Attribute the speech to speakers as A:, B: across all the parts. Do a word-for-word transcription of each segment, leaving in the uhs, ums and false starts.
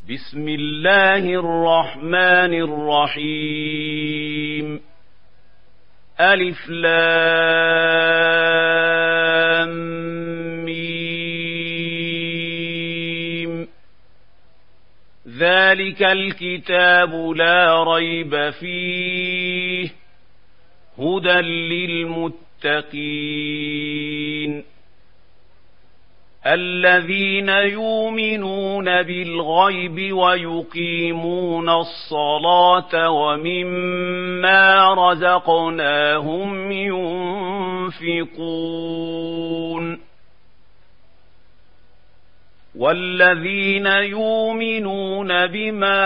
A: بسم الله الرحمن الرحيم ألف لام ميم ذلك الكتاب لا ريب فيه هدى للمتقين الذين يؤمنون بالغيب ويقيمون الصلاة ومما رزقناهم ينفقون والذين يؤمنون بما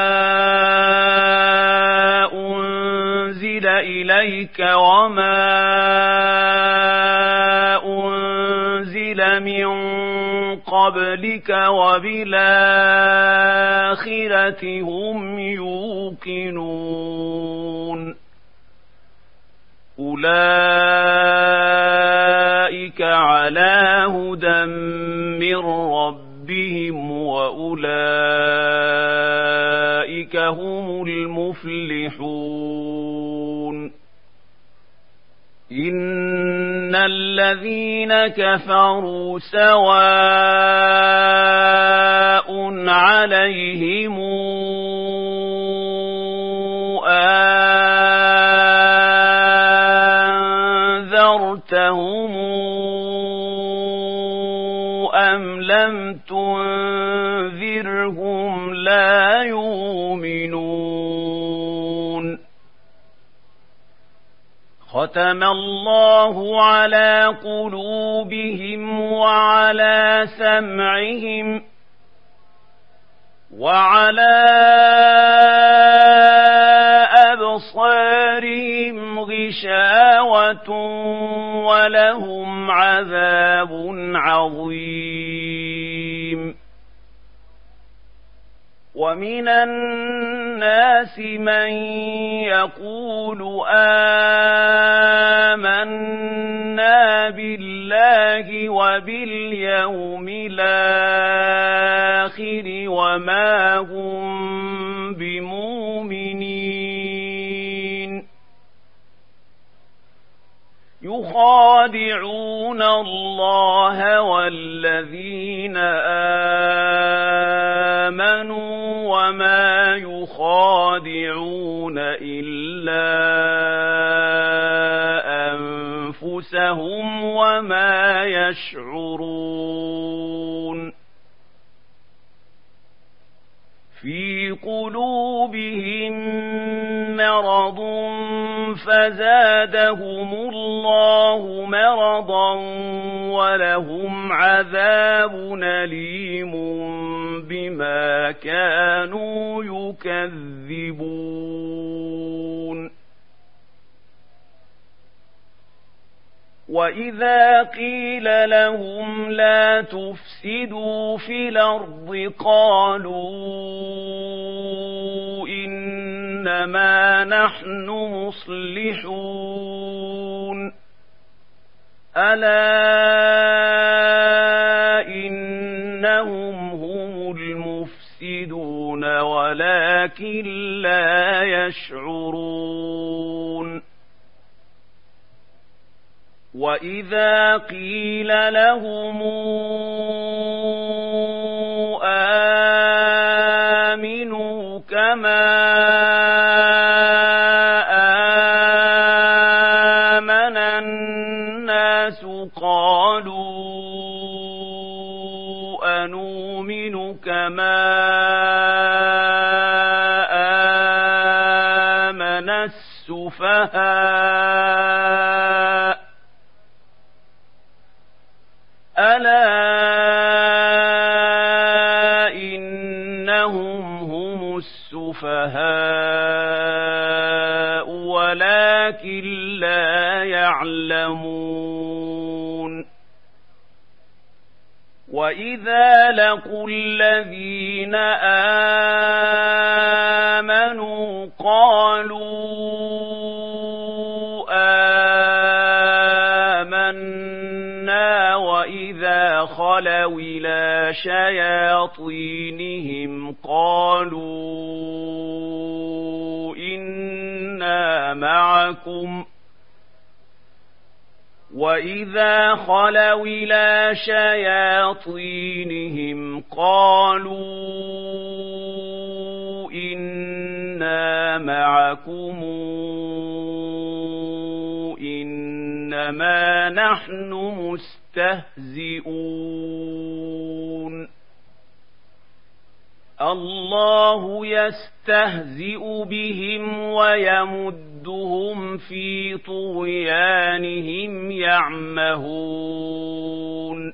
A: أنزل إليك وما أنزل من قبلك وبالآخرة هم يوقنون أولئك على هدى من ربهم وأولئك هم المفلحون إن الذين كفروا سواء عليهم أنذرتهم أم لم تنذرهم لا يؤمنون ختم الله على قلوبهم وعلى سمعهم وعلى أبصارهم غشاوة ولهم عذاب عظيم ومن الناس من يقول آمنا بالله وباليوم الآخر وما هم بمؤمنين يخادعون الله والذين آمنوا وما يخادعون إلا أنفسهم وما يشعرون في قلوبهم مرض فزادهم الله مرضا ولهم عذاب أليم بما كانوا يكذبون وإذا قيل لهم لا تفسدوا في الأرض قالوا إنما نحن مصلحون ألا إنهم هم المفسدون ولكن لا يشعرون وإذا قيل لهم آمنوا كما آمن الناس قالوا أنؤمن كما آمن السفهاء ألا إنهم هم السفهاء ولكن لا يعلمون وإذا لقوا الذين آمنوا قالوا آمنا وإذا خلوا إلى شياطينهم قالوا قالوا إنا معكم وإذا خلوا إلى شياطينهم قالوا إنا معكم إنما نحن مستهزئون الله يستهزئ بهم ويمدهم في طغيانهم يعمهون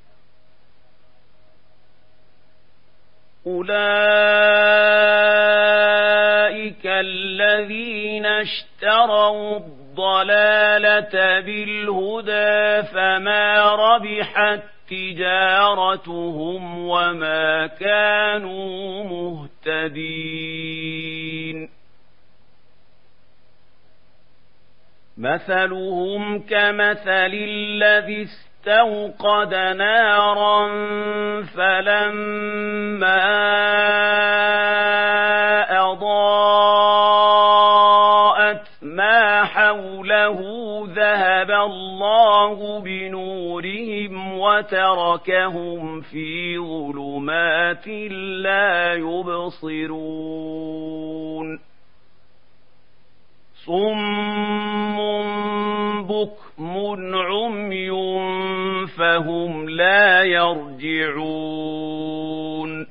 A: أولئك الذين اشتروا الضلالة بالهدى فما ربحت تجارتهم وما كانوا مهتدين مثلهم كمثل الذي استوقد نارا فلما أضاءت ما حوله ذهب الله بنورهم وتركهم في ظلمات لا يبصرون صم بكم عمي فهم لا يرجعون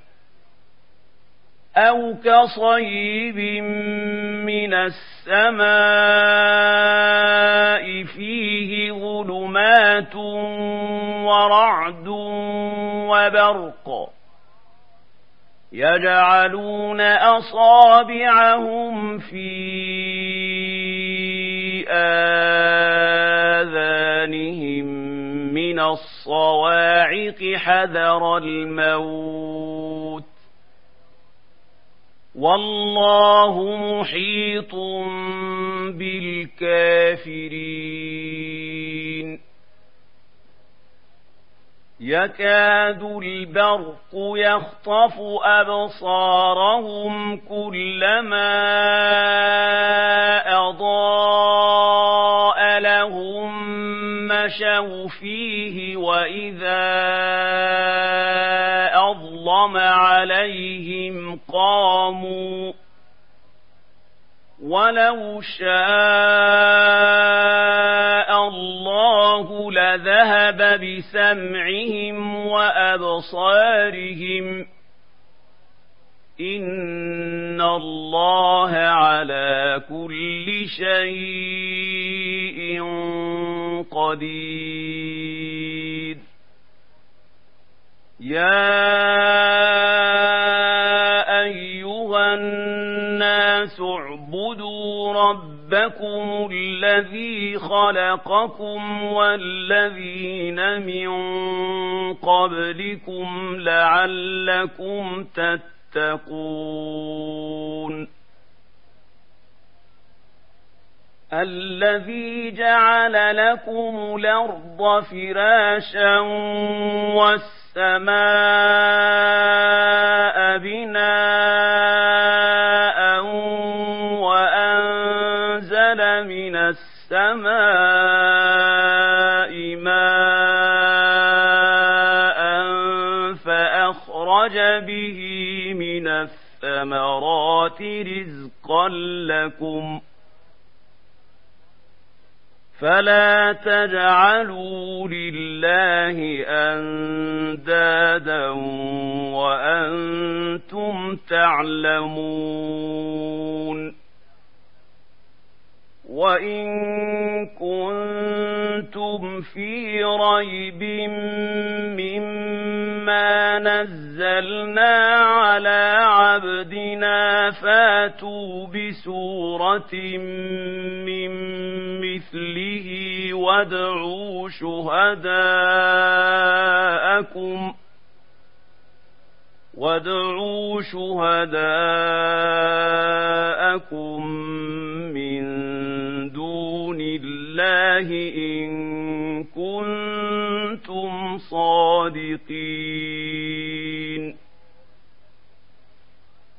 A: أو كصيب من السماء فيه ظلمات ورعد وبرق يجعلون أصابعهم في آذانهم من الصواعق حذر الموت والله محيط بالكافرين يكاد البرق يخطف أبصارهم كلما أضاء لهم مشوا فيه وإذا أظلم عليهم قاموا ولو شاء الله لذهب بسمعهم وأبصارهم إن الله على كل شيء قدير يا أيها الناس اعبدوا ربكم الذي خلقكم والذين من قبلكم لعلكم تتقون الذي جعل لكم الأرض فراشا والسماء بناء وأنزل من السماء ماء فأخرج به من الثمرات رزقا لكم فلا تجعلوا لله أندادا وأنتم تعلمون وإن كنتم في ريب مما نزلنا على عبدنا فاتوا بسورة من مثله وادعوا شهداءكم وادعوا شهداءكم من دون الله إن كنتم صادقين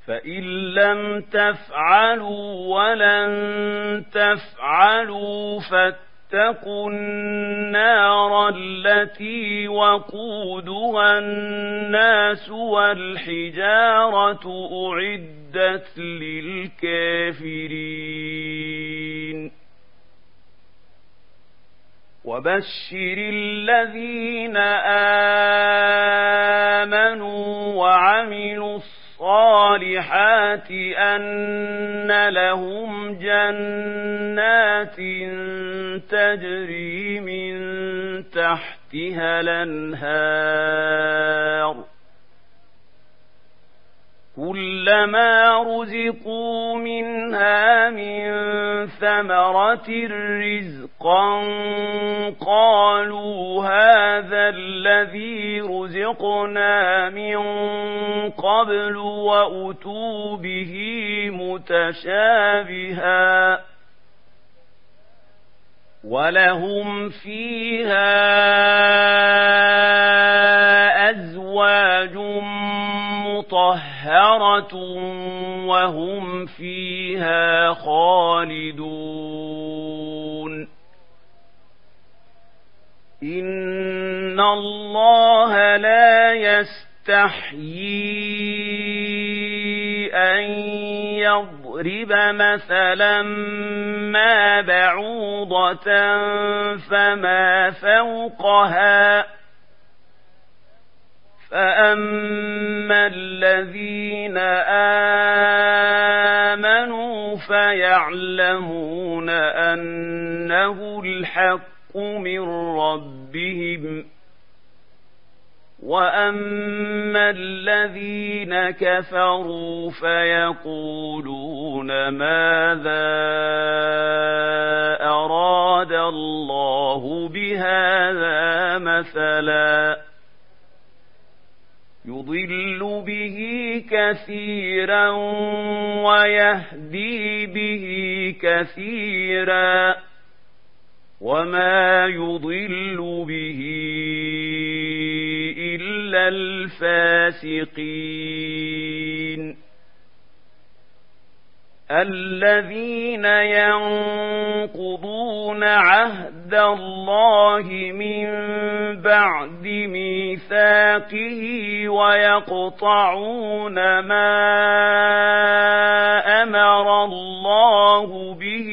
A: فإن لم تفعلوا ولن تفعلوا فاتقوا النار التي وقودها الناس والحجارة أعدت للكافرين وبشر الذين آمنوا وعملوا الصالحات أن لهم جنات تجري من تحتها الأنهار كلما رزقوا منها من ثمرة رزقا قالوا هذا الذي رزقنا من قبل وأتوا به متشابها ولهم فيها أزواج مطهرة وهم فيها خالدون إن الله لا يستحيي أن يضرب مثلا ما بعوضة فما فوقها فأما الذين آمنوا فيعلمون أنه الحق من ربهم وأما الذين كفروا فيقولون ماذا أراد الله بهذا مثلا يضل به كثيرا ويهدي به كثيرا وما يضل به إلا الفاسقين الذين ينقضون عهد الله من بعد ميثاقه ويقطعون ما أمر الله به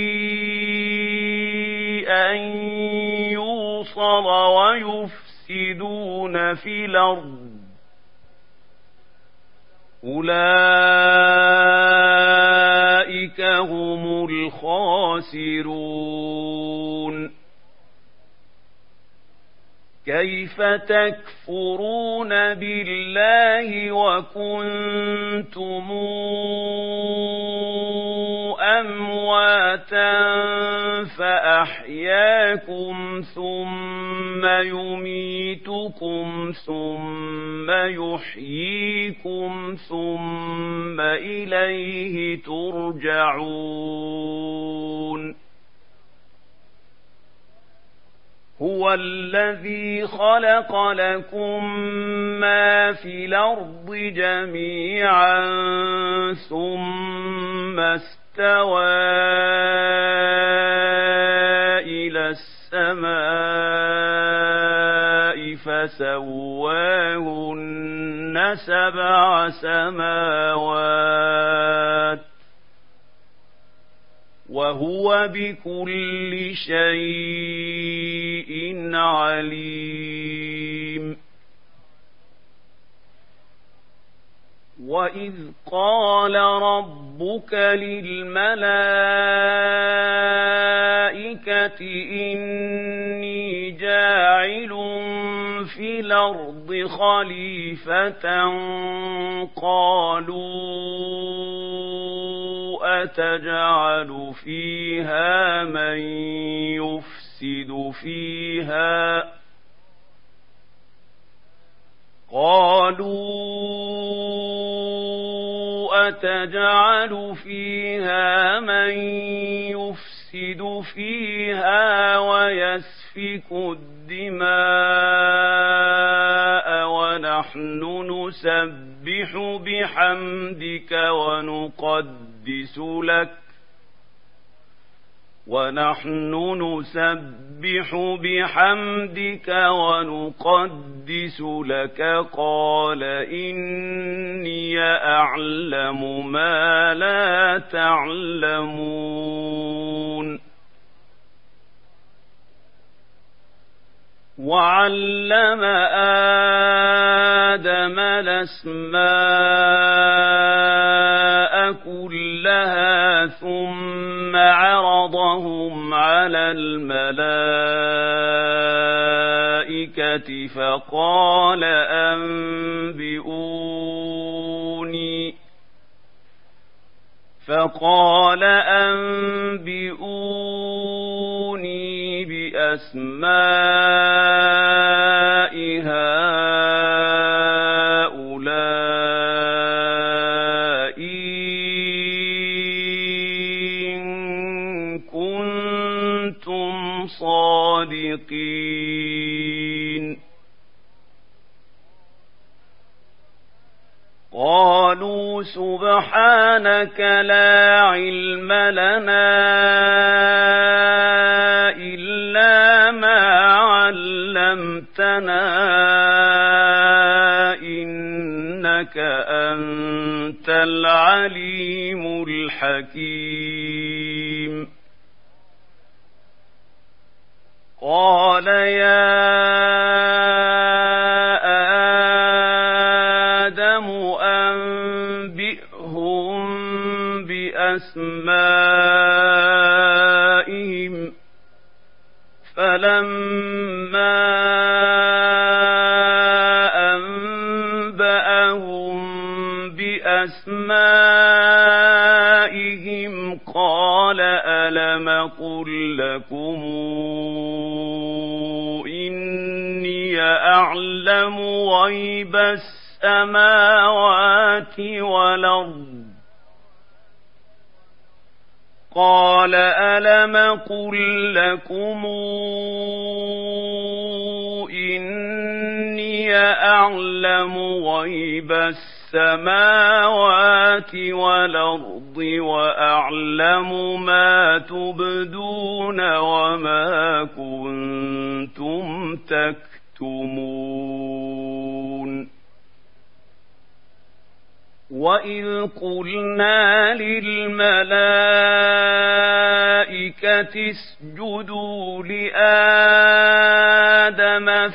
A: أن يوصل ويفسدون في الأرض أولئك هم الخاسرون كيف تكفرون بالله وكنتم أمواتا فأحياكم ثم يميتكم ثم يحييكم ثم إليه ترجعون هو الذي خلق لكم ما في الأرض جميعا ثم استوى إلى السماء فسواهن سبع سماوات وهو بكل شيء عليم وإذ قال ربك للملائكة إني جاعل في الأرض خليفة قالوا أتجعل فيها من يفسد فيها قالوا أتجعل فيها من يفسد فيها ويسفك الدماء ونحن نسبح بحمدك ونقدس لك ونحن نسبح بحمدك ونقدس لك قال إني أعلم ما لا تعلمون وعلم آدم الأسماء كلها ثم عرضهم على الملائكة فقال أنبئوني فقال أنبئوني بأسماء هؤلاء إن كنتم صادقين قالوا سبحانك لا علم لنا إلا ما علمتنا إنك أنت العليم الحكيم قال يا بأسمائهم فلما أنبأهم بأسمائهم قال ألم قل لكم إني أعلم غيب السماوات والأرض قال ألم قل لكم إني أعلم غيب السماوات والأرض وأعلم ما تبدون وما كنتم تكتمون وإذ قلنا للملائكة اسجدوا لآدم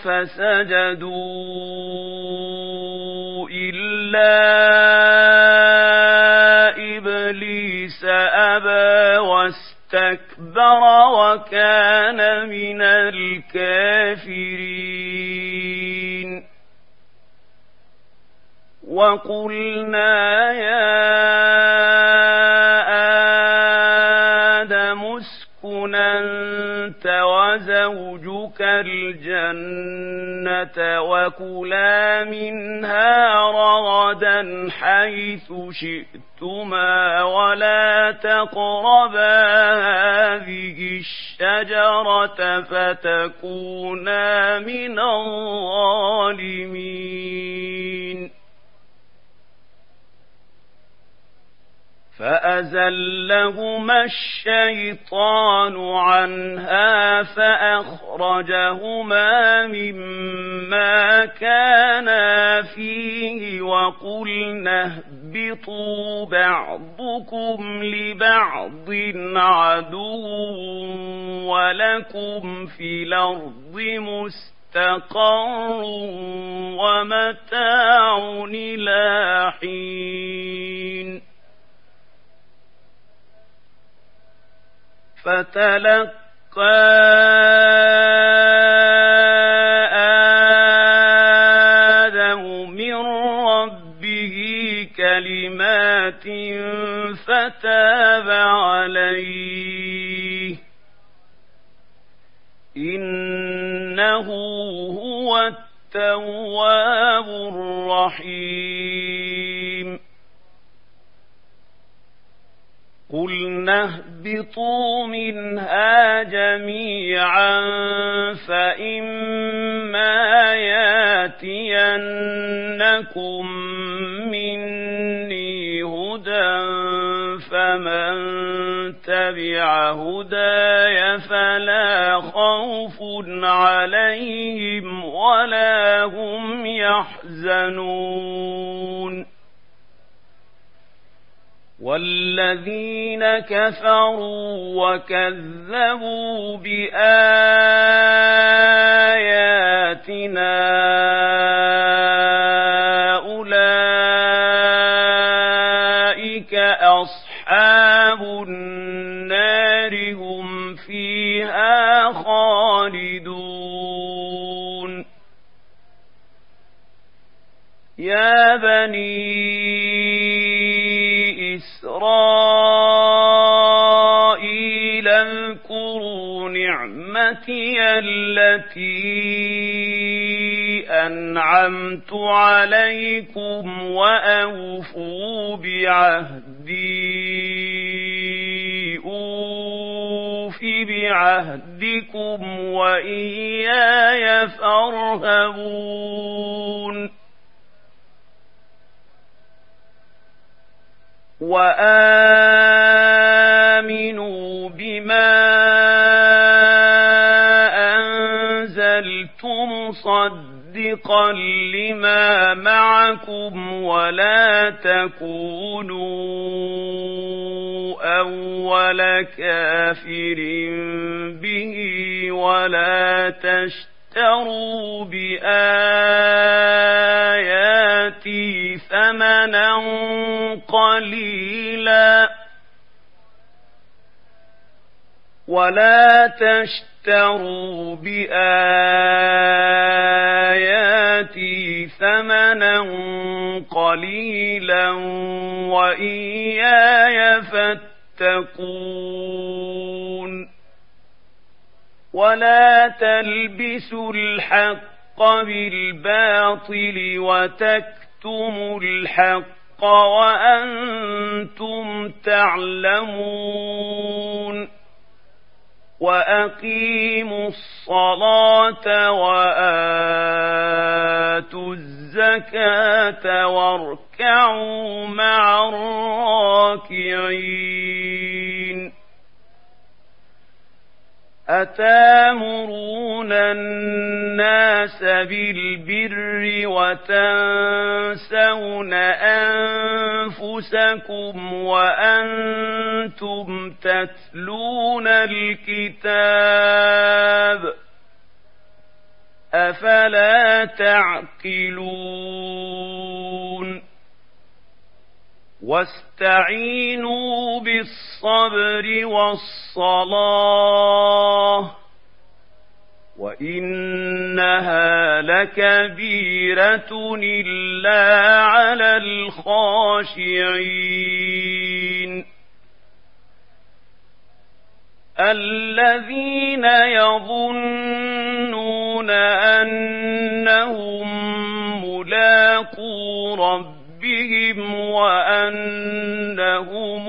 A: فسجدوا إلا إبليس أبى واستكبر وكان من الكافرين وقلنا يا آدم اسكن أنت وزوجك الجنة وكلا منها رغدا حيث شئتما ولا تقربا هذه الشجرة فتكونا من الظالمين فأزلهما الشيطان عنها فأخرجهما مما كانا فيه وقلنا اهبطوا بعضكم لبعض عدو ولكم في الأرض مستقر ومتاع إلى حين فتلقى آدم من ربه كلمات فتاب عليه إنه هو التواب الرحيم قلنا اهبطوا منها جميعا فإما ياتينكم فمن تبع هداي فلا خوف عليهم ولا هم يحزنون والذين كفروا وكذبوا بآياتنا أولئك أصحاب النار هم فيها خالدون يا بني إسرائيل اذكروا نعمتي التي أنعمت عليكم وأوفوا بعهدي أوف بعهدكم وإياي فارهبون وآمنوا بما أنزلت مصدقا لما معكم ولا تكونوا أول كافر به ولا تشتروا بآياتي ثمنا قليلا ولا تشتروا بآياتي ثمنا قليلا وإياي فاتقون ولا تلبسوا الحق بالباطل وتكتموا الحق وأنتم تعلمون وأقيموا الصلاة وآتوا الزكاة واركعوا مع الراكعين أتامرون الناس بالبر وتنسون أنفسكم وأنتم تتلون الكتاب أفلا تعقلون واستعينوا بالصبر والصلاة وإنها لكبيرة إلا على الخاشعين الذين يظنون أنهم ملاقو ربهم بهم وأنهم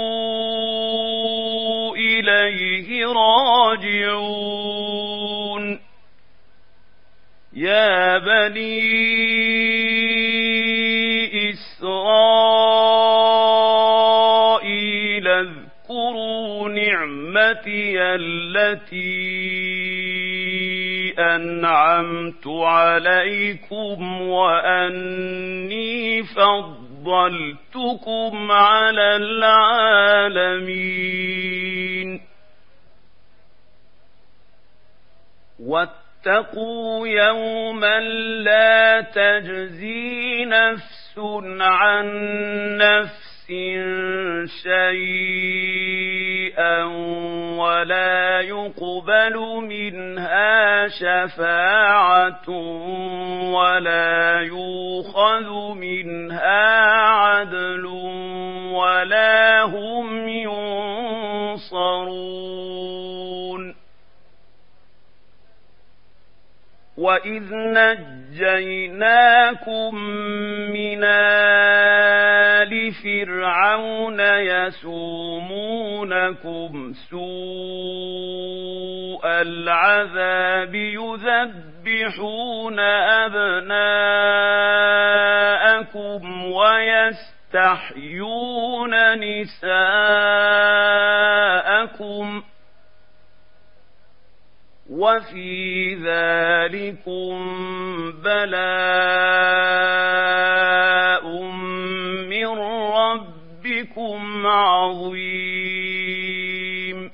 A: إليه راجعون يا بني إسرائيل اذكروا نعمتي التي أنعمت عليكم وأني فضلتكم على العالمين واتقوا يوما لا تجزي نفس عن نفس شيئا ولا يقبل منها شفاعة ولا يؤخذ منها عدل ولا هم ينصرون وإذ نجيناكم من آل فرعون يسومونكم سوء العذاب يذبحون أبناءكم ويستحيون تستحيون نساءكم وفي ذلكم بلاء من ربكم عظيم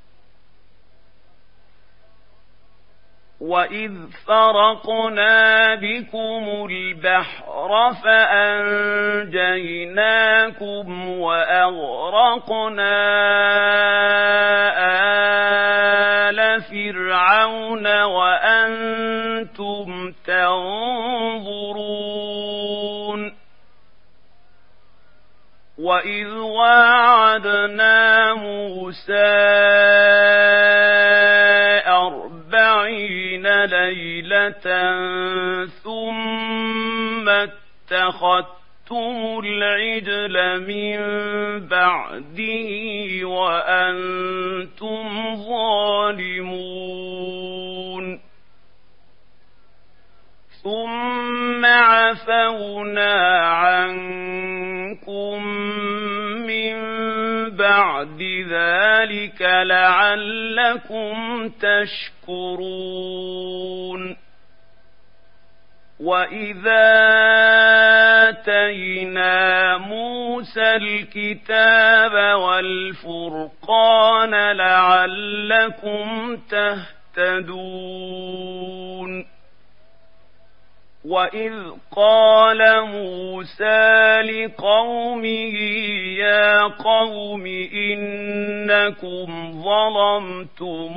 A: وإذ فرقنا بكم البحر فأنجيناكم وأغرقنا آل فرعون وأنتم تنظرون وإذ واعدنا موسى أربعين ليلة ثم اتخذتم العجل من بعده وأنتم ظالمون ثم عفونا عنكم من بعد ذلك لعلكم تشكرون وإذا آتينا موسى الكتاب والفرقان لعلكم تهتدون وإذ قال موسى لقومه يا قوم إنكم ظلمتم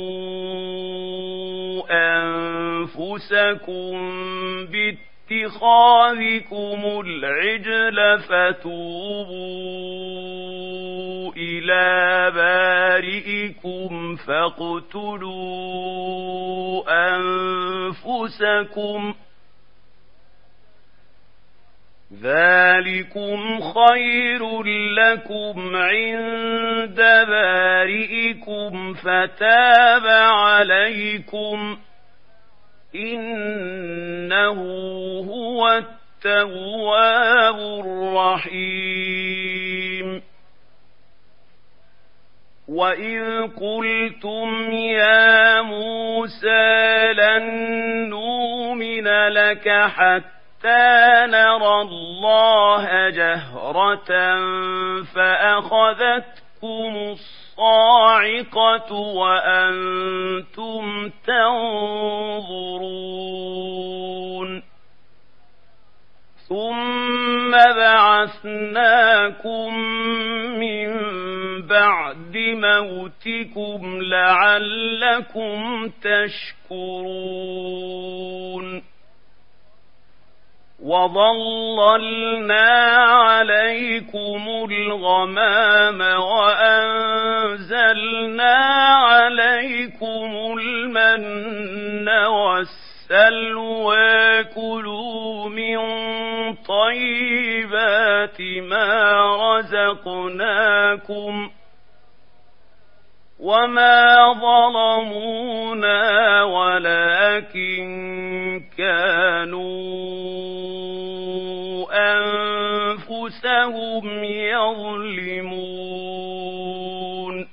A: أنفسكم باتخاذكم العجل فتوبوا إلى بارئكم فاقتلوا أنفسكم ذلكم خير لكم عند بارئكم فتاب عليكم إنه هو التواب الرحيم وإذ قلتم يا موسى لن نؤمن لك حتى حتى نرى الله جهرة فأخذتكم الصاعقة وأنتم تنظرون ثم بعثناكم من بعد موتكم لعلكم تشكرون وظللنا عليكم الغمام وأنزلنا عليكم المن والسلوى كلوا من طيبات ما رزقناكم وما ظلمونا ولكن كانوا أنفسهم يظلمون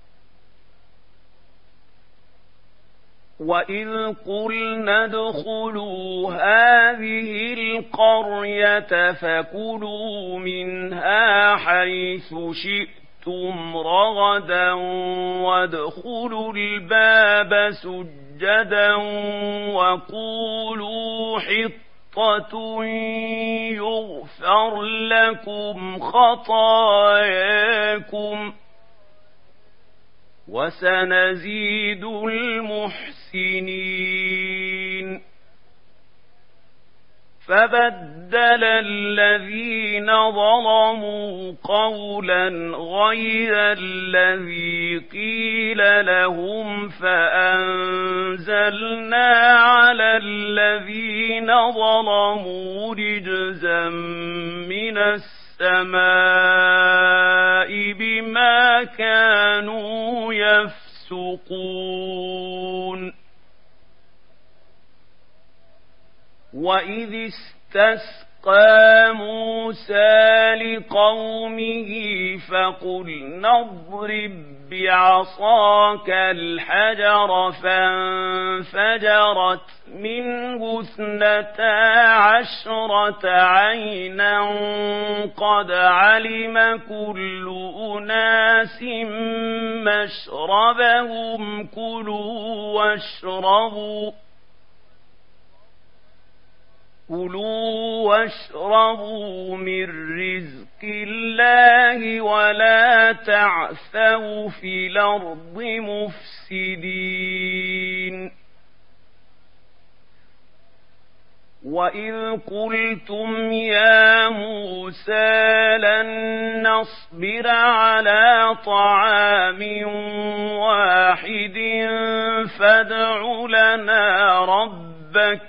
A: وإذ قلنا ادخلوا هذه القرية فكلوا منها حيث شئتم رغدا وادخلوا الباب سجدا وقولوا حطة يغفر لكم خطاياكم وسنزيد المحسنين فبدل الذين ظلموا قولا غير الذي قيل لهم فأنزلنا على الذين ظلموا رجزا من السماء بما كانوا يفسقون وإذ استسقى اسْتَسْقَىٰ مُوسَىٰ لِقَوْمِهِ فَقُلْنَا اضْرِب بِّعَصَاكَ الْحَجَرَ فَانفَجَرَتْ مِنْهُ اثْنَتَا عَشْرَةَ عَيْنًا قَدْ عَلِمَ كُلُّ أُنَاسٍ مَّشْرَبَهُمْ كُلُوا وَاشْرَبُوا كُلُوا وَاشْرَبُوا مِن رِّزْقِ اللَّهِ وَلَا تَعْثَوْا فِي الْأَرْضِ مُفْسِدِينَ وَإِذْ قُلْتُمْ يَا مُوسَىٰ لَن نَّصْبِرَ عَلَىٰ طَعَامٍ وَاحِدٍ فَادْعُ لَنَا رَبَّكَ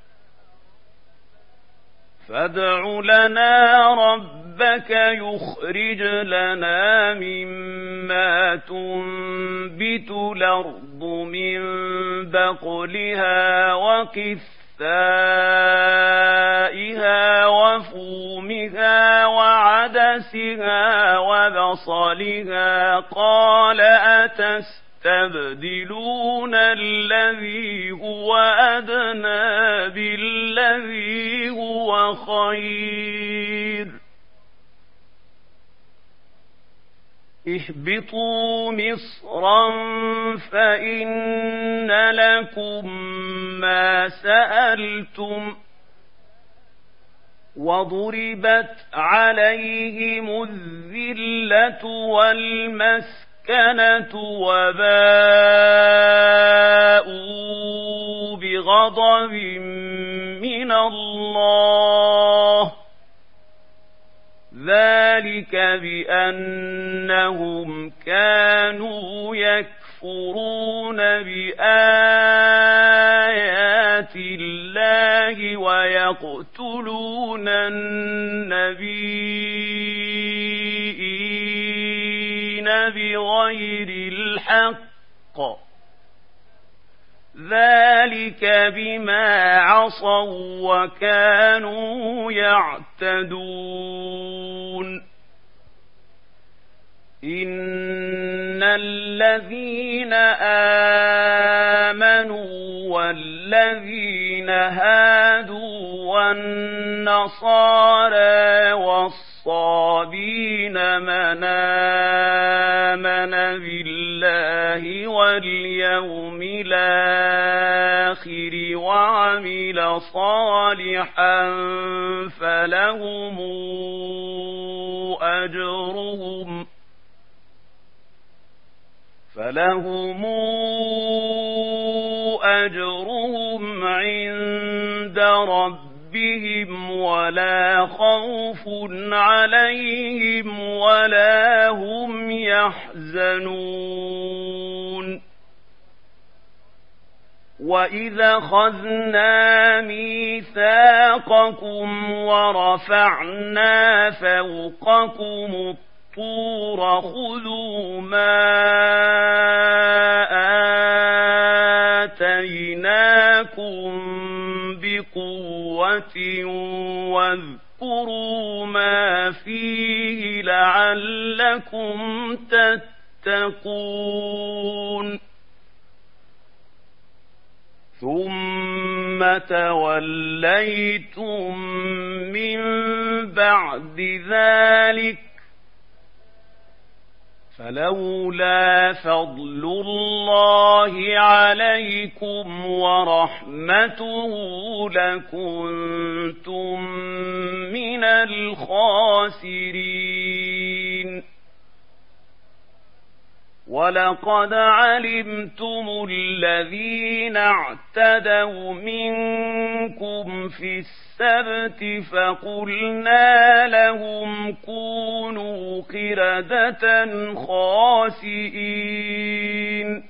A: فادع لنا ربك يخرج لنا مما تنبت الأرض من بقلها وقثائها وفومها وعدسها وبصلها قال أتستبدلون الذي هو أدنى بالذي هو خير اهبطوا مصرا فإن لكم ما سألتم وضربت عليهم الذلة والمسكنة وباءوا بغضب من الله ذلك بأنهم كانوا يكفرون بآيات الله ويقتلون النبيين بغير الحق ذلك بما عصوا وكانوا يعتدون إن الذين آمنوا والذين هادوا والنصارى والصابين من آمن بالله واليوم الآخر وعمل صالحا فلهم أجرهم فلهم أجرهم عند ربهم ولا خوف عليهم ولا هم يحزنون وَإِذَا أَخَذْنَا مِيثَاقَكُمْ وَرَفَعْنَا فَوْقَكُمُ الطُّورَ خُذُوا مَا آتَيْنَاكُمْ بِقُوَّةٍ وَاذْكُرُوا مَا فِيهِ لَعَلَّكُمْ تَتَّقُونَ ثُمَّ تَوَلَّيْتُمْ مِنْ بَعْدِ ذَلِكَ فَلَوْلَا فَضْلُ اللَّهِ عَلَيْكُمْ وَرَحْمَتُهُ لَكُنْتُمْ مِنَ الْخَاسِرِينَ وَلَقَدْ عَلِمْتُمُ الَّذِينَ اعْتَدَوْا مِنكُمْ فِي السَّبْتِ فَقُلْنَا لَهُمْ كُونُوا قِرَدَةً خَاسِئِينَ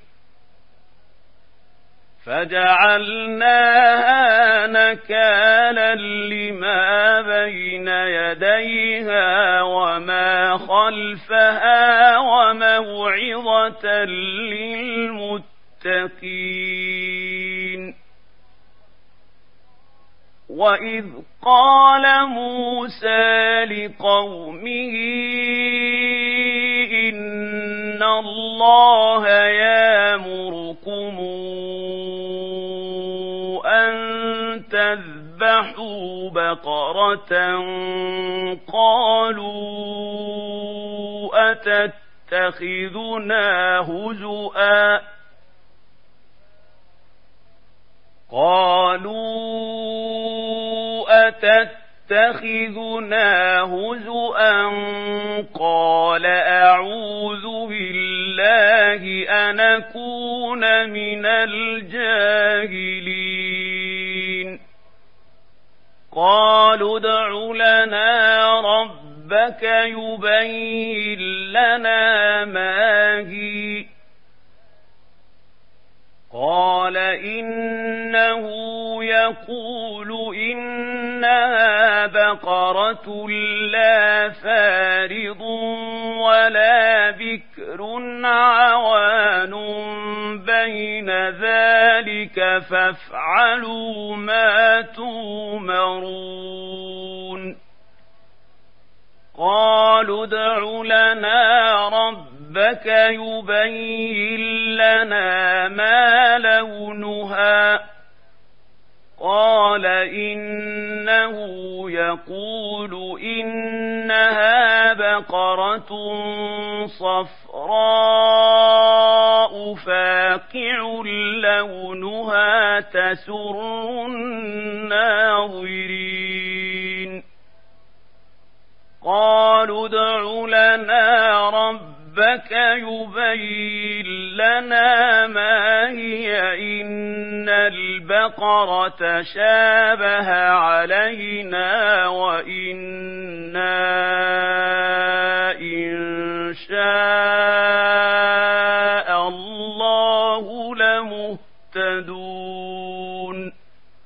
A: فَجَعَلْنَاهَا نَكَالًا لِمَا بَيْنَ يَدَيْهَا وَمَا خَلْفَهَا وَمَوْعِظَةً لِلْمُتَّقِينَ وإذ قال موسى لقومه إن الله يأمركم أن تذبحوا بقرة قالوا أتتخذنا هزؤا قالوا أتتخذنا هزؤا قال أعوذ بالله أن أكون من الجاهلين قالوا ادع لنا ربك يبين لنا ما هي قال إنه يقول إنها بقرة لا فارض ولا بكر عوان بين ذلك فافعلوا ما تؤمرون قالوا ادع لنا ربك يبين لنا ما لونها قال إنه يقول إنها بقرة صفراء فاقع لونها تسر الناظرين قالوا ادع لنا ربك يبين لنا ما هي إن البقرة شابه علينا وإنا إن شاء الله لمهتدون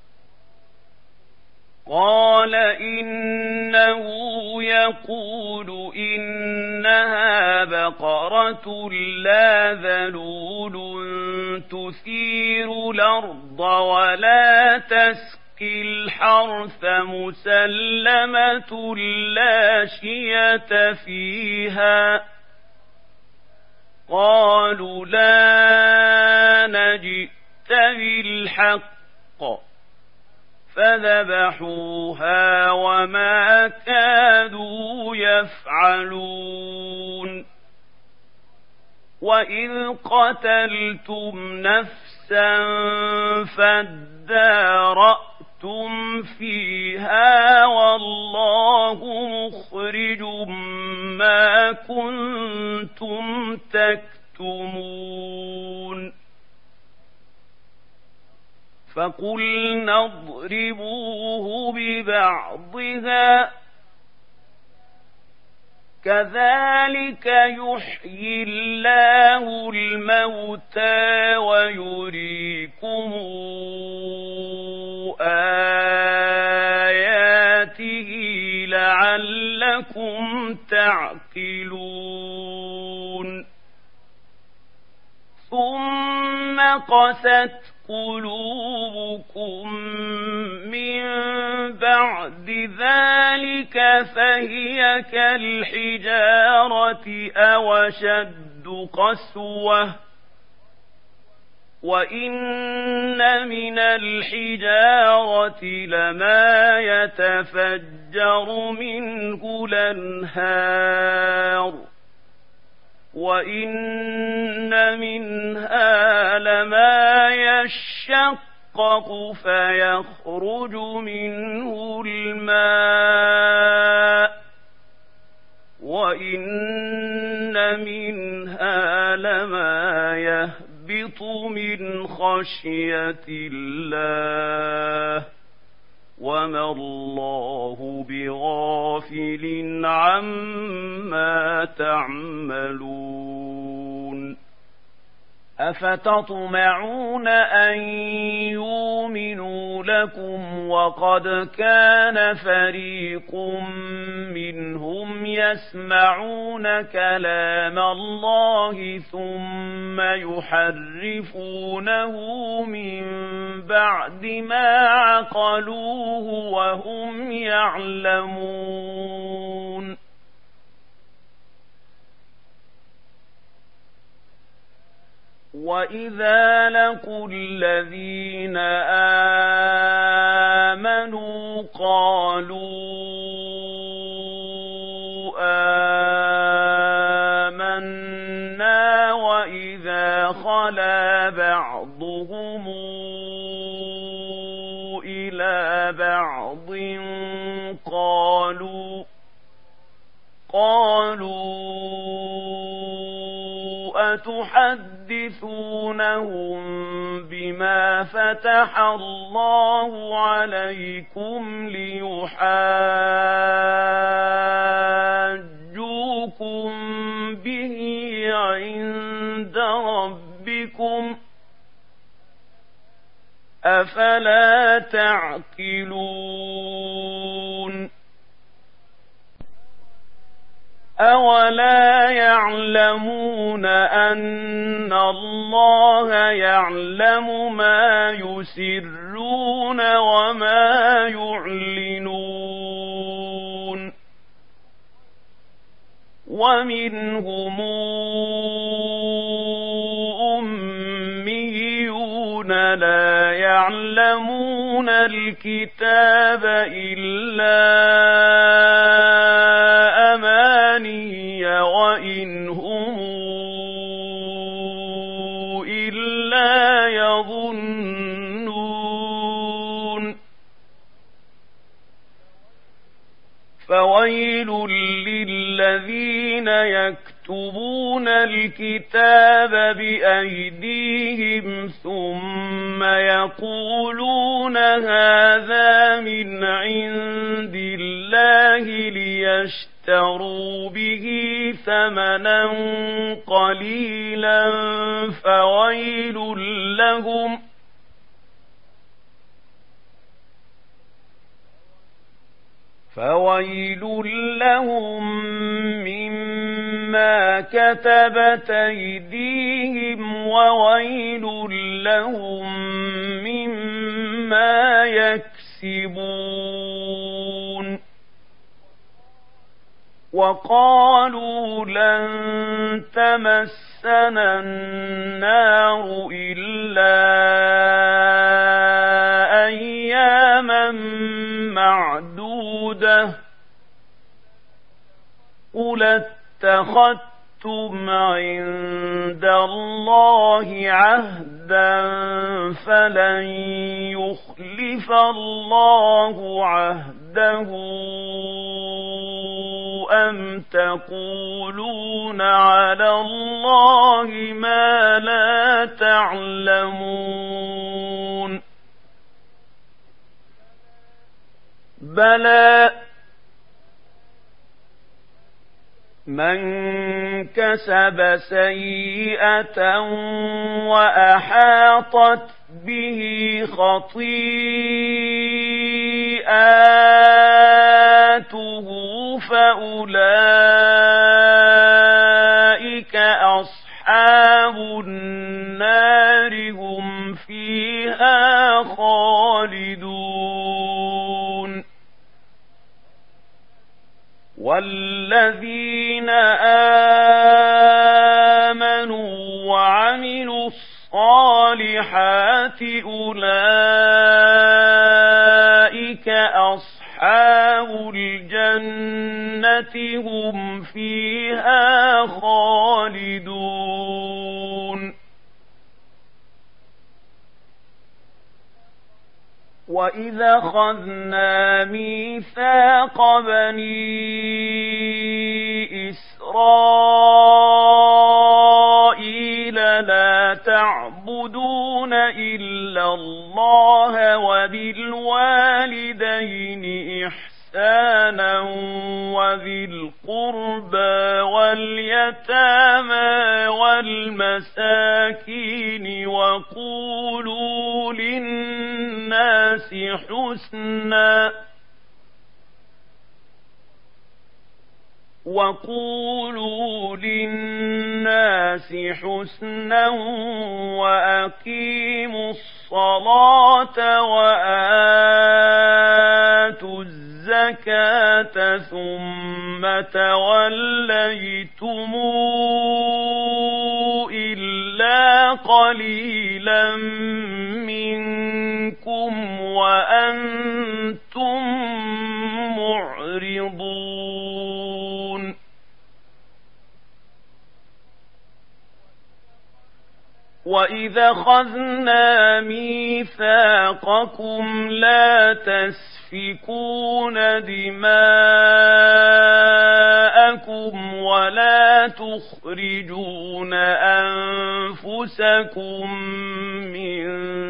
A: قال إنه يقول إنها بقرة لا ذلول تثير الأرض ولا تسقي الحرث مسلمة لا شية فيها قالوا لا نجئت بالحق فذبحوها وما كادوا يفعلون وإذ قتلتم نفسا فادارأتم فيها والله مخرج ما كنتم تكتمون فقلنا اضربوه ببعضها كذلك يحيي الله الموتى ويريكم آياته لعلكم تعقلون ثم قست قلوبكم من بعد ذلك فهي كالحجارة أو أشد قسوة وإن من الحجارة لما يتفجر منه الأنهار وإن منها لما يشقق فيخرج منه الماء وإن منها لما يهبط من خشية الله وما الله بغافل عما تعملون أفتطمعون أن يؤمنوا لكم وقد كان فريق منهم يسمعون كلام الله ثم يحرفونه من بعد ما عقلوه وهم يعلمون وَإِذَا لَقُوا الَّذِينَ آمَنُوا قَالُوا آمَنَّا وَإِذَا خَلَا بَعْضُهُمْ إِلَى بَعْضٍ قَالُوا قَالُوا أتحدثونهم بما فتح الله عليكم ليحاجوكم به عند ربكم أفلا تعقلون أولا يعلمون أن الله يعلم ما يسرون وما يعلنون ومنهم أميون لا يعلمون الكتاب إلا وإن هم إلا يظنون فويل للذين يكتبون الكتاب بأيديهم ثم يقولون هذا من عند الله ليشتروا اشتروا به ثمنا قليلا فويل لهم فويل لهم مما كتبت أيديهم وويل لهم مما يكسبون وقالوا لن تمسنا النار إلا أياما معدودة قل اتخذتم عند الله عهدا فلن يخلف الله عهده أم تقولون على الله ما لا تعلمون بلى من كسب سيئة وأحاطت به خطيئاته فأولئك أصحاب النار هم فيها خالدون والذين آمنوا وعملوا الصالحات أولئك أصحاب الجنة هم فيها خالدون وَإِذَا أَخَذْنَا مِيثَاقَ بَنِي إِسْرَائِيلَ لَا تَعْبُدُونَ إِلَّا اللَّهَ وَبِالْوَالِدَيْنِ إِحْسَانًا وَذِي الْقُرْبَى وَالْيَتَامَى وَالْمَسَاكِينِ وقولوا للناس حسنا وأقيموا الصلاة وآتوا الزكاة ثم توليتم إلا قليلا منكم وأنتم معرضون وإذا أخذنا ميثاقكم لا تسفكون دماءكم ولا تخرجون أنفسكم من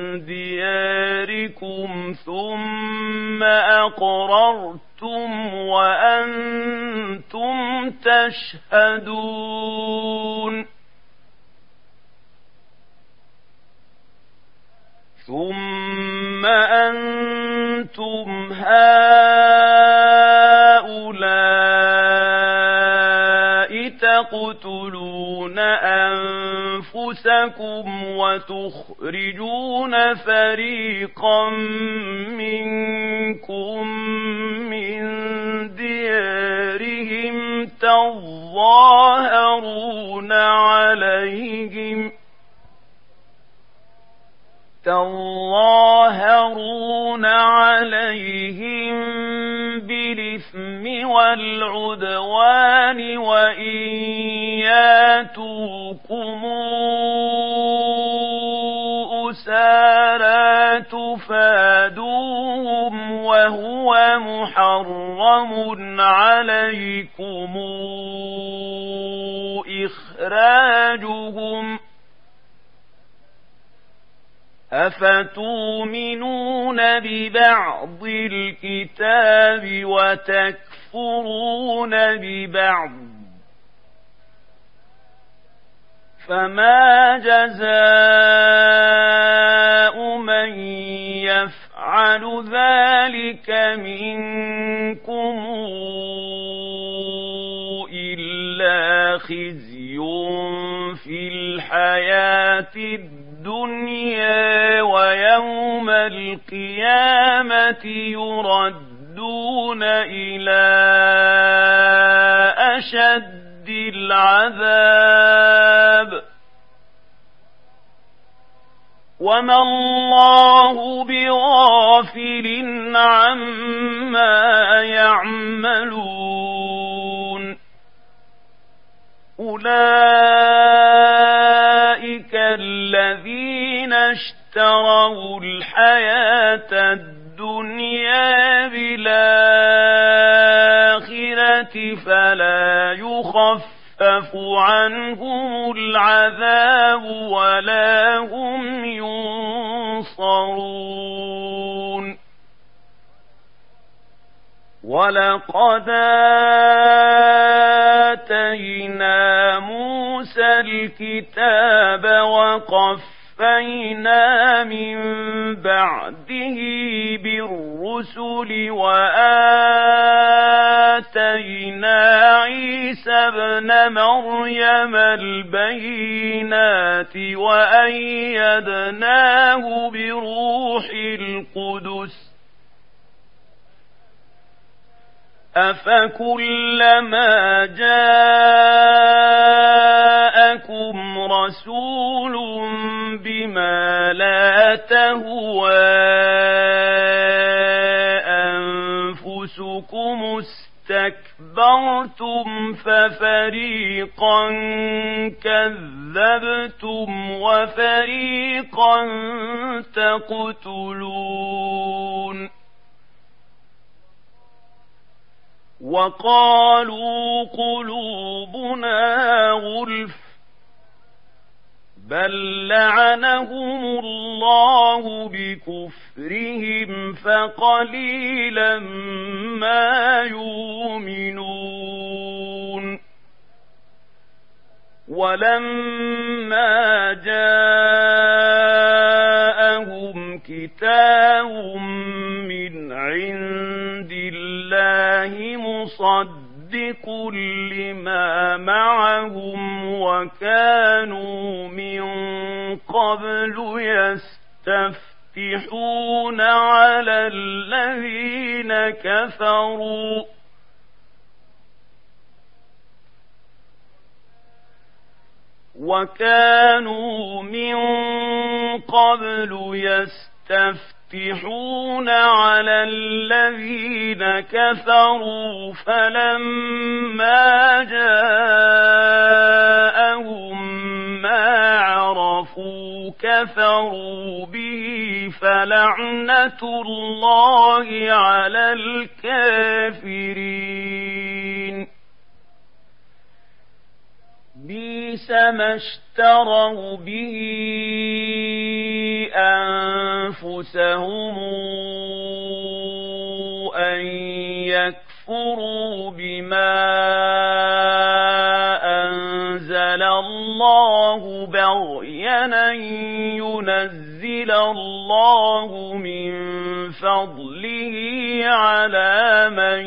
A: دياركم ثم أقررتم وأنتم تشهدون ثم أنتم هؤلاء تقتلون أنفسكم وتخرجون فريقا منكم من ديارهم تظاهرون عليهم تظاهرون عليهم بالإثم والعدوان وإن ياتوكم أسارى تفادوهم وهو محرم عليكم إخراجهم أفتؤمنون ببعض الكتاب وتكفرون ببعض فما جزاء من يفعل ذلك منكم إلا خزي في الحياة الدنيا ويوم القيامة يردون إلى أشد العذاب وما الله بغافل عما يعملون أولئك الذين اشتروا الحياة الدنيا بالآخرة فلا يخفف عنهم العذاب ولا هم ينصرون ولقد آتينا موسى الكتاب وقفينا من بعده بالرسل وآتينا عيسى ابن مريم البينات وأيدناه بروح القدس أفكلما جاءكم رسول بما لا تهوى أنفسكم استكبرتم ففريقا كذبتم وفريقا تقتلون وقالوا قلوبنا غلف بل لعنهم الله بكفرهم فقليلا ما يؤمنون ولما جاءهم كتاب من عند الله مصدق بكل ما معهم وكانوا من قبل يستفتحون على الذين كفروا وكانوا من قبل يستفتحون على الذين كفروا فلما جاءهم ما عرفوا كفروا به فلعنة الله على الكافرين بئس ما اشتروا به أنفسهم أن يكفروا بما أنزل الله بغيا أن ينزل الله من فضله على من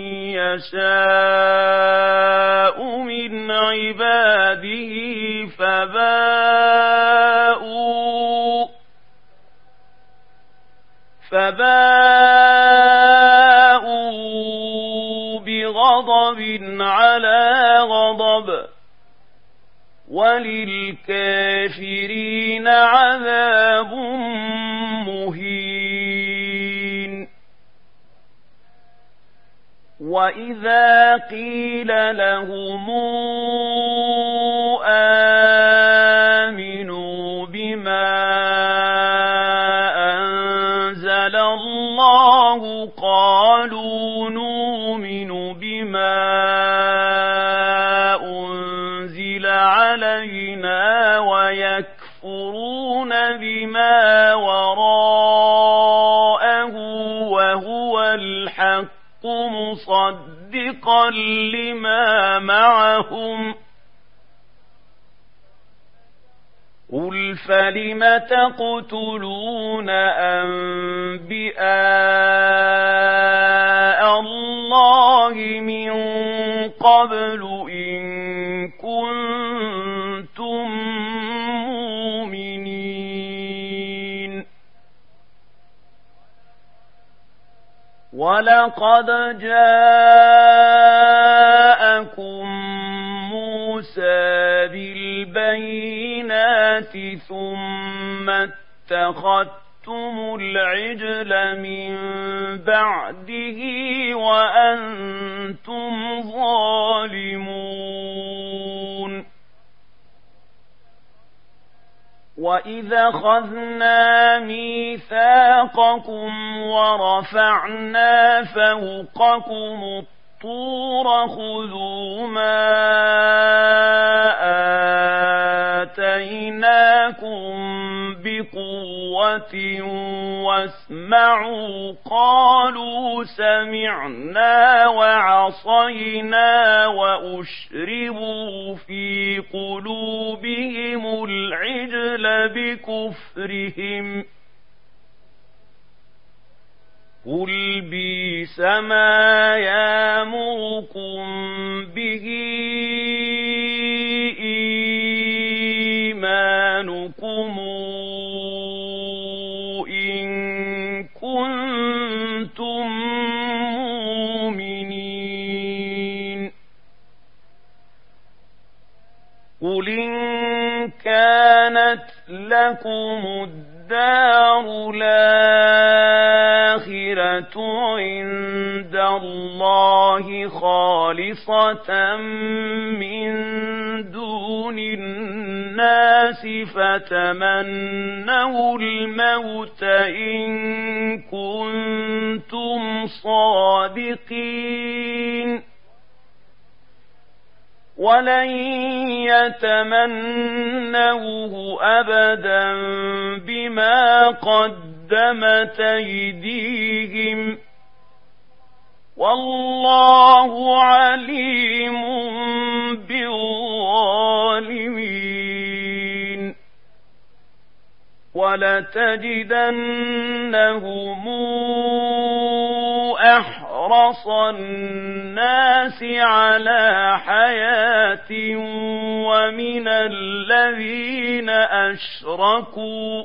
A: يشاء من عباده فباءوا فباءوا بغضب على غضب وللكافرين عذاب مهين وإذا قيل لهم آمنوا بما أنزل الله قالوا نؤمن بما أنزل علينا ويكفرون بما وراءه وهو الحق مصدقا لما معهم قل فلم تقتلون أنبياء الله من قبل إن كنتم مؤمنين ولقد جاءكم موسى بالبينات ثم اتخذتم العجل من بعده وأنتم ظالمون وإذا أخذنا ميثاقكم ورفعنا فوقكم الطور خذوا ما آتيناكم بقوة واسمعوا قالوا سمعنا وعصينا وأشربوا في قلوبهم العجل بكفرهم قل بئس ما يأمركم به إيمانكم إن كنتم مؤمنين قل إن كانت لكم الدار الآخرة عند الله خالصة من دون الناس فتمنوا الموت إن كنتم صادقين ولن يتمنوه أبدا بما قدمت أيديهم والله عليم بالظالمين ولتجدنهم أحرص أحرص الناس على حياة ومن الذين أشركوا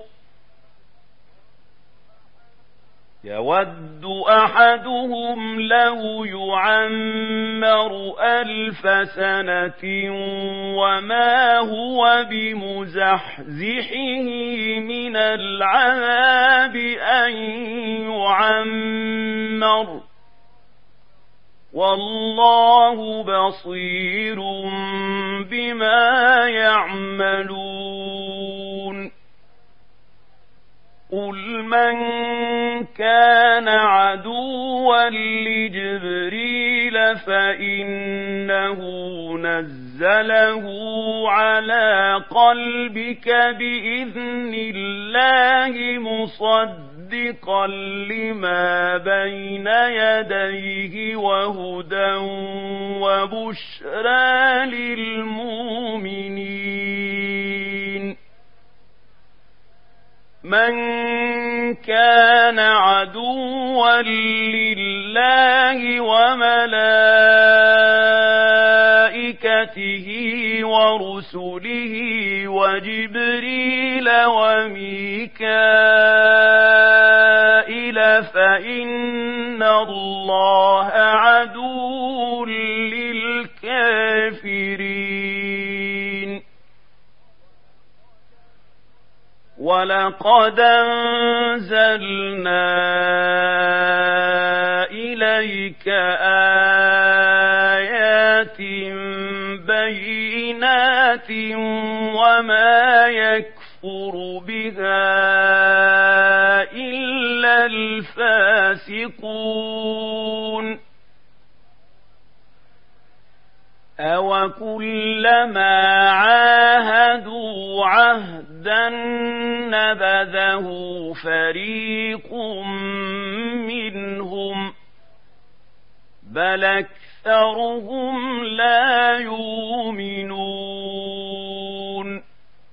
A: يود أحدهم لو يعمر ألف سنة وما هو بمزحزحه من العذاب أن يعمر والله بصير بما يعملون قل من كان عدوا لجبريل فإنه نزله على قلبك بإذن الله مصدقا لما بين يديه وهدى وبشرى للمؤمنين من كان عدوا لله وملائكته ورسله وجبريل وميكائيل فإن الله عدو للكافرين ولقد أنزلنا إليك آيات بينات وما يكفر بها إلا الفاسقون أوكلما عاهدوا عهدا نبذه فريق منهم بل أكثرهم لا يؤمنون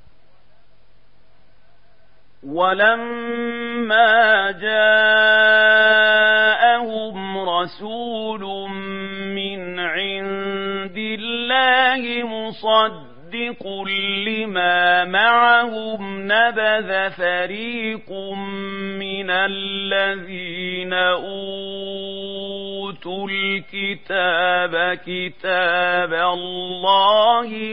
A: ولما جاءهم رسول من عند الله مصدق لما معهم نبذ فريق من الذين أوتوا الكتاب كتاب الله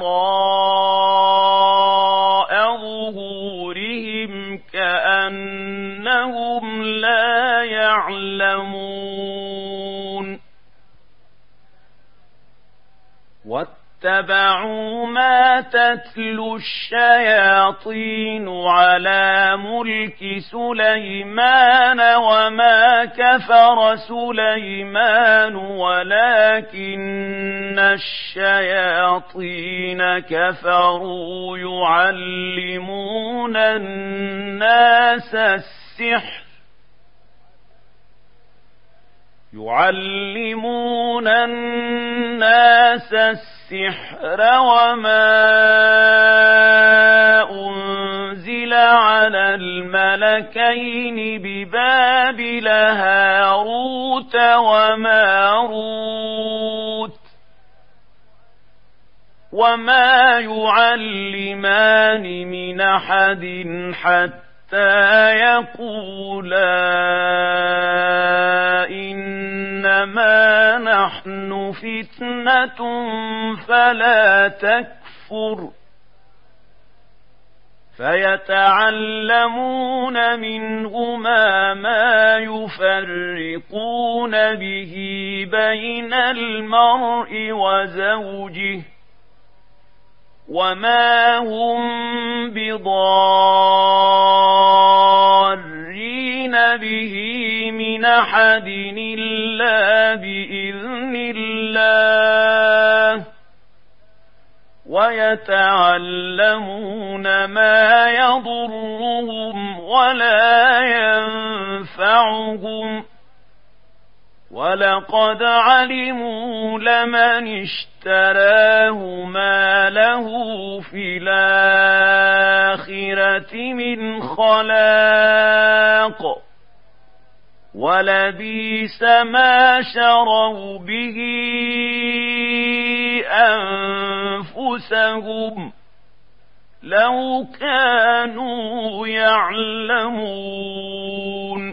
A: وراء ظهورهم كأنهم لا يعلمون واتبعوا ما تتلو الشياطين على ملك سليمان وما كفر سليمان ولكن الشياطين كفروا يعلمون الناس السحر يعلمون الناس السحر وما أنزل على الملكين ببابل هاروت وماروت وما يعلمان من أحد حتى يقولا إنما نحن فتنة فلا تكفر فيتعلمون منهما ما يفرقون به بين المرء وزوجه وما هم بضارين به من أحد إلا بإذن الله ويتعلمون ما يضرهم ولا ينفعهم ولقد علموا لمن اشتراه ما له في الآخرة من خلاق ولبئس ما شروا به أنفسهم لو كانوا يعلمون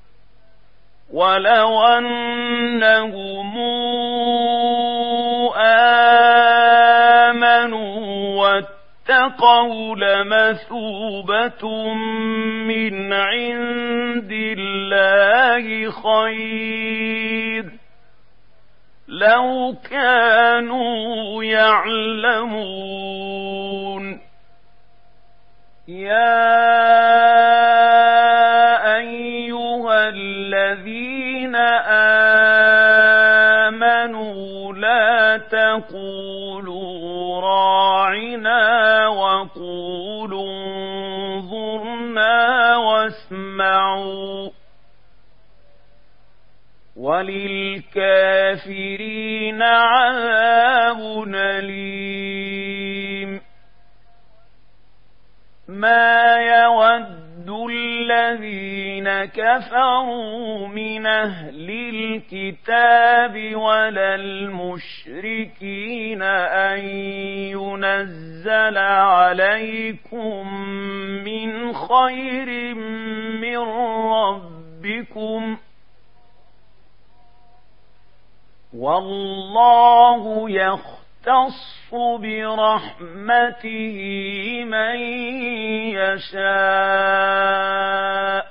A: ولو أنهم آمنوا واتقوا لمثوبة من عند الله خير لو كانوا يعلمون يا أيها الذين آمنوا لا تقولوا راعنا وقولوا انظرنا واسمعوا وللكافرين عذاب أليم ما يود الذين كفروا من أهل الكتاب ولا المشركين أن ينزل عليكم من خير من ربكم والله يختص برحمته من يشاء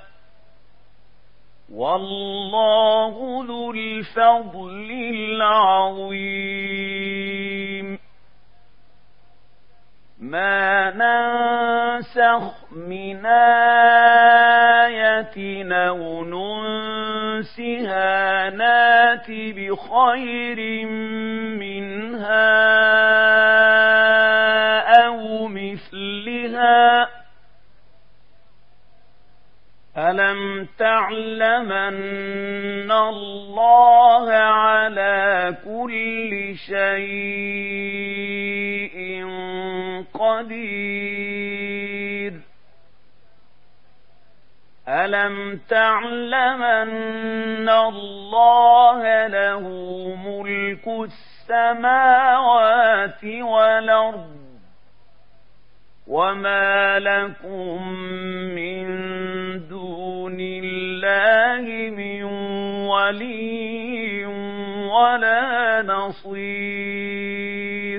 A: والله ذو الفضل العظيم ما ننسخ من آية أو ننسها نات بخير منها أو مثلها ألم تعلم أن الله على كل شيء قدير ألم تعلم أن الله له ملك السماوات والأرض وما لكم من دون الله من ولي ولا نصير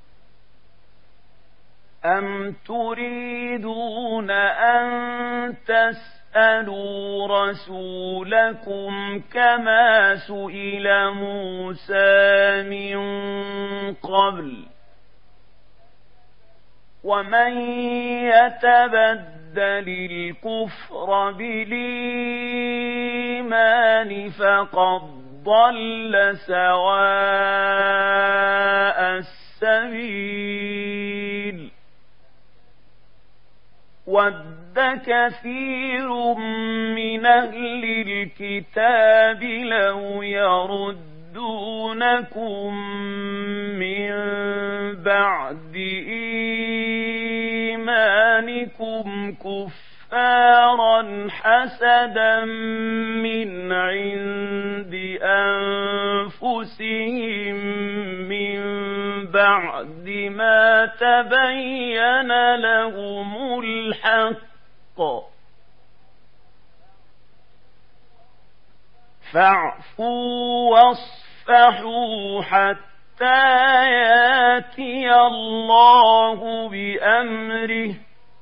A: أم تريدون أن تسألوا رسولكم كما سئل موسى من قبل ومن يتبدل الكفر بالإيمان فقد ضل سواء السبيل ود كثير من أهل الكتاب لو يردونكم من بعد إيمانكم كفارا حسدا من عند أنفسهم من بعد ما تبين لهم الحق فاعفوا واصفحوا حتى ياتي الله بأمره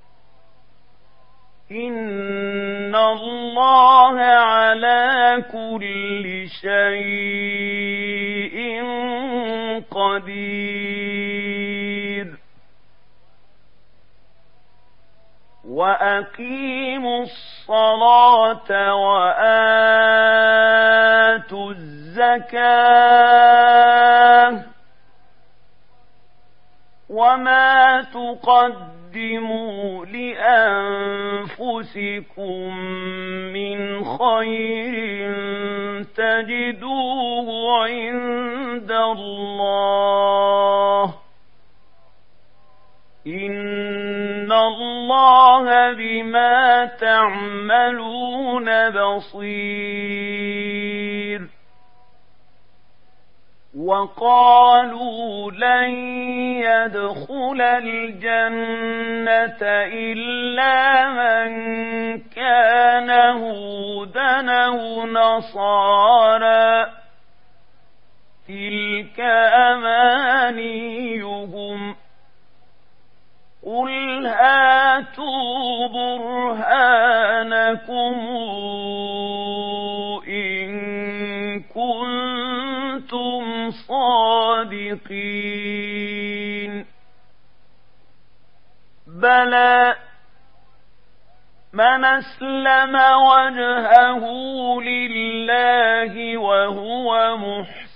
A: إن الله على كل شيء قدير وأقيموا الصلاة وآتوا الزكاة وما تقدموا لأنفسكم من خير تجدوه عند الله إن الله الله بما تعملون بصير وقالوا لن يدخل الجنة إلا من كان هودا أو نصارى تلك أمانيهم قل هاتوا برهانكم إن كنتم صادقين بلى من أسلم وجهه لله وهو محسن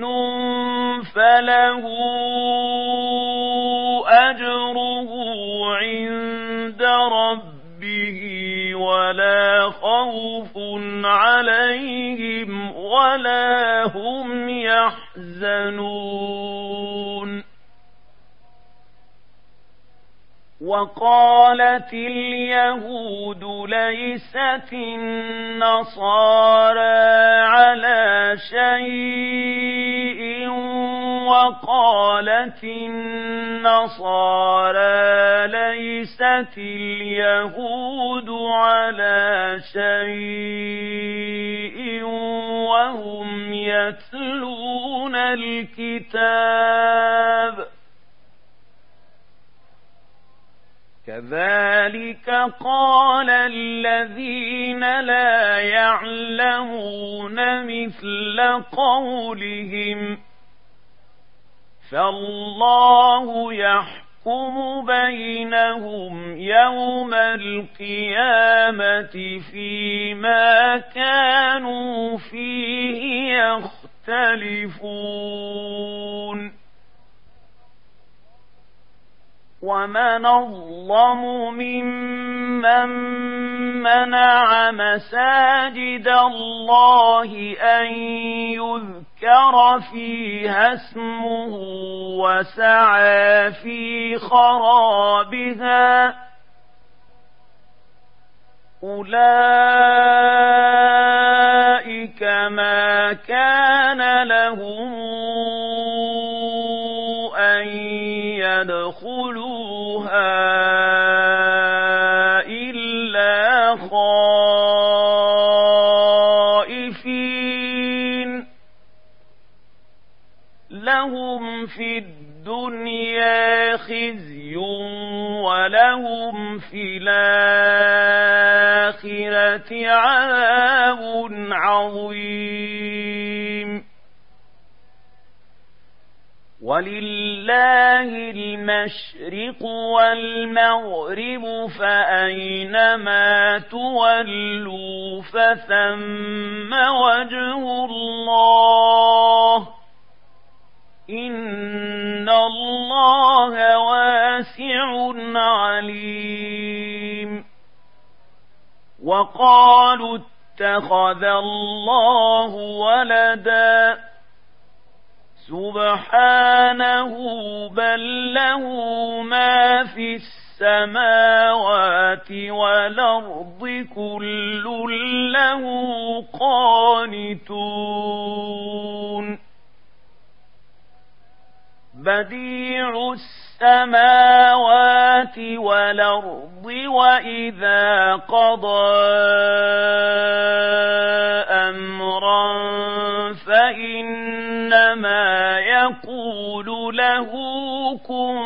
A: فله أجره عند ربه ولا خوف عليهم ولا هم يحزنون وقالت اليهود ليست النصارى على شيء وقالت النصارى ليست اليهود على شيء وهم يتلون الكتاب كذلك قال الذين لا يعلمون مثل قولهم فالله يحكم بينهم يوم القيامة فيما كانوا فيه يختلفون ومن أظلم ممن منع مساجد الله أن يذكر فيها اسمه وسعى في خرابها أولئك ما كان لهم أن يدخلوها إلا خائفين لهم في الدنيا خزي ولهم في الآخرة عذاب عظيم ولله المشرق والمغرب فأينما تولوا فثم وجه الله إن الله واسع عليم وقالوا اتخذ الله ولدا سبحانه بل له ما في السماوات والأرض كل له قانتون بديع السماوات والأرض وإذا قضى أمرا فإنما يقول له كن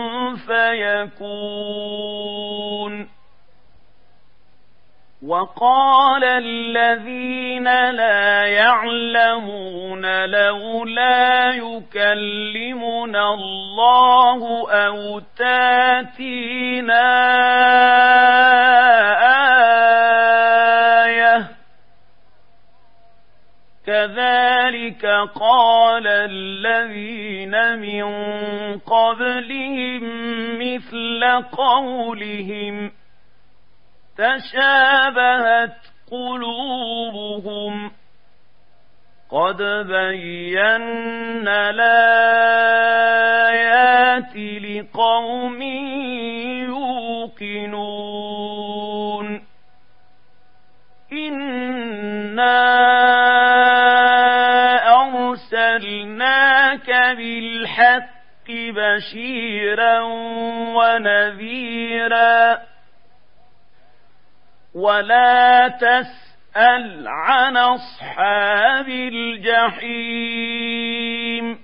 A: فيكون وقال الذين لا يعلمون لولا يكلمنا الله أو تاتينا آية كذلك قال الذين من قبلهم مثل قولهم تشابهت قلوبهم قد بينا الآيات لقوم يوقنون بالحق بشيرا ونذيرا ولا تسأل عن أصحاب الجحيم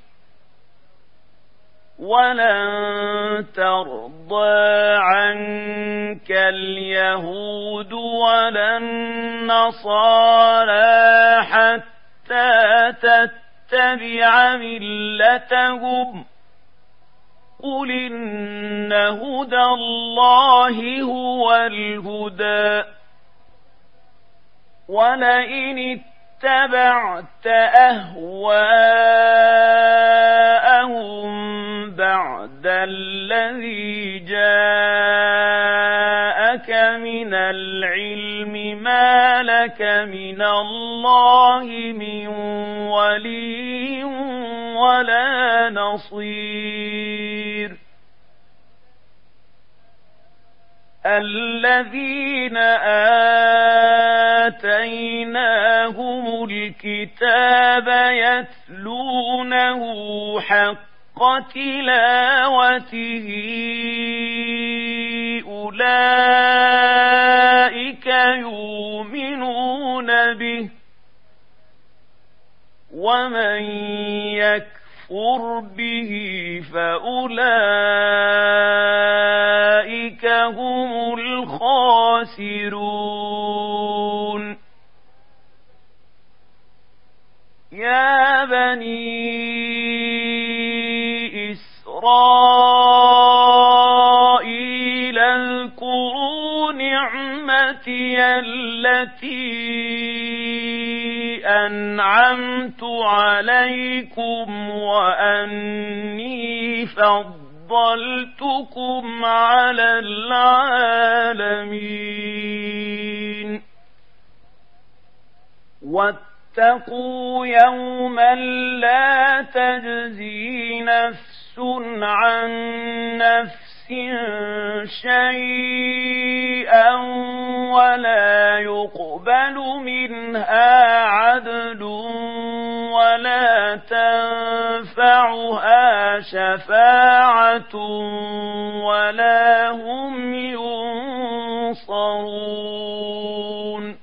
A: ولن ترضى عنك اليهود ولا النصارى حتى تتبع ملتهم قل إن هدى الله هو الهدى ولئن اتبعت أهواءهم بعد الذي جاءك من العلم ما لك من الله من ولي ولا نصير الذين آتيناهم الكتاب يتلونه حق تلاوته أولئك يؤمنون به ومن يكفر به فأولئك هم الخاسرون يا بني إسرائيل اذكروا نعمتي التي أنعمت عليكم وأني فضلتكم على العالمين واتقوا يوما لا تجزي نفس عن نفس شيئا ولا يقبل منها عدل ولا تنفعها شفاعة ولا هم ينصرون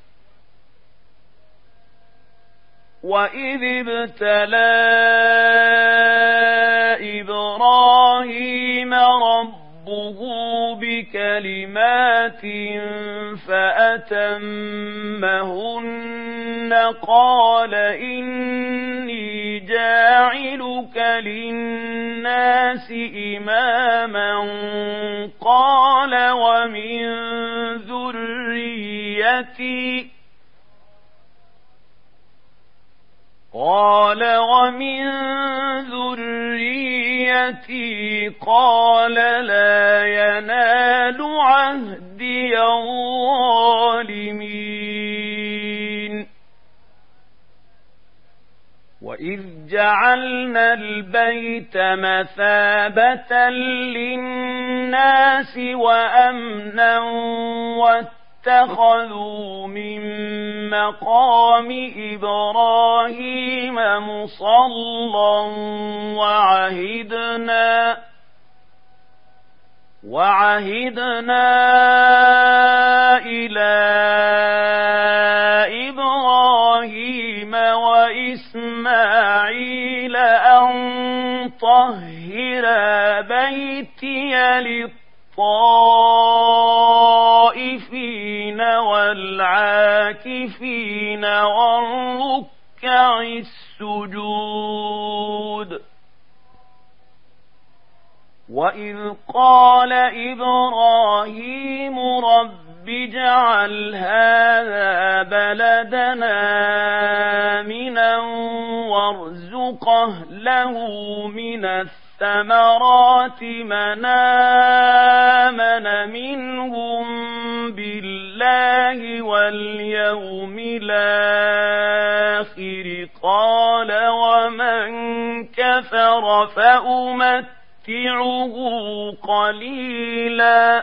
A: وإذ ابتلى إبراهيم ربه بكلمات فأتمهن قال إني جاعلك للناس إماما قال ومن ذريتي قال ومن ذريتي قال لا ينال عهدي الظالمين وإذ جعلنا البيت مثابة للناس وأمنا اتخذوا من مقام إبراهيم مصلى وعهدنا وعهدنا إلى إبراهيم وإسماعيل أن طهر بيتي للطائفين والعاكفين والركع السجود وإذ قال إبراهيم رب اجعل هذا بلدنا آمنا وارزق أهله من الثمرات من آمن منهم بالله واليوم الآخر قال ومن كفر فأمتعه قليلا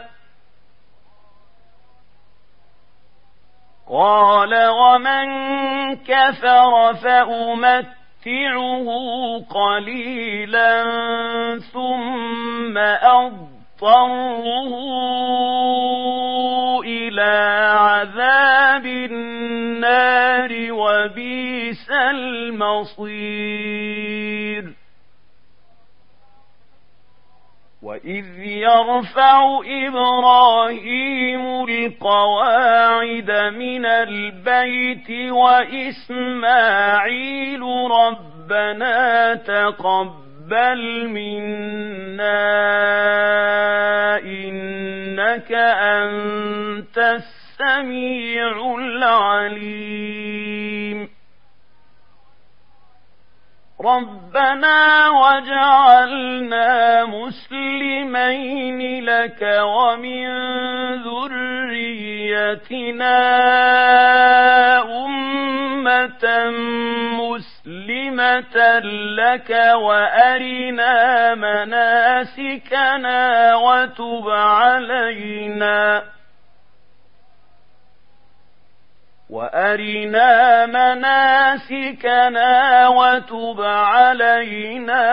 A: قال ومن كفر فأمتعه أمتعه قليلا ثم أضطره إلى عذاب النار وبئس المصير وإذ يرفع إبراهيم القواعد من البيت وإسماعيل ربنا تقبل منا إنك أنت السميع العليم ربنا وجعلنا مسلمين لك ومن ذريتنا أمة مسلمة لك وأرنا مناسكنا وتب علينا وأرنا مناسكنا وتب علينا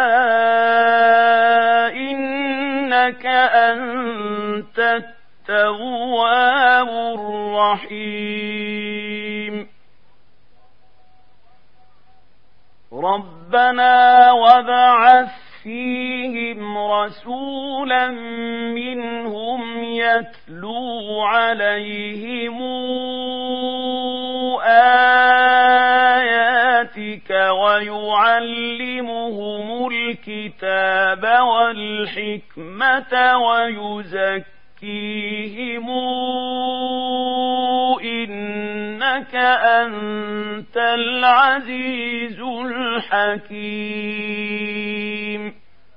A: إنك أنت التواب الرحيم ربنا وابعث فيهم رسولا منهم يتلو عليهم آياتك ويعلمهم الكتاب والحكمة ويزكيهم إنك أنت العزيز الحكيم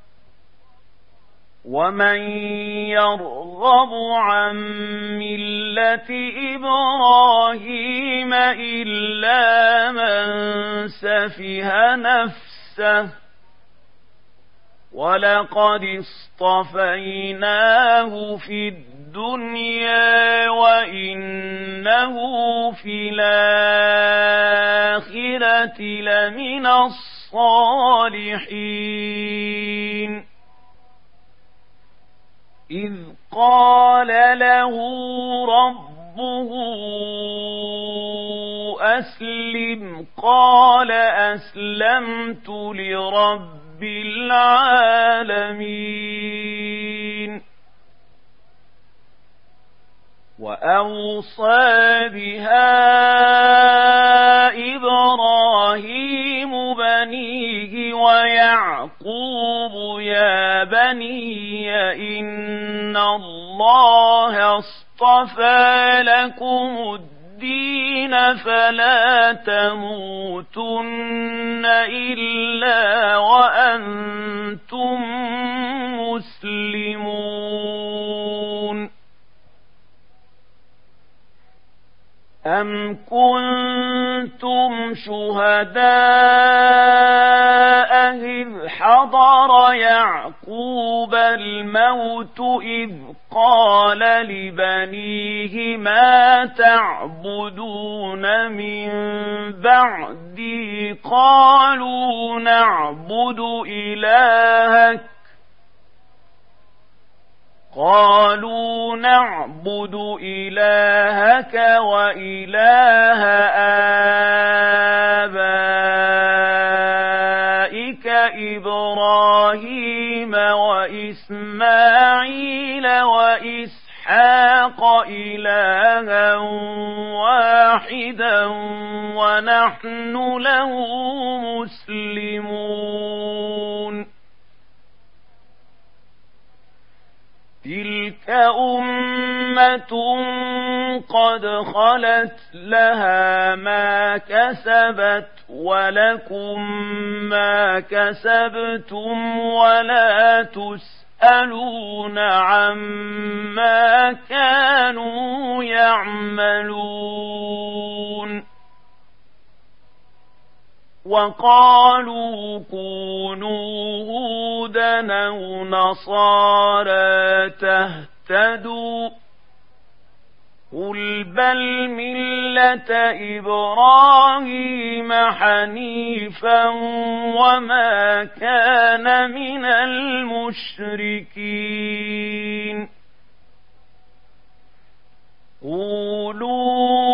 A: ومن يرغب عن ملة إبراهيم إلا من سفه نفسه ولقد اصطفيناه في الدنيا وإنه في الآخرة لمن الصالحين إذ قال له ربه أسلم قال أسلمت لرب العالمين وأوصى بها إبراهيم بنيه ويعقوب يا بني إن الله اصطفى لكم الدين فلا تموتن إلا وأنتم مسلمون أم كنتم شهداء إذ حضر يعقوب الموت إذ قال لبنيه ما تعبدون من بعدي قالوا نعبد إلهك قالوا نعبد إلهك وإله آبائك إبراهيم وإسماعيل وإسحاق إلها واحدا ونحن له مسلمون تلك أمة قد خلت لها ما كسبت ولكم ما كسبتم ولا تسألون عما كانوا يعملون وقالوا كونوا هودا أو نصارى تهتدوا قل بل ملة إبراهيم حنيفا وما كان من المشركين قولوا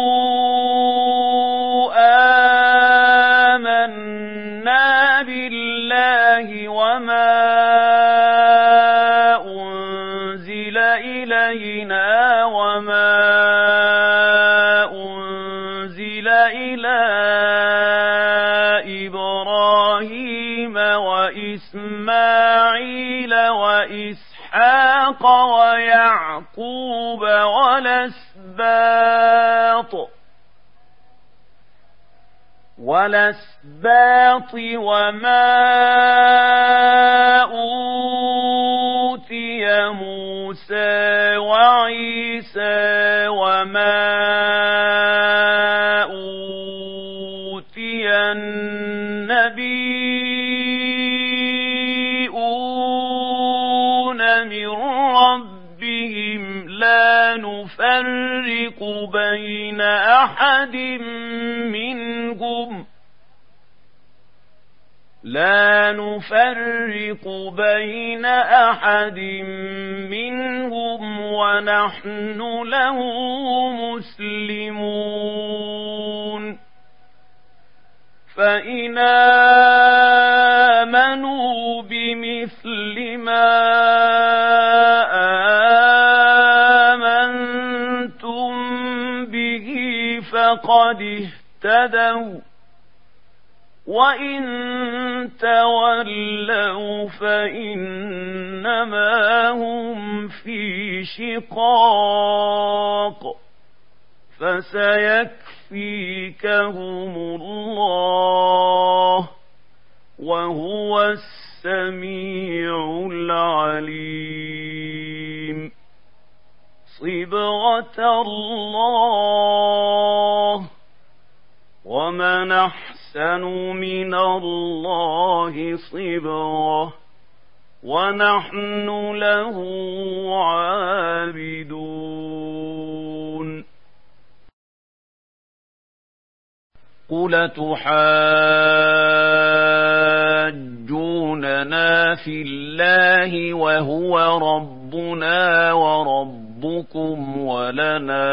A: آمنا بالله وما أنزل إلينا وما أنزل إلى إبراهيم وإسماعيل وإسحاق ويعقوب والأسباط والأسباط وما أوتي موسى وعيسى وما أوتي النبيون من ربهم لا نفرق بين أحد منهم لا نفرق بين أحد منهم ونحن له مسلمون فإن آمنوا بمثل ما آمنتم به فقد اهتدوا وإن تولوا فإنما هم في شقاق فسيكفيكهم الله وهو السميع العليم صبغة الله ومن أحسن من الله صبغة ونحن له عابدون قل تحاجوننا في الله وهو ربنا وربكم ولنا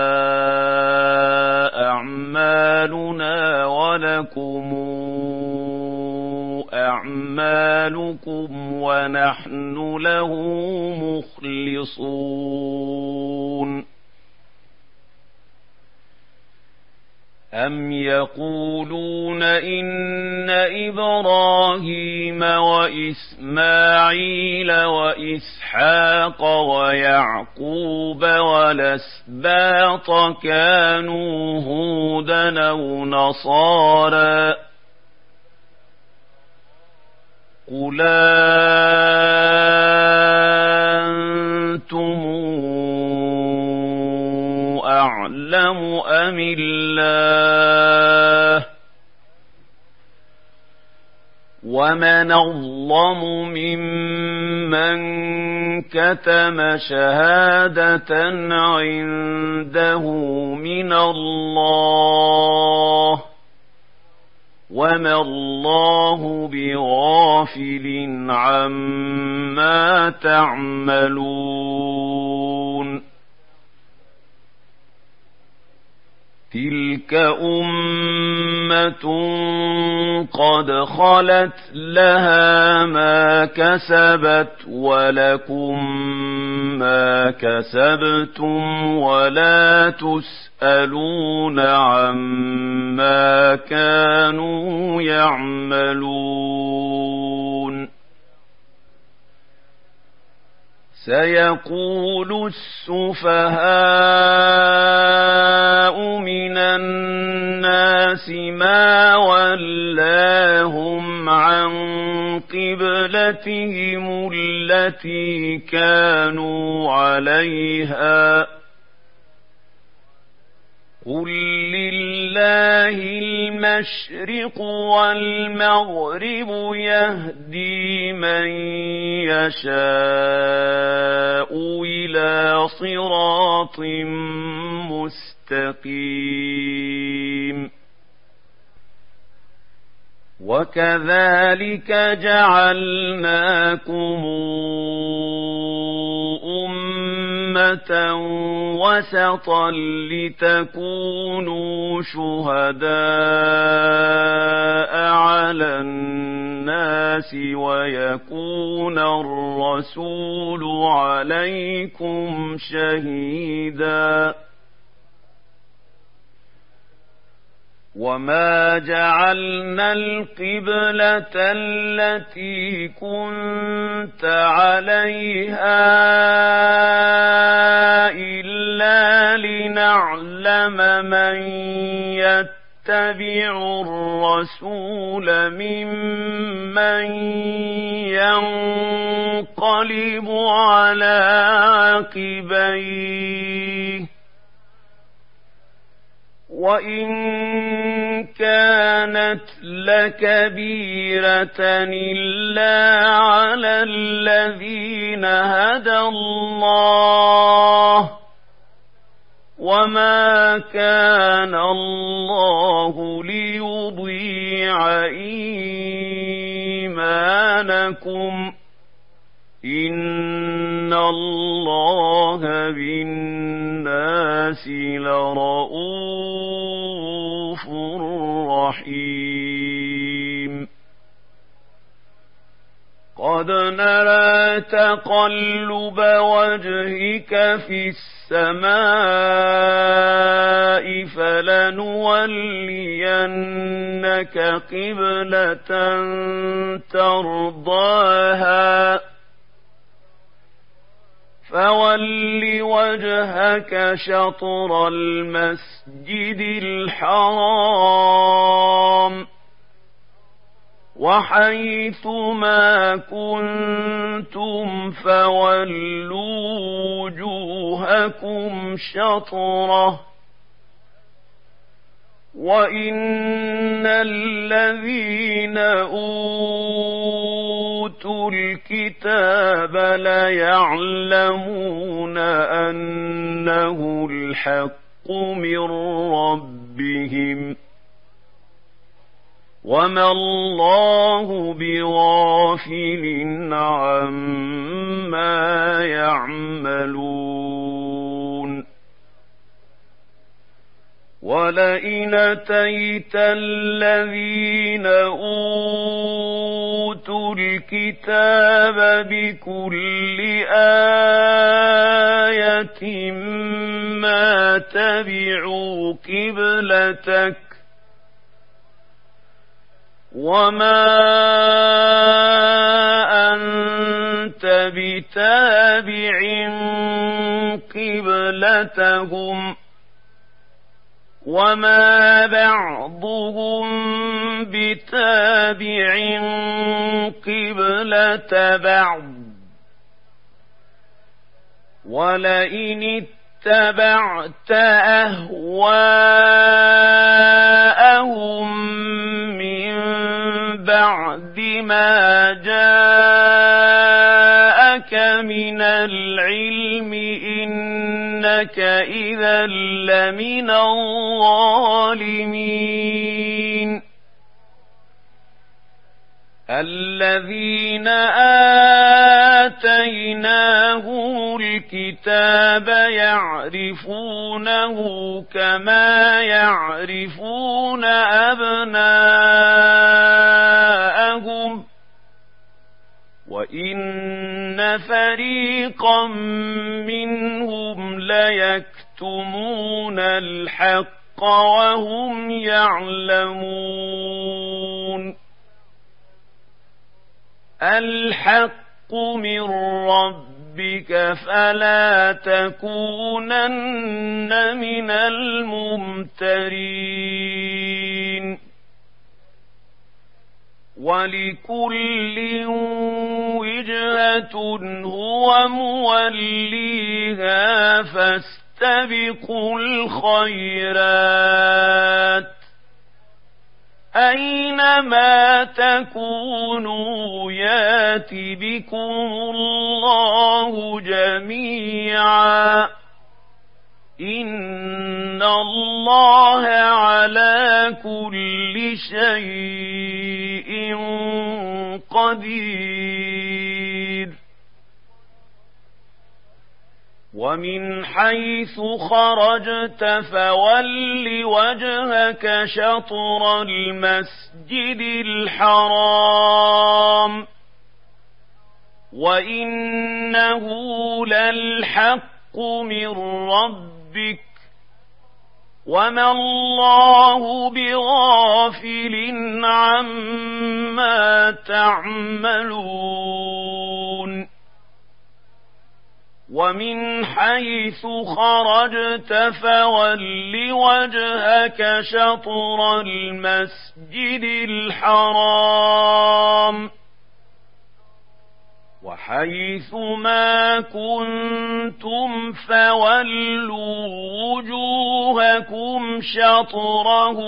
A: أعمالنا ولكم أعمالكم ونحن له مخلصون أم يقولون إن إبراهيم وإسماعيل وإسحاق ويعقوب والأسباط كانوا هودا أو نصارى قل أنتم أعلم أم الله ومن أظلم ممن كتم شهادة عنده من الله وما الله بغافل عما تعملون تلك أمة قد خلت لها ما كسبت ولكم ما كسبتم ولا تسألون عما كانوا يعملون سيقول السفهاء من الناس ما ولاهم عن قبلتهم التي كانوا عليها قل لله المشرق والمغرب يهدي من يشاء إلى صراط مستقيم. وكذلك جعلناكم أمة وسطا لتكونوا شهداء على الناس ويكون الرسول عليكم شهيدا. وما جعلنا القبلة التي كنت عليها إلا لنعلم من يتبع الرسول ممن ينقلب على عقبيه، وإن كانت لكبيرة إلا على الذين هدى الله، وما كان الله ليضيع إيمانكم إن الله بالناس لرءوف رحيم. قد نرى تقلب وجهك في السماء فلنولينك قبلة ترضاها فول وجهك شطر المسجد الحرام وحيث ما كنتم فولوا وجوهكم شطره، وإن الذين أوتوا الكتاب ليعلمون أنه الحق من ربهم وما الله بغافل عما يعملون. ولئن أتيت الذين أوتوا الكتاب بكل آية ما تبعوا قبلتك وما أنت بتابع قبلتهم وما بعضهم بتابع قبلة بعض، ولئن اتبعت أهواءهم من بعد ما جاءك من العلم إنك إذا لمن الظالمين. الذين آتيناهم الكتاب يعرفونه كما يعرفون أبناءهم وإن فريقا منهم ليكتمون الحق وهم يعلمون. الحق من ربك فلا تكونن من الممترين. ولكل وجهة هو موليها فاستبقوا الخيرات أينما تكونوا يات بكم الله جميعا إن كل شيء قدير ومن حيث خرجت فول وجهك شطر المسجد الحرام وإنه للحق من ربك وما الله بغافل عما تعملون ومن حيث خرجت فول وجهك شطر المسجد الحرام وحيث ما كنتم فولوا وجوهكم شطره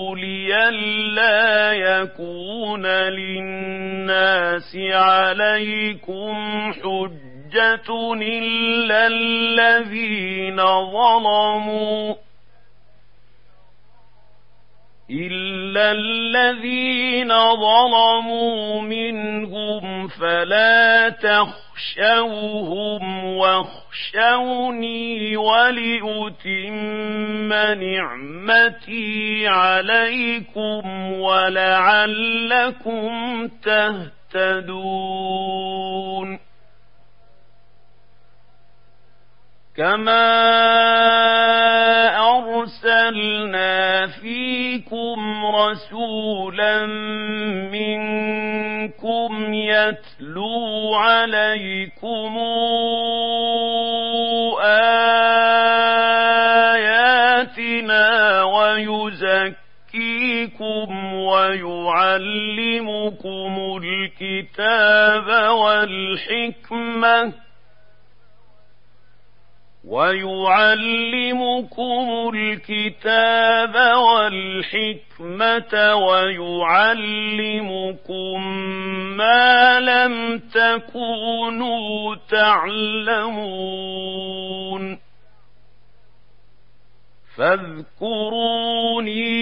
A: لئلا يكون للناس عليكم حجة إلا الذين ظلموا إلا الذين ظلموا منهم فلا تخشوهم واخشوني ولأتم نعمتي عليكم ولعلكم تهتدون كما أرسلنا فيكم رسولا منكم يتلو عليكم آياتنا ويزكيكم ويعلمكم الكتاب والحكمة ويعلمكم الكتاب والحكمة ويعلمكم ما لم تكونوا تعلمون فاذكروني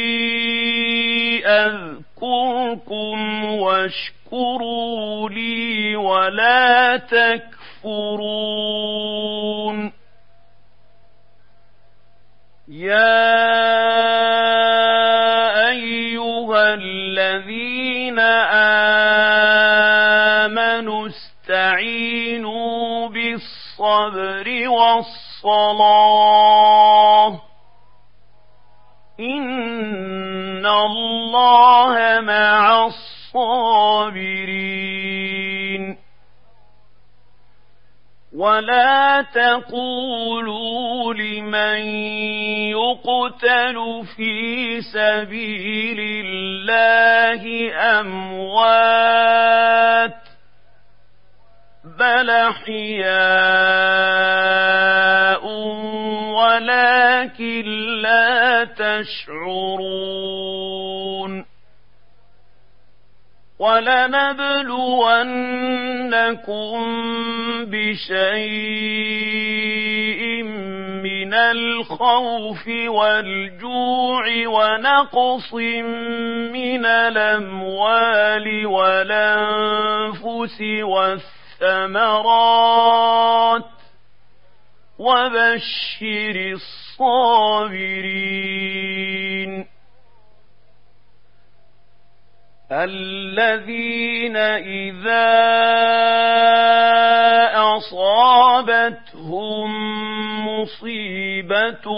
A: أذكركم واشكروا لي ولا تكفرون يا أيها الذين آمنوا استعينوا بالصبر والصلاة إن الله مع الصابرين ولا تقولوا لمن يقتل في سبيل الله أموات بل أحياء ولكن لا تشعرون ولنبلونكم بشيء من الخوف والجوع ونقص من الأموال والأنفس والثمرات وبشر الصابرين الذين إذا أصابتهم مصيبة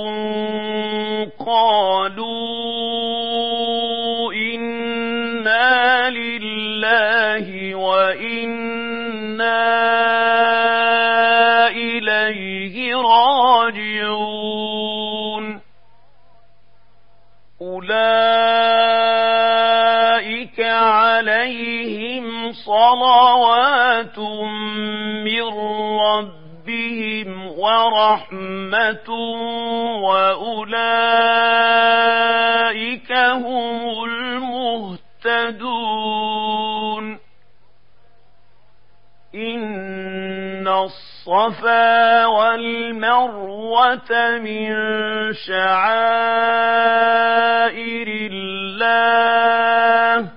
A: قالوا إنا لله وإنا إليه راجعون أولئك عليهم صلوات من ربهم ورحمة وأولئك هم المهتدون إن الصفا والمروة من شعائر الله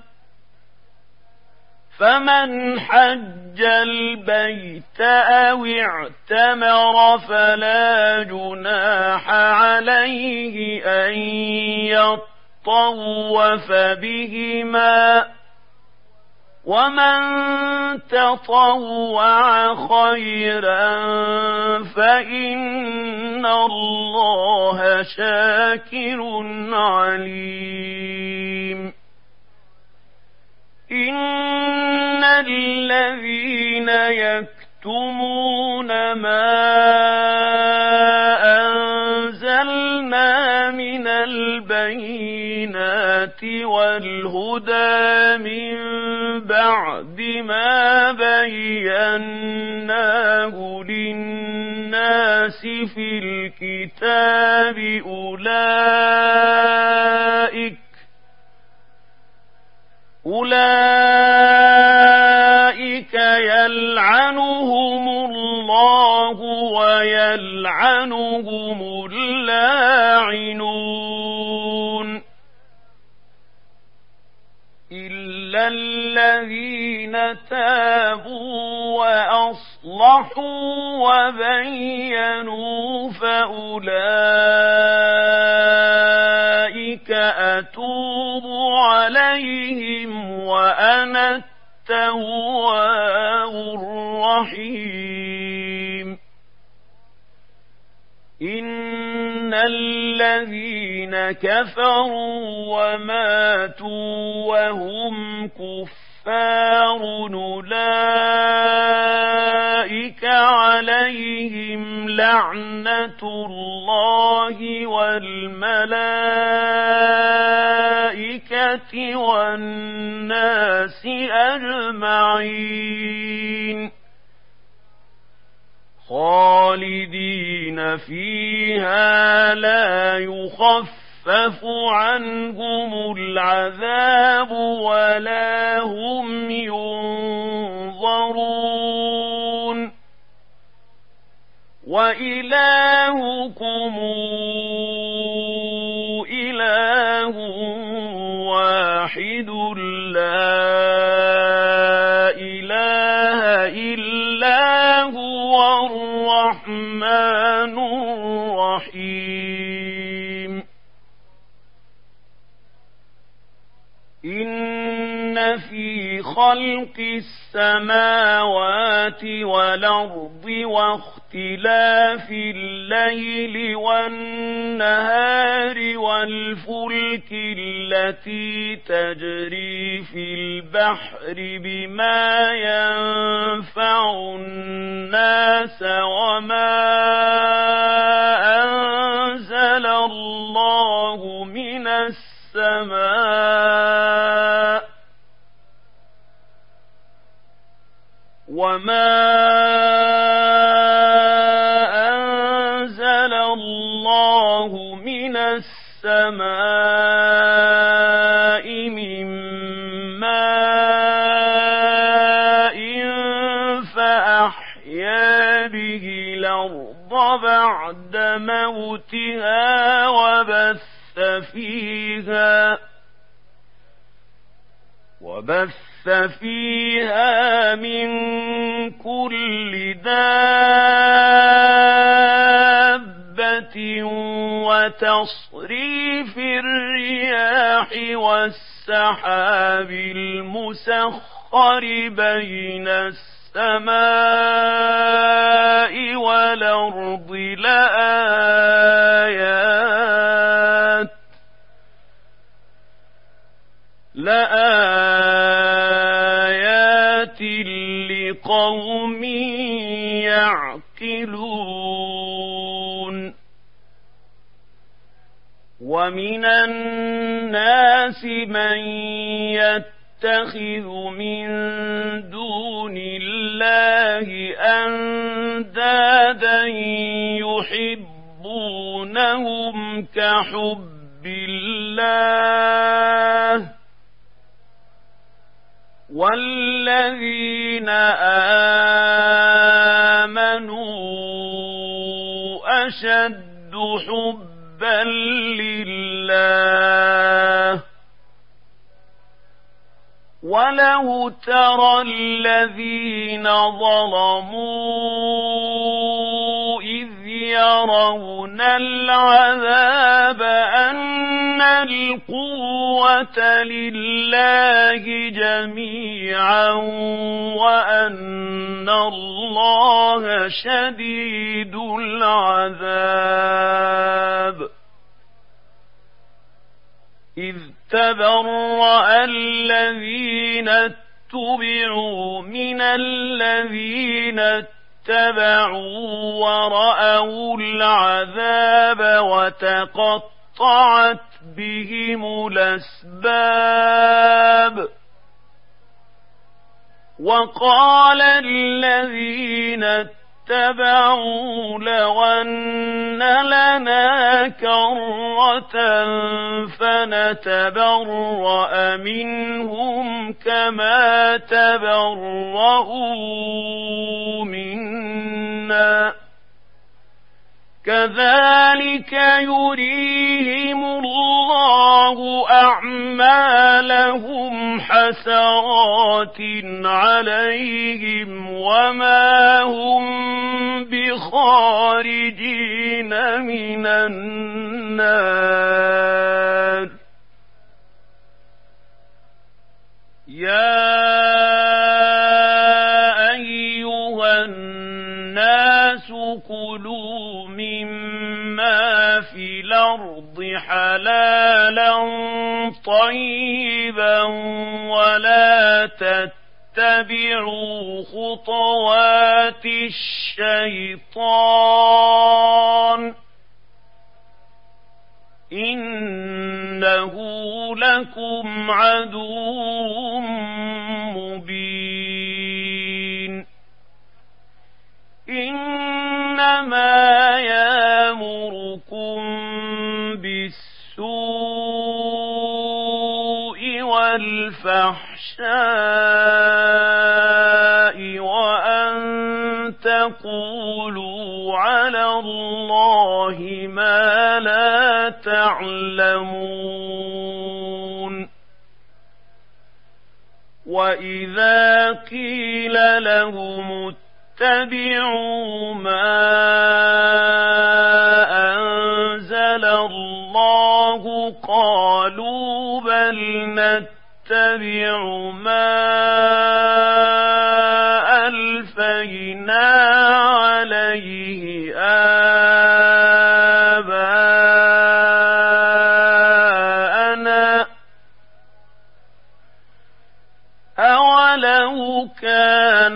A: فمن حج البيت أو اعتمر فلا جناح عليه أن يطوف بهما ومن تطوع خيرا فإن الله شاكر عليم إن الذين يكتمون ما أنزلنا من البينات والهدى من بعد ما بيناه للناس في الكتاب أولئك أولئك يلعنهم الله ويلعنهم اللاعنون إلا الذين تابوا وأصلحوا وبينوا فأولئك أتوب عليهم وأنا التواب الرحيم إن الذين كفروا وماتوا وهم كفار أولئك عليهم لعنة الله والملائكة والناس أجمعين خالدين فيها لا يخفف عنهم العذاب ولا هم ينظرون وإلهكم إله واحد لا إله إلا هو الرحمن الرحيم إن في خلق السماوات والأرض واختلاف الليل والنهار والفلك التي تجري في البحر بما ينفع الناس وما أنزل الله من السماء وما أنزل الله من السماء من ماء فأحيا به الأرض بعد موتها وبث فيها وبث فيها من كل دابة وتصريف الرياح والسحاب المسخر بين السماء والأرض لآيات لآيات لقوم يعقلون ومن الناس من يتخذ من دون الله أندادا يحبونهم كحب الله والذين آمنوا أشد حبا لله ولو ترى الذين ظلموا إذ يرون العذاب أن القوة لله جميعا وأن الله شديد العذاب إذ تبرأ الذين اتبعوا من الذين اتبعوا ورأوا العذاب وتقطعت بهم الأسباب وقال الذين اتبعوا لو أن لنا كرة فنتبرأ منهم كما تبرؤوا منا كذلك يريهم الله أعمالهم حسرات عليهم وما هم بخارجين من النار يا أيها الناس كلوا مما في الأرض حلالا طيبا ولا تتبعوا خطوات الشيطان إنه لكم عدو مبين إنما يأمركم بالسوء والفحشاء وأن تقولوا على الله ما لا تعلمون وإذا قيل لهم اتبعوا ما أنزل الله قالوا بل نتبع ما ألفينا عليه آباءنا أولو كان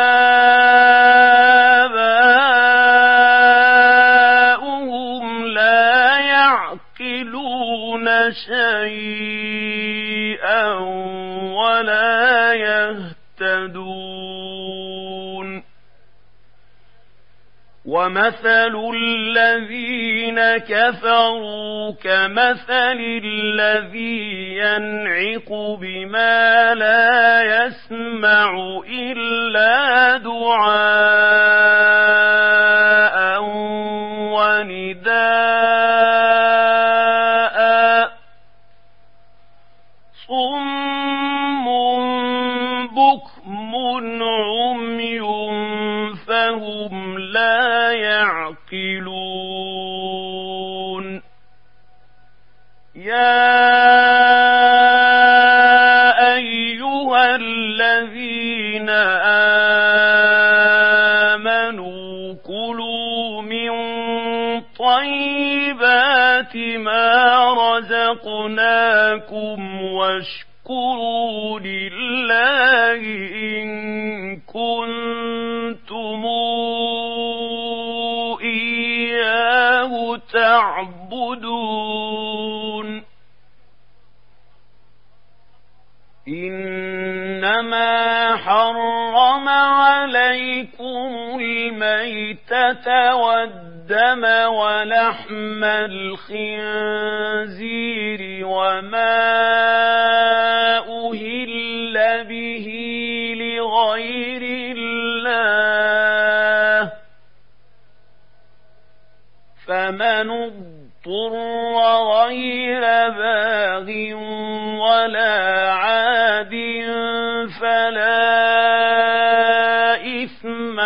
A: آباؤهم لا يعقلون شيئا ولا يهتدون ومثل الذين كفروا كمثل الذي ينعق بما لا يسمع إلا دعاء ونداء صم بكم عمي فهم لا يعقلون يا أيها الذين آمنوا كلوا من طيبات ما رزقناكم واشكروا لله إن كنتم إياه تعبدون إنما حرم عليكم الميتة والدم ولحم الخنزير وما أهل به لغير الله فمن اضطر غير باغ ولا عاد فلا إثم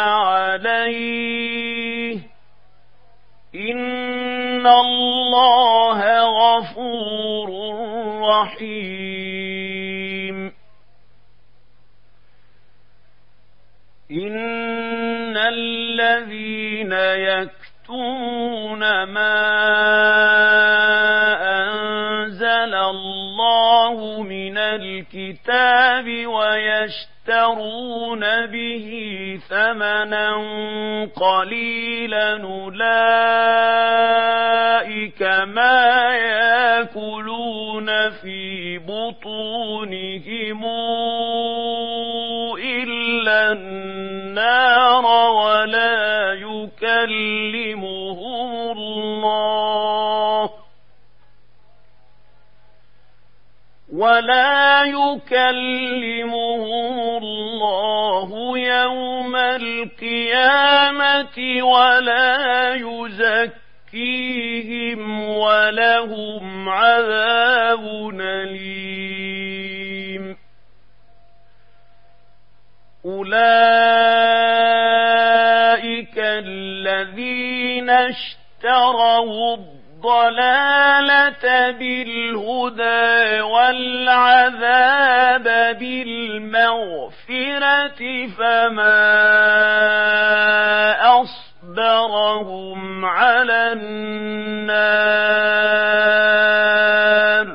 A: عليه إن الله غفور رحيم إن الذين يكتمون ما أنزل الله من الكتاب ويشترون به ثمنا قليلا أولئك ما يأكلون في بطونهم إلا النار ولا يكلمهم الله ولا يكلمهم الله يوم القيامة ولا يزكيهم ولهم عذاب أليم أولئك الذين اشتروا الضلالة بالهدى والعذاب بالمغفرة فما أصبرهم على النار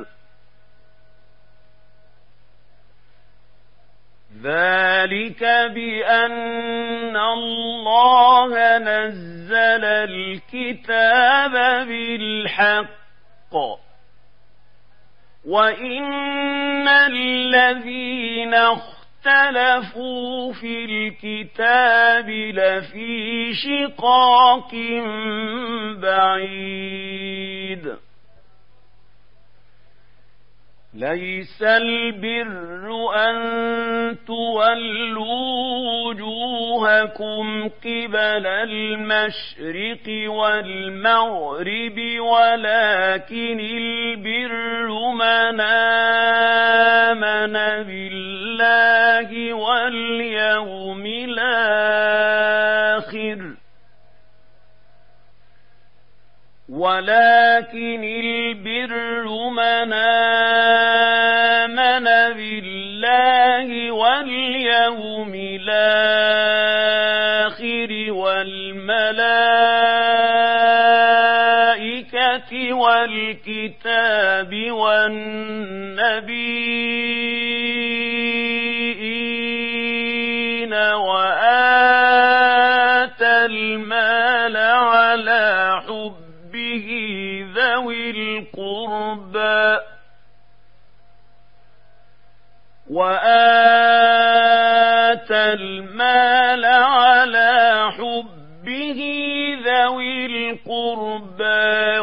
A: ذلك بأن الله نزل الكتاب بالحق وإن الذين اختلفوا في الكتاب لفي شقاق بعيد ليس البر أن تولوا وجوهكم قبل المشرق والمغرب ولكن البر من آمن بالله واليوم الآخر ولكن البر من آمن بالله واليوم الآخر والملائكة والكتاب والنبيين وآتى المال على حبه ذوي القربى وآتى المال على حبه ذوي القربى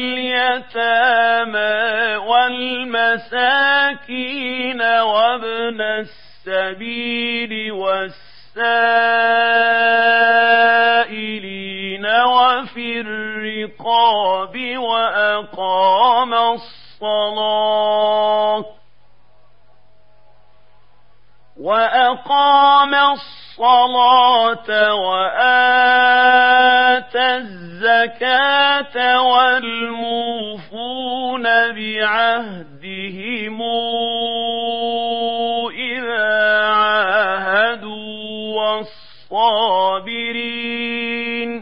A: واليتامى والمساكين وابن السبيل والسائلين وفي الرقاب وأقام الصلاة وأقام الصلاة وآتى الزكاة والموفون بعهدهم إذا عاهدوا والصابرين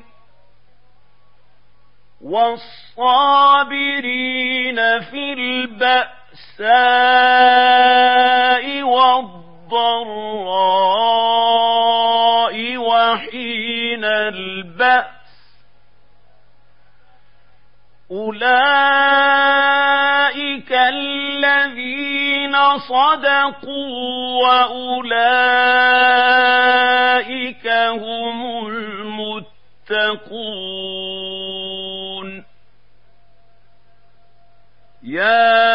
A: والصابرين في البأساء والضراء وحين البأس أولئك الذين صدقوا وأولئك هم المتقون يا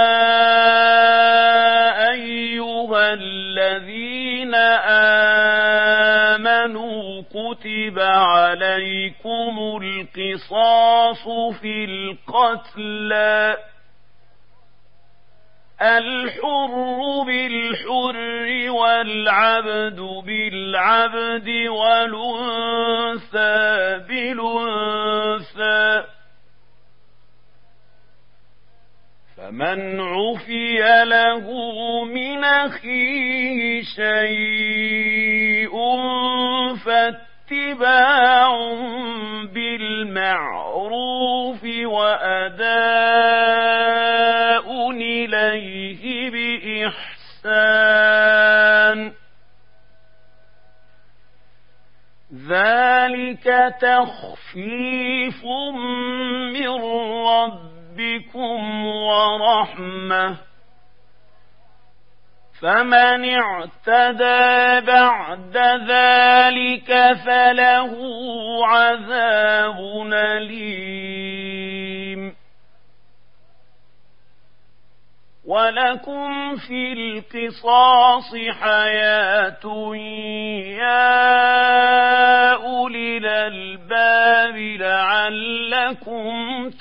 A: أيها الذين آمنوا كتب عليكم عليكم القصاص في القتلى الحر بالحر والعبد بالعبد والأنثى بالأنثى فمن عفي له من أخيه شيء فاتباع بالمعروف وأداء إليه بإحسان ذلك تخفيف من ربكم ورحمة فمن اعتدى بعد ذلك فله عذاب أليم ولكم في القصاص حياة يا أولي الألباب لعلكم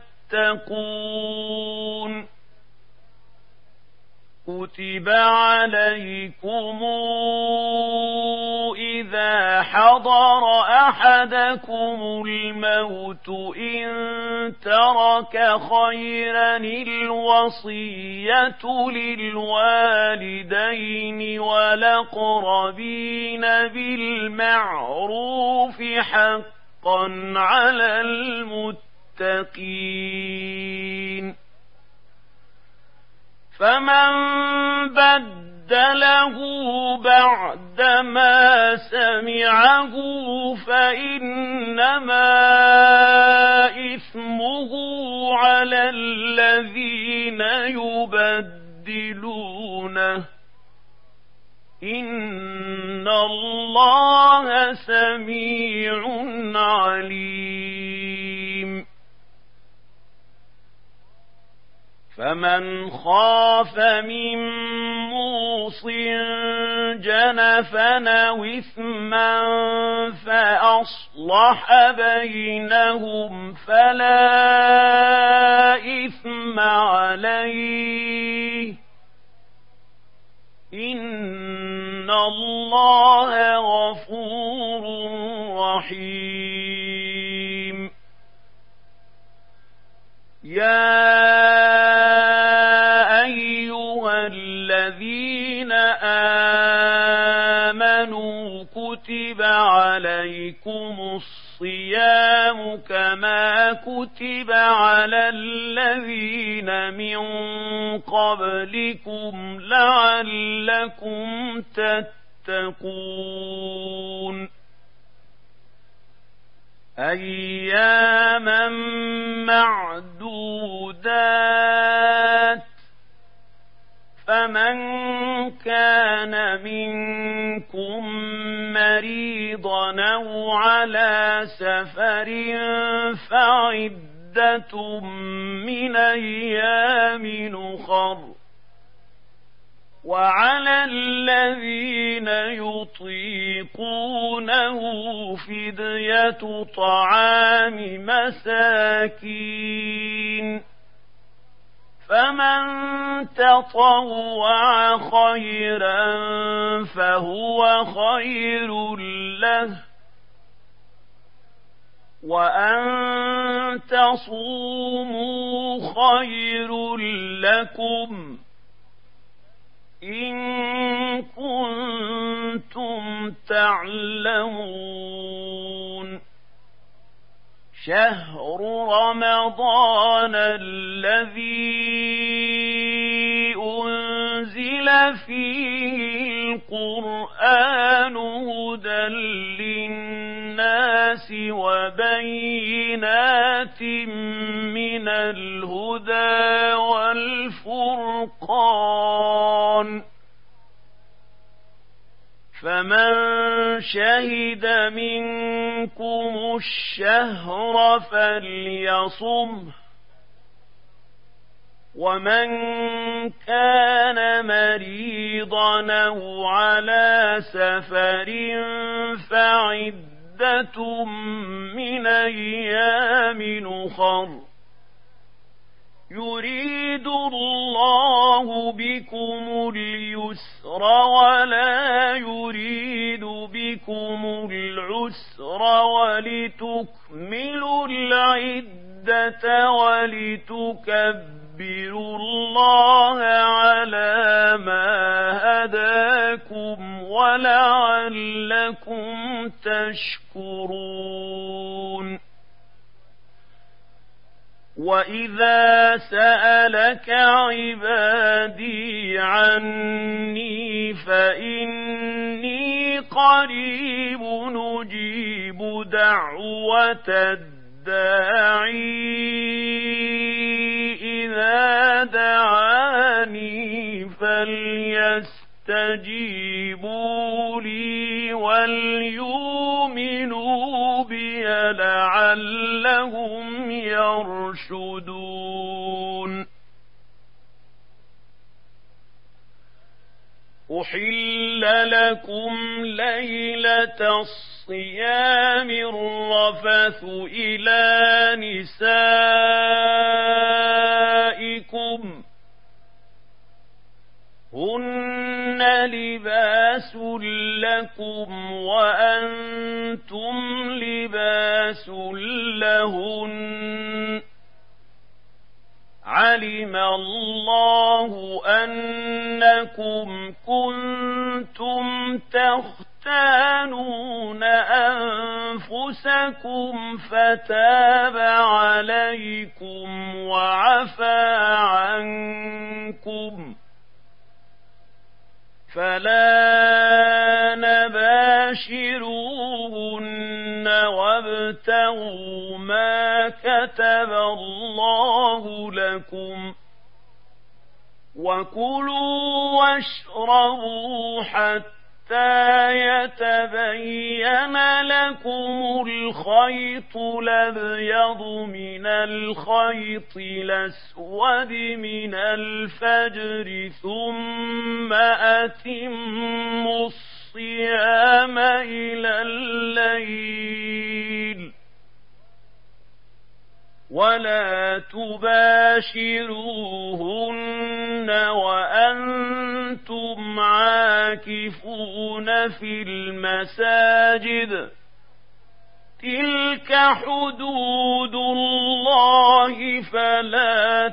A: تتقون كتب عليكم إذا حضر أحدكم الموت إن ترك خيرا الوصية للوالدين والأقربين بالمعروف حقا على المتقين فمن بدله بعدما سمعه فإنما إثمه على الذين يبدلونه إن الله سميع عليم فمن خاف من موص جنفا أو إثما فأصلح بينهم فلا إثم عليه إن الله غفور رحيم يا الذين آمنوا كتب عليكم الصيام كما كتب على الذين من قبلكم لعلكم تتقون أياما معدودات فمن كان منكم مريضا أو على سفر فعدة من أيام أخر وعلى الذين يطيقونه فدية طعام مساكين فمن تطوع خيرا فهو خير له وأن تصوموا خير لكم إن كنتم تعلمون شهر رمضان الذي أنزل فيه القرآن هدى للناس وبينات من الهدى والفرقان فمن شهد منكم الشهر فليصمه ومن كان مريضا أو على سفر فعدة عدة من أيام أخر يريد الله بكم اليسر ولا يريد بكم العسر ولتكملوا العدة ولتكبروا الله على ما هداكم ولعلكم تشكرون. وإذا سألك عبادي عني فإني قريب نجيب دعوة الداعي إذا دعاني فليستجيبوا لي وليؤمنوا بي لعلهم يرشدون. أحل لكم ليلة الصيام الرفث إلى نسائكم هن لباس لكم وأنتم لباس لهن علم الله أنكم كنتم تختانون أنفسكم فتاب عليكم وعفى عنكم فلا نباشروهن وابتغوا ما كتب الله لكم وكلوا واشربوا حتى يتبين لكم الخيط الأبيض من الخيط الأسود من الفجر ثم أتموا الصيام إلى الليل ولا تباشروهن وأنتم عاكفون في المساجد تلك حدود الله فلا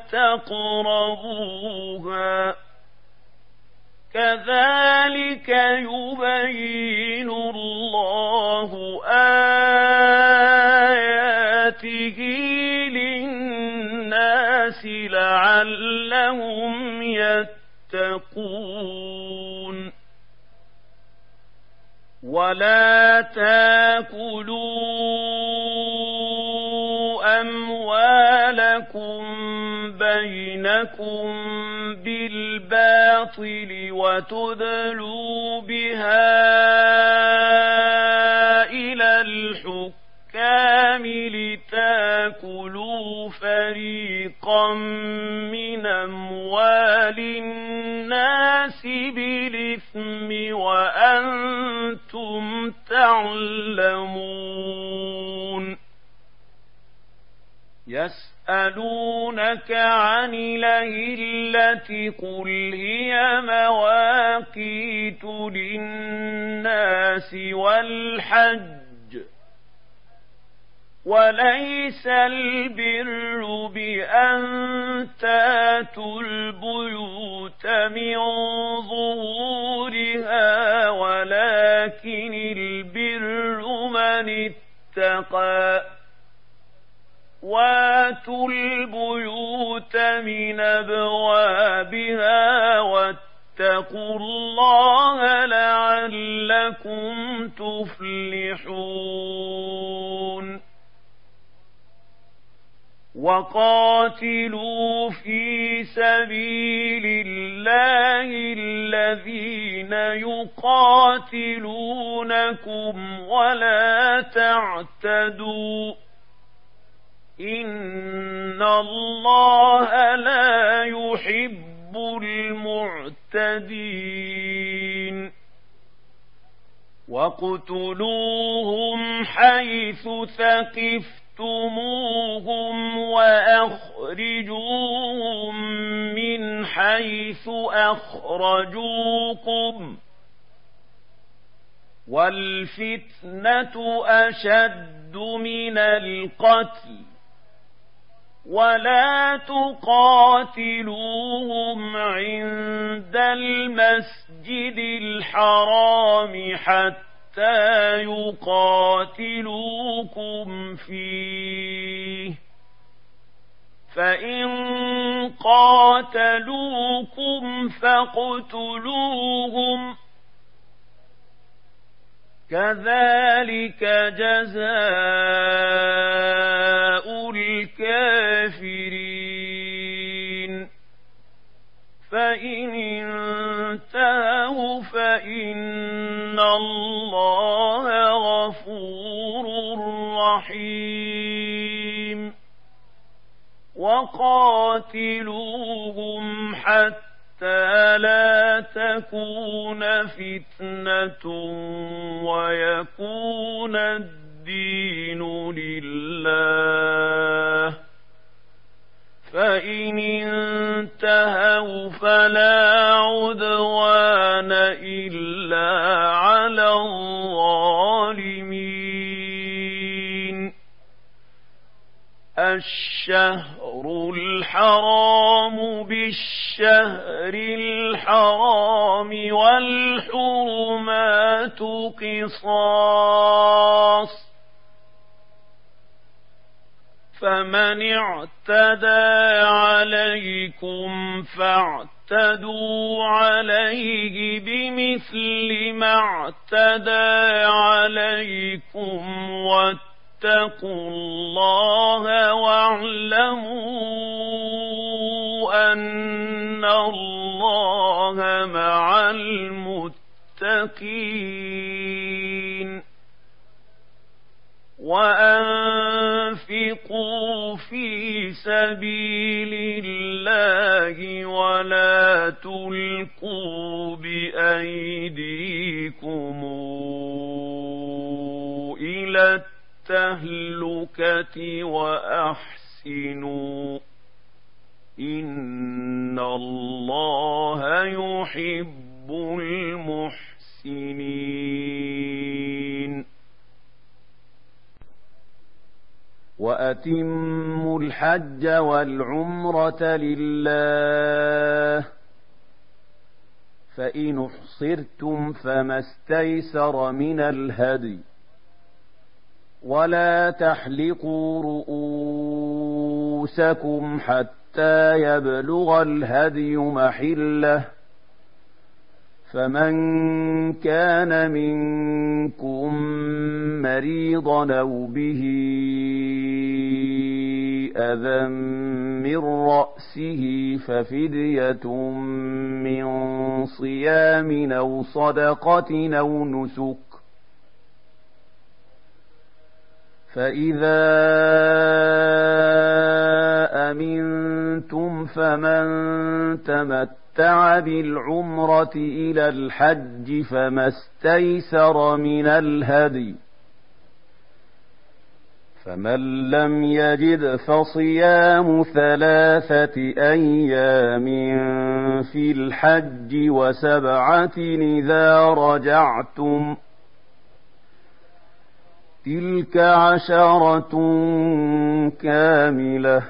A: تقربوها كذلك يبين الله آياته للناس لعلهم يتقون. ولا تاكلوا أموالكم بينكم بالباطل وتدلوا بها إلى الحكام لتاكلوا فريقا من أموال الناس بالإثم وأنتم تعلمون. يسألونك عن الأهلة قل هي مواقيت للناس والحج وليس البر بأن تاتوا البيوت من ظهورها ولكن البر من اتقى واتوا البيوت من أبوابها واتقوا الله لعلكم تفلحون. وقاتلوا في سبيل الله الذين يقاتلونكم ولا تعتدوا إن الله لا يحب المعتدين. واقتلوهم حيث ثقفتموهم وأخرجوهم من حيث أخرجوكم والفتنة أشد من القتل ولا تقاتلوهم عند المسجد الحرام حتى يقاتلوكم فيه فإن قاتلوكم فاقتلوهم كذلك جزاء الكافرين فإن انتهوا فإن الله غفور رحيم وقاتلوهم حتى لا تكون فتنة ويكون الدين لله فإن انتهوا فلا عدوان إلا على الظالمين الشهر الحرام بالشهر الحرام والحرمات قصاص فمن اعتدى عليكم فاعتدوا عليه بمثل ما اعتدى عليكم واتقوا الله واعلموا أن الله مع المتقين وأنفقوا في سبيل الله ولا تلقوا بأيديكم إلى التهلكة وأحسنوا إن الله يحب المحسنين
B: وأتموا الحج والعمرة لله فإن احصرتم فما استيسر من الهدي ولا تحلقوا رؤوسكم حتى يبلغ الهدي محله فمن كان منكم مريضا أو به أذى من رأسه ففدية من صيام أو صدقة أو نسك فإذا أمنتم فمن تمتع بالعمرة إلى الحج فما استيسر من الهدي فمن لم يجد فصيام ثلاثة أيام في الحج وسبعة إذا رجعتم تلك عشرة كاملة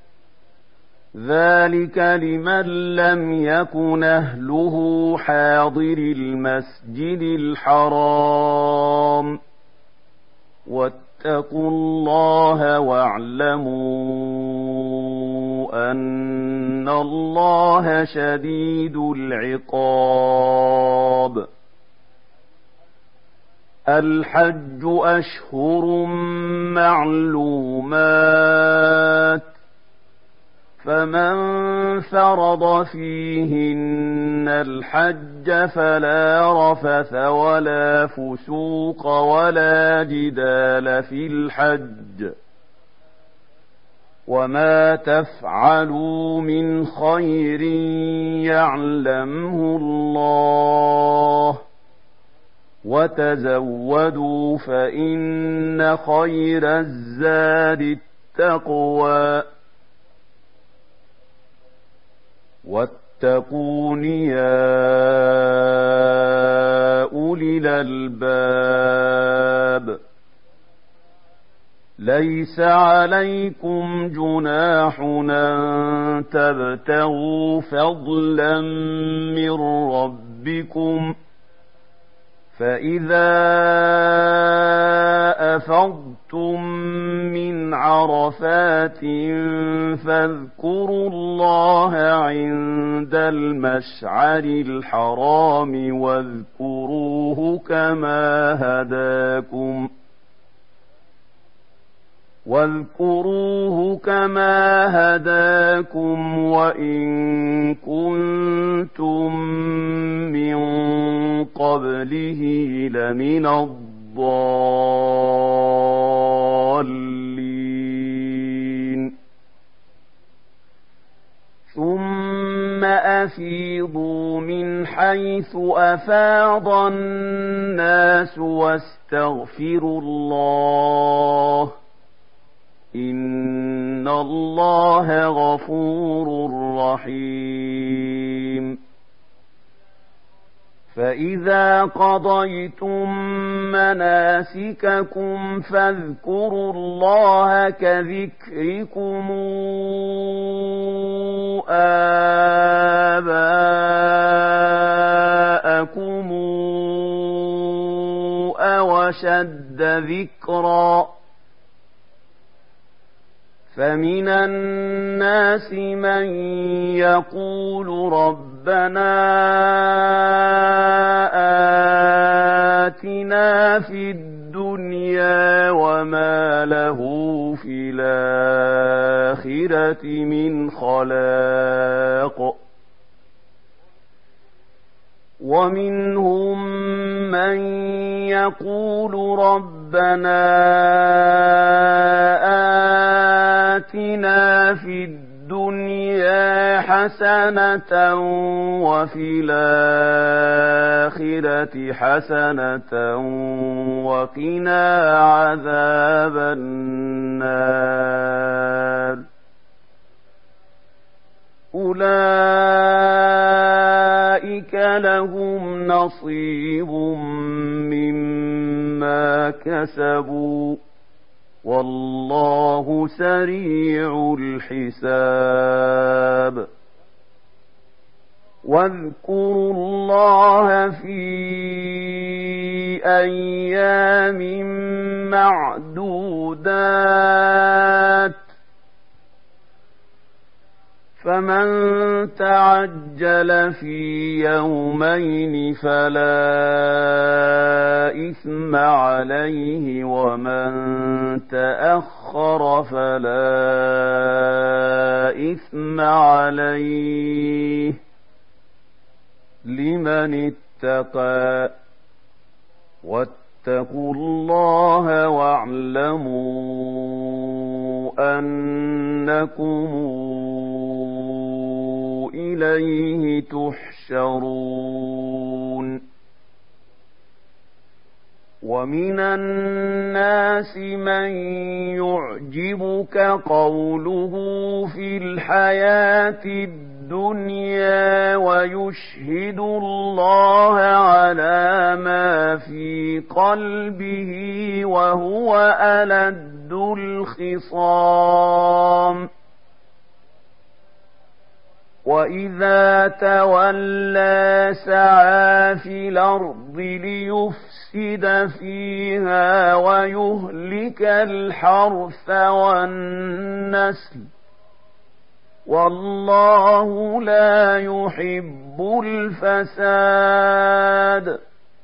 B: ذلك لمن لم يكن أهله حاضر المسجد الحرام واتقوا الله واعلموا أن الله شديد العقاب الحج أشهر معلومات فمن فرض فيهن الحج فلا رفث ولا فسوق ولا جدال في الحج وما تفعلوا من خير يعلمه الله وتزودوا فإن خير الزاد التقوى واتقون يا أولي الألباب ليس عليكم جناح أن تبتغوا فضلا من ربكم فإذا أفضتم من عرفات فاذكروا الله عند المشعر الحرام واذكروه كما هداكم واذكروه كما هداكم وإن كنتم من قبله لمن الضالين ثم أفيضوا من حيث أفاض الناس واستغفروا الله إن الله غفور رحيم فإذا قضيتم مناسككم فاذكروا الله كذكركم آباءكم أو أشد ذكرا فمن الناس من يقول ربنا آتنا في الدنيا وما له في الآخرة من خلاق ومنهم من يقول ربنا آتنا في الدنيا حسنة وفي الآخرة حسنة وقنا عذاب النار أولئك لهم نصيب مما كسبوا والله سريع الحساب واذكروا الله في أيام معدودات فمن تعجل في يومين فلا إثم عليه ومن تأخر فلا إثم عليه لمن اتقى واتقوا الله واعلموا أنكم إليه تحشرون ومن الناس من يعجبك قوله في الحياة الدنيا ويشهد الله على ما في قلبه وهو ألد الخصام وإذا تولى سعى في الأرض ليفسد فيها ويهلك الحرث والنسل والله لا يحب الفساد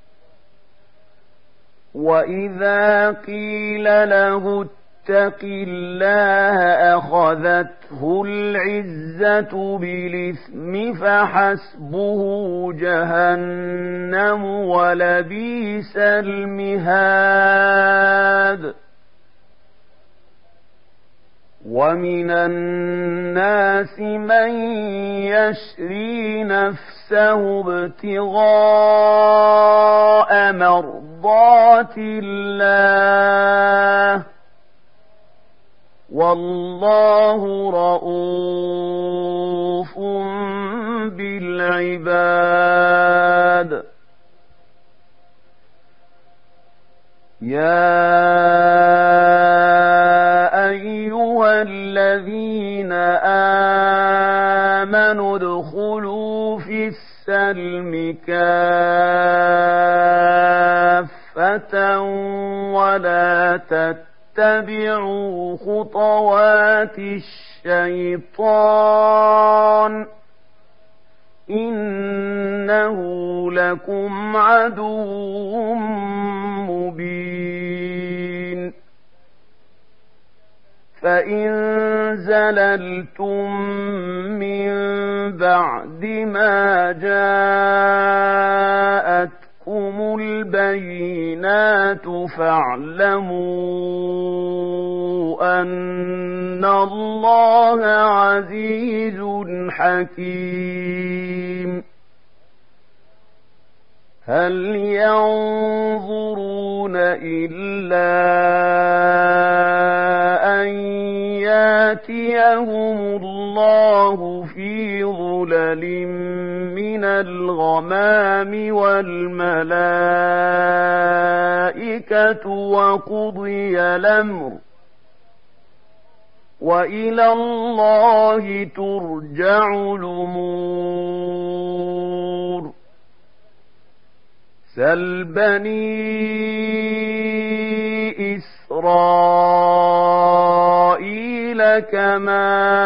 B: وإذا قيل له اتق الله أخذته العزة بالإثم فحسبه جهنم ولبئس المهاد ومن الناس من يشري نفسه نفسه ابتغاء مرضات الله والله رءوف بالعباد. يا أيها الذين آمنوا ادخلوا في السلم كافة ولا تتبعوا خطوات الشيطان إنه لكم عدو مبين. فإن زللتم من بعد ما جاءتكم البينات فاعلموا أن الله عزيز حكيم. هل ينظرون إلا أن ياتيهم الله في ظلل من الغمام والملائكة وقضي الأمر وإلى الله ترجع الأمور. سل بني إسرائيل كما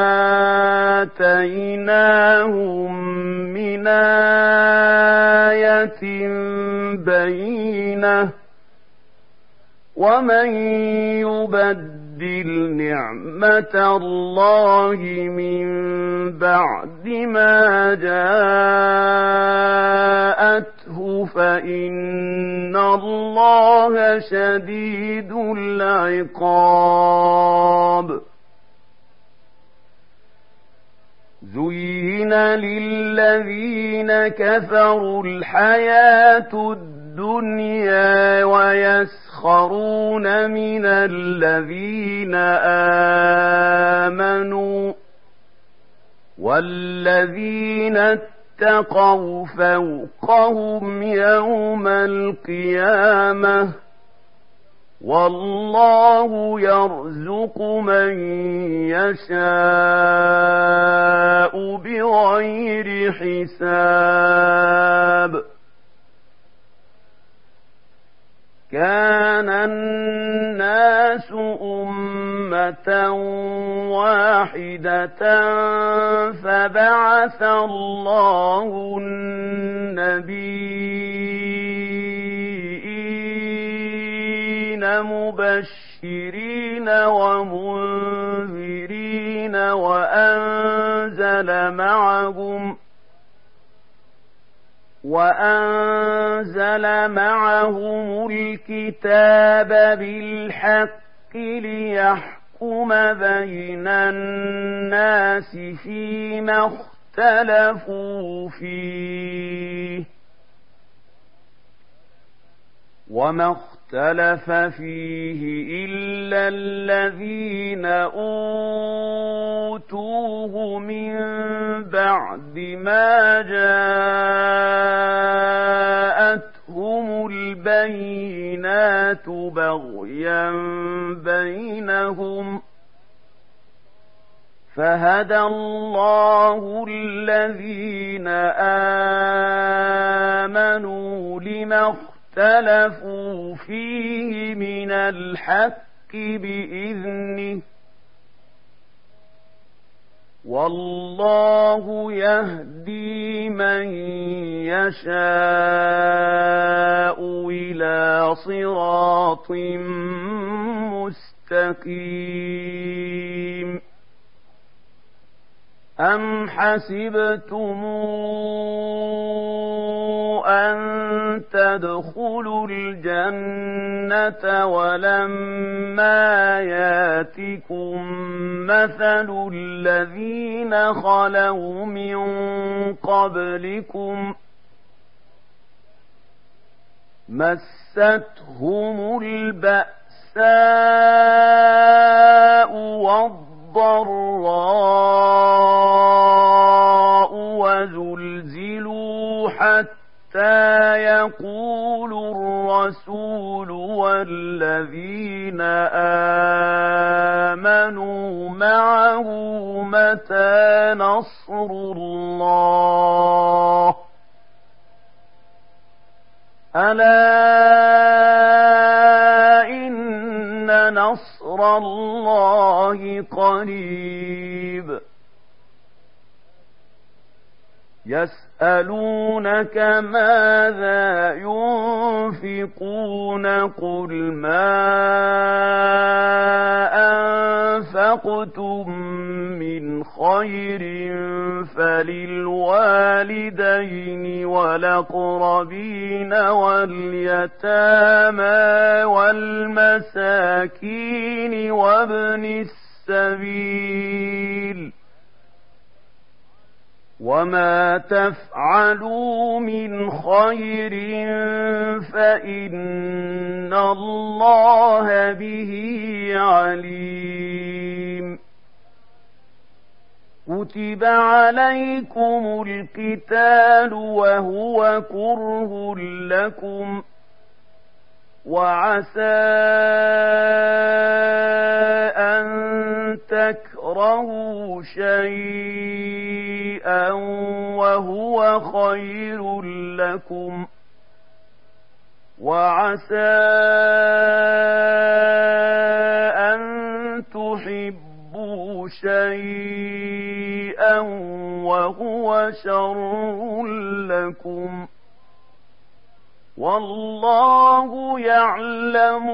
B: آتيناهم من آية بينة ومن يبدل نعمة الله من بعد ما جاءته فإن الله شديد العقاب. زين للذين كفروا الحياة الدنيا ويسخرون من الذين آمنوا والذين اتقوا فوقهم يوم القيامة والله يرزق من يشاء بغير حساب. كان الناس أمة واحدة فبعث الله النبيين مبشرين ومنذرين وأنزل معهم وأنزل معهم الكتاب بالحق ليحكم بين الناس فيما اختلفوا فيه وما اختلف فيه إلا الذين أوتوه من بعد ما جاءتهم البينات بغيا بينهم فهدى الله الذين آمنوا لما اختلفوا فيه من الحق بإذنه والله يهدي من يشاء إلى صراط مستقيم. أم حسبتم أن تدخلوا الجنة ولما ياتكم مثل الذين خلوا من قبلكم مستهم البأساء والضراء وزلزلوا حتى يقول الرسول والذين آمنوا معه متى نصر الله ألا إن نصر الله قريب يسألونك ماذا ينفقون قل ما أنفقتم من خير فللوالدين والأقربين واليتامى والمساكين وابن السبيل وما تفعلوا من خير فإن الله به عليم كتب عليكم القتال وهو كره لكم وعسى أن تكرهوا شيئا وهو خير لكم وعسى أن تحبوا شيئا وهو شر لكم والله يعلم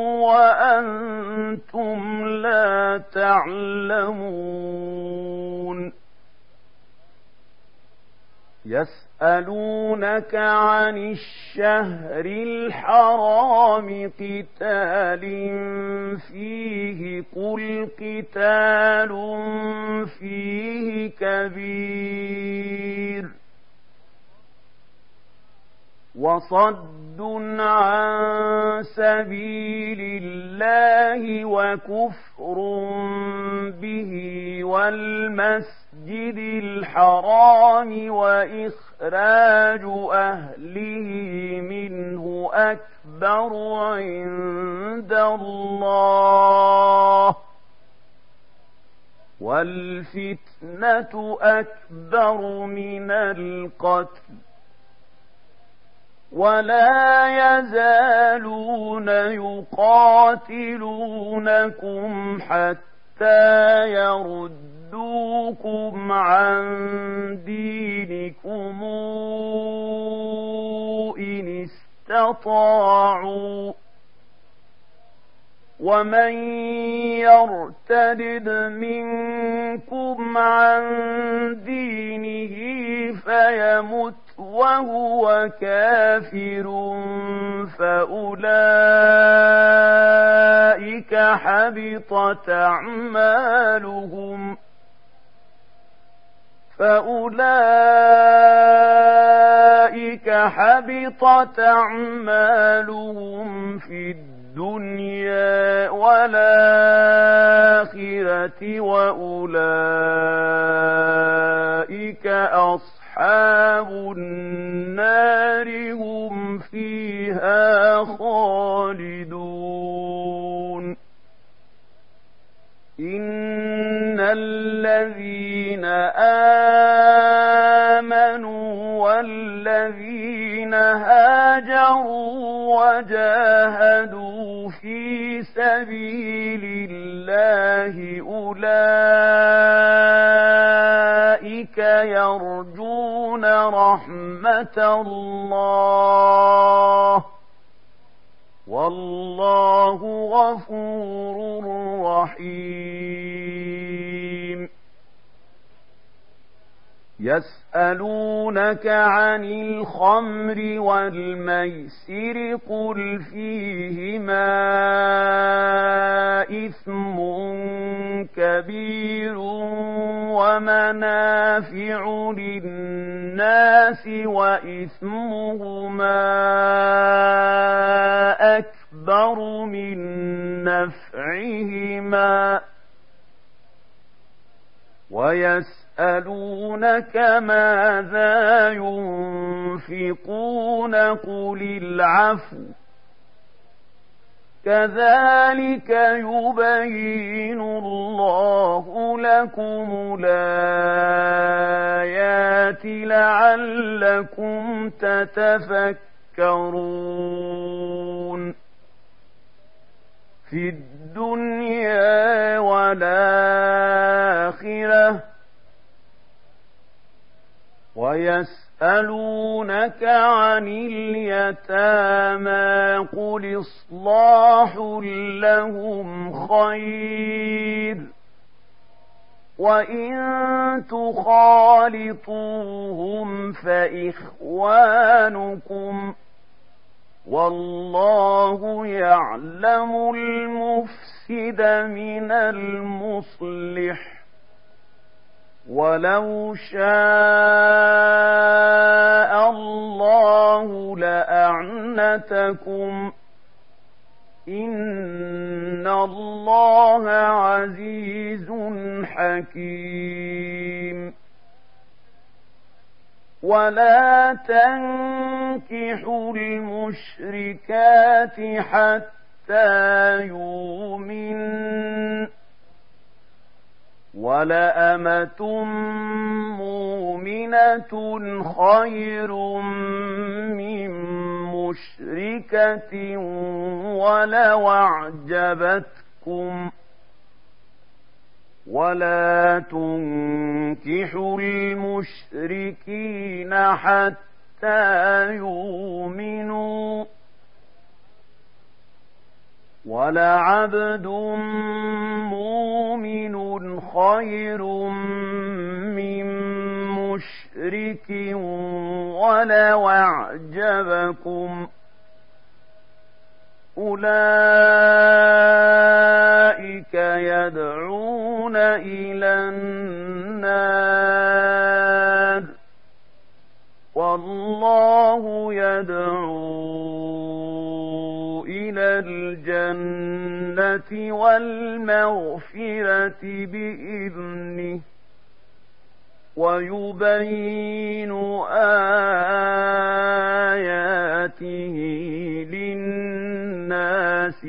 B: وأنتم لا تعلمون يسألونك عن الشهر الحرام قتال فيه قل قتال فيه كبير وصد عن سبيل الله وكفر به والمسجد الحرام وإخراج أهله منه أكبر عند الله والفتنة أكبر من القتل ولا يزالون يقاتلونكم حتى يردوكم عن دينكم إن استطاعوا ومن يرتد منكم عن دينه فيمت وهو كافر فأولئك حبطت أعمالهم فأولئك حبطت أعمالهم في الدنيا والآخرة وأولئك أصحاب أصحاب النار هم فيها خالدون إن الذين آمنوا والذين هاجروا وجاهدوا في سبيل الله أولئك يرجون رحمة الله والله غفور رحيم يسألونك عن الخمر والميسر قل فيهما إثم كبير ومنافع للناس وإثمهما أكبر من نفعهما ويسألونك ماذا ينفقون قل العفو كذلك يبين الله لكم الآيات لعلكم تتفكرون في الدنيا والآخرة ويسألونك عن اليتامى قل إصلاح لهم خير وإن تخالطوهم فإخوانكم والله يعلم المفسد من المصلح ولو شاء الله لأعنتكم إن الله عزيز حكيم ولا تنكحوا المشركات حتى يؤمنن ولأمة مؤمنة خير من مشركة ولو أعجبتكم ولا تنكحوا المشركين حتى يؤمنوا ولعبد مؤمن خير من مشرك ولو أعجبكم أولئك يدعون إلى النار والله يدعو إلى الجنة والمغفرة بإذنه ويبين آياته للناس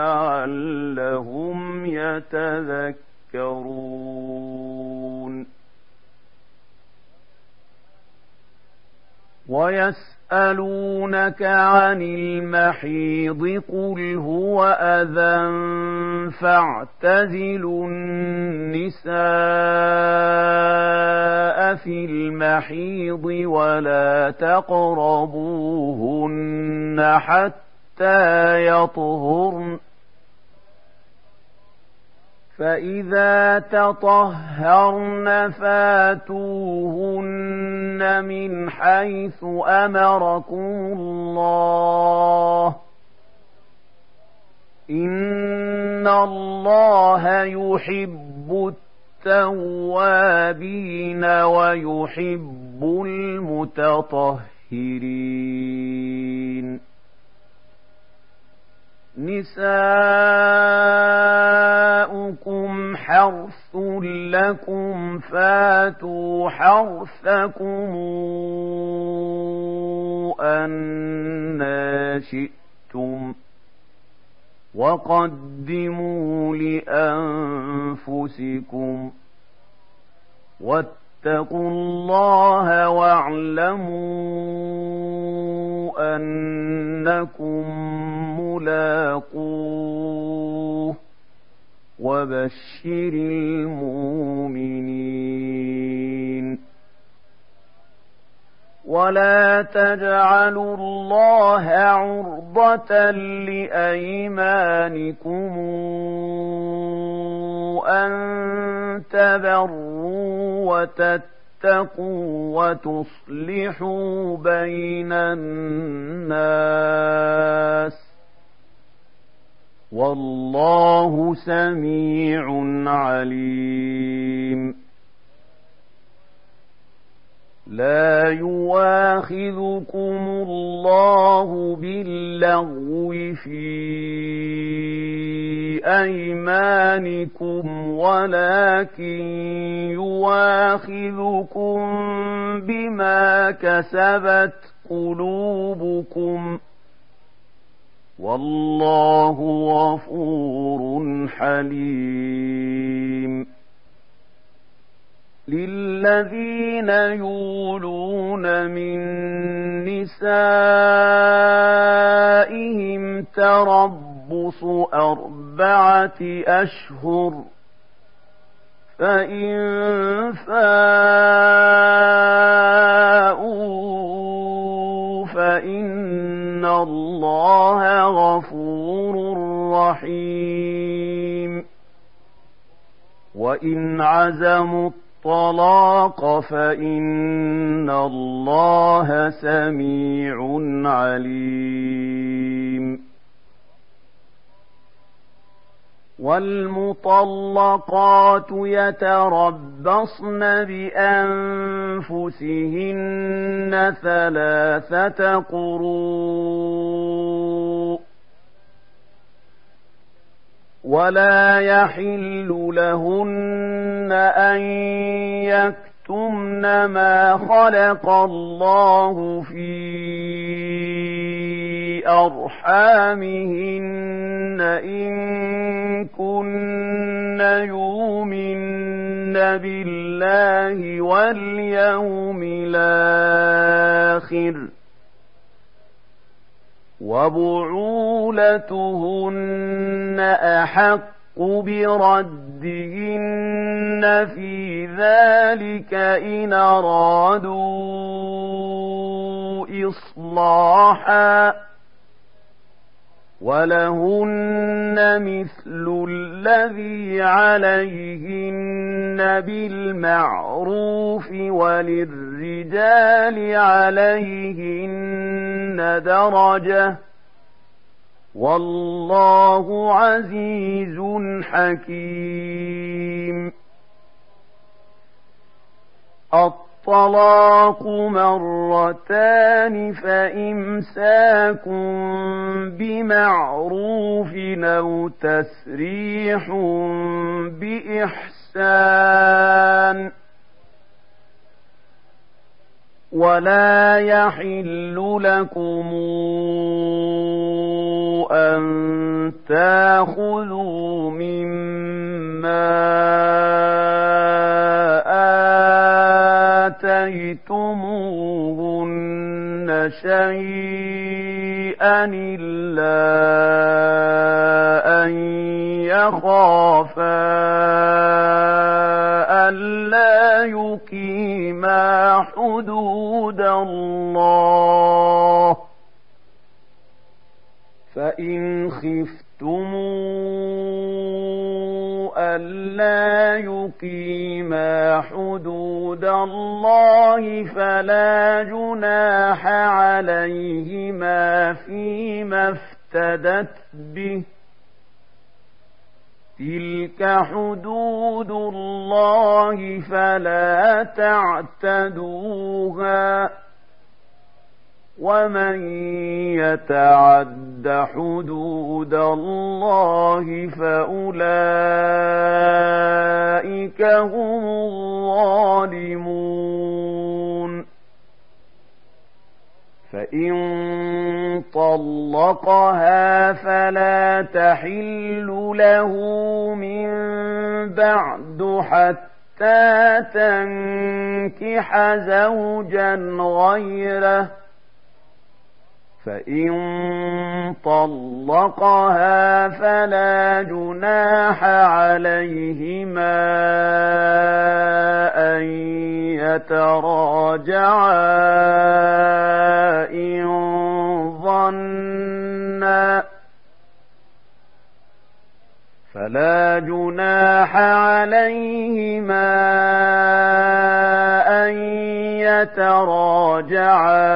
B: لعلهم يتذكرون ويسألونك عن المحيض قل هو أذى فاعتزلوا النساء في المحيض ولا تقربوهن حتى يطهرن فإذا تطهرن فاتوهن من حيث أمركم الله إن الله يحب التوابين ويحب المتطهرين نساؤكم حرث لكم فاتوا حرثكم أنى شئتم وقدموا لأنفسكم واتقوا الله واعلموا أنكم ملاقوه وبشر المؤمنين ولا تجعلوا الله عرضة لأيمانكم أن تبروا تتقوا وتصلحوا بين الناس والله سميع عليم. لا يواخذكم الله باللغو في أيمانكم ولكن يواخذكم بما كسبت قلوبكم والله غفور حليم. للذين يولون من نسائهم تربص أربعة أشهر فإن فاءوا فإن الله غفور رحيم. وإن عزموا الطلاق فإن الله سميع عليم. والمطلقات يتربصن بأنفسهن ثلاثة قروء ولا يحل لهن أن يكتمن ما خلق الله في أرحامهن إن كن يؤمن بالله واليوم الآخر وبعولتهن أحق بردهن في ذلك إن أرادوا إصلاحا ولهن مثل الذي عليهن بالمعروف وللرجال عليهن درجة والله عزيز حكيم. الطلاق مرتان فإمساك بمعروف أو تسريح بإحسان ولا يحل لكم أن تأخذوا مما آتيتموهن شيئا إلا أن يخافا ألا يقيما حدود الله فإن خفتم ألا يقيما حدود الله فلا جناح عليهما فيما افتدت به تلك حدود الله فلا تعتدوها ومن يتعد حدود الله فأولئك هم الظالمون. فإن طلقها فلا تحل له من بعد حتى تنكح زوجا غيره فإن طلقها فلا جناح عليهما أن يتراجعا إن ظنا فلا جناح عليهما أن أن يتراجعا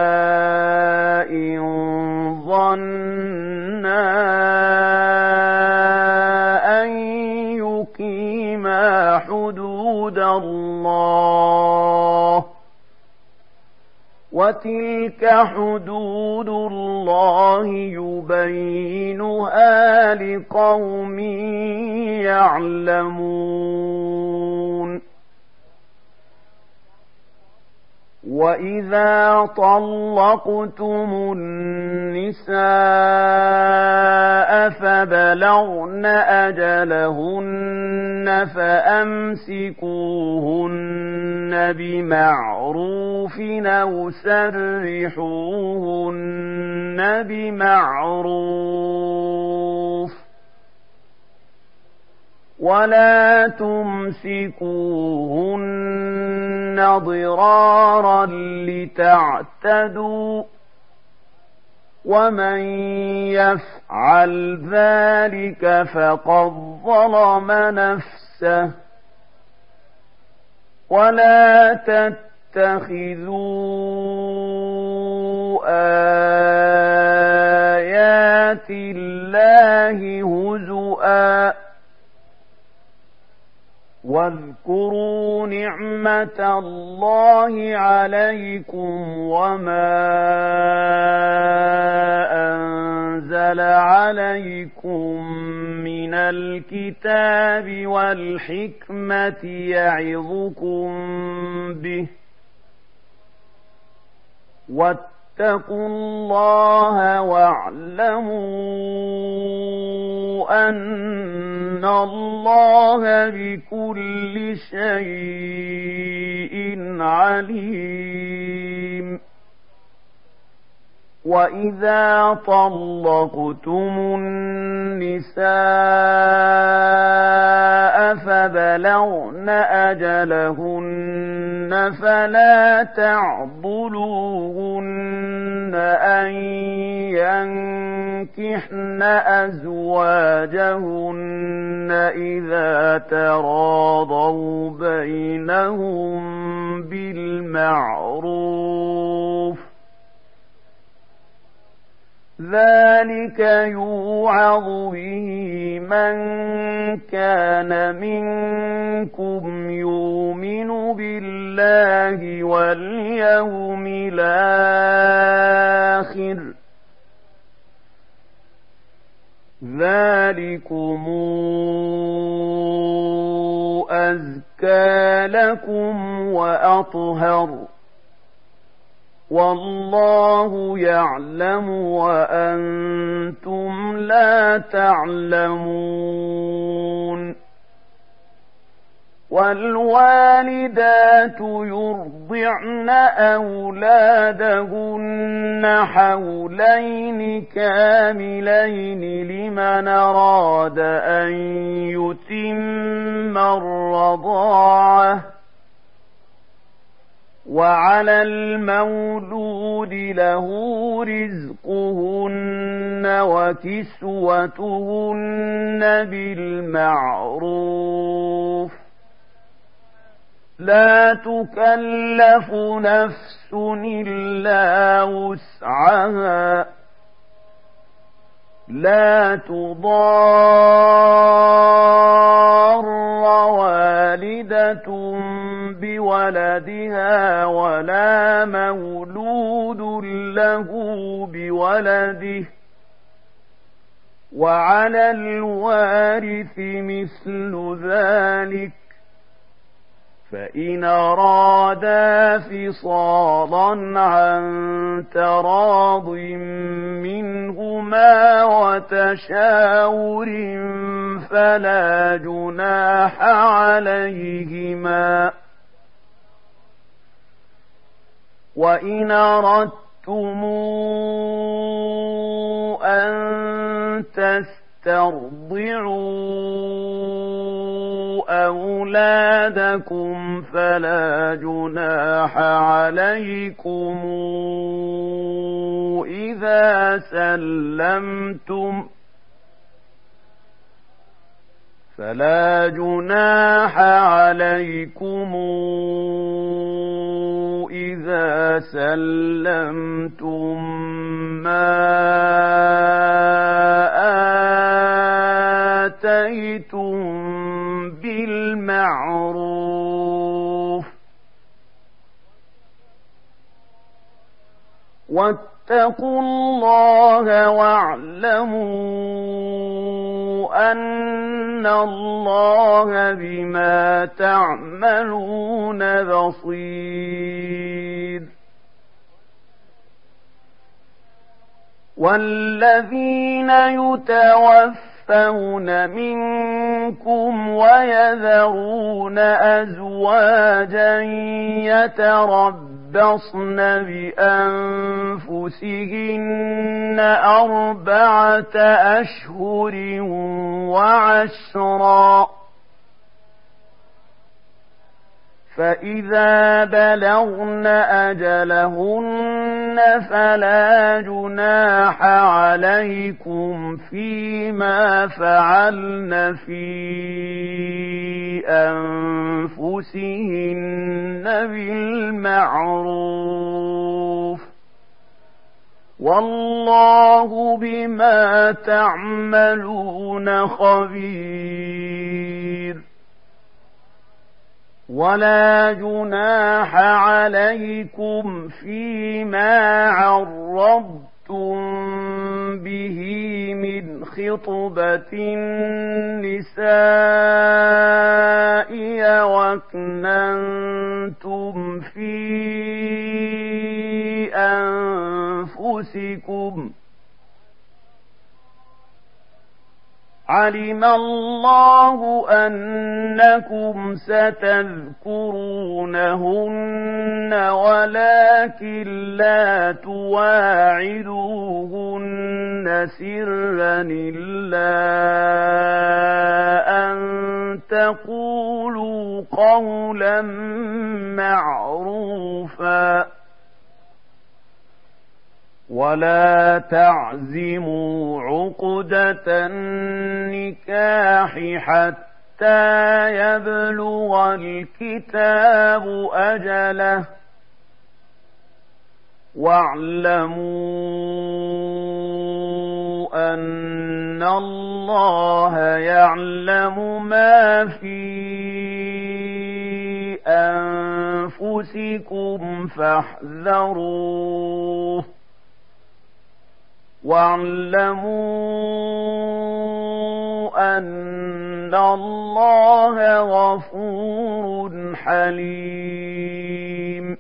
B: إن ظنا أن يقيما حدود الله وتلك حدود الله يبينها لقوم يعلمون وإذا طلقتم النساء فبلغن أجلهن فأمسكوهن بمعروف أو سرحوهن بمعروف ولا تمسكوهن ضرارا لتعتدوا ومن يفعل ذلك فقد ظلم نفسه ولا تتخذوا آيات الله هزؤا واذكروا نعمة الله عليكم وما أنزل عليكم من الكتاب والحكمة يعظكم به واتقوا الله واعلموا أن الله بكل شيء عليم وإذا طلقتم النساء فبلغن أجلهن فلا تعضلوهن أن ينكحن أزواجهن إذا تراضوا بينهم بالمعروف ذلك يوعظ به من كان منكم يؤمن بالله واليوم الآخر ذلكم أزكى لكم وأطهر والله يعلم وأنتم لا تعلمون والوالدات يرضعن أولادهن حولين كاملين لمن أراد أن يتم الرضاعة وعلى المولود له رزقهن وكسوتهن بالمعروف لا تكلف نفس إلا وسعها لا تضار والدة بولدها ولا مولود له بولده وعلى الوارث مثل ذلك فإن أرادا فصالا عن تراض منهما وتشاور فلا جناح عليهما وإن أردتم أن تسترضعوا أولادكم فلا جناح عليكم إذا سلمتم فلا جناح عليكم سلمتم ما آتيتم بالمعروف واتقوا الله واعلموا أن الله بما تعملون بصير والذين يتوفون منكم ويذرون أزواجا يتربصن بأنفسهن أربعة أشهر وعشرا فإذا بلغن أجلهن فلا جناح عليكم فيما فعلن في أنفسهن بالمعروف والله بما تعملون خبير ولا جناح عليكم فيما عرضتم به من خطبة النساء وأكننتم في أنفسكم علم الله أنكم ستذكرونهن ولكن لا تواعدوهن سرا إلا أن تقولوا قولا معروفا ولا تعزموا عقدة النكاح حتى يبلغ الكتاب أجله واعلموا أن الله يعلم ما في أنفسكم فاحذروه واعلموا أن الله غفور حليم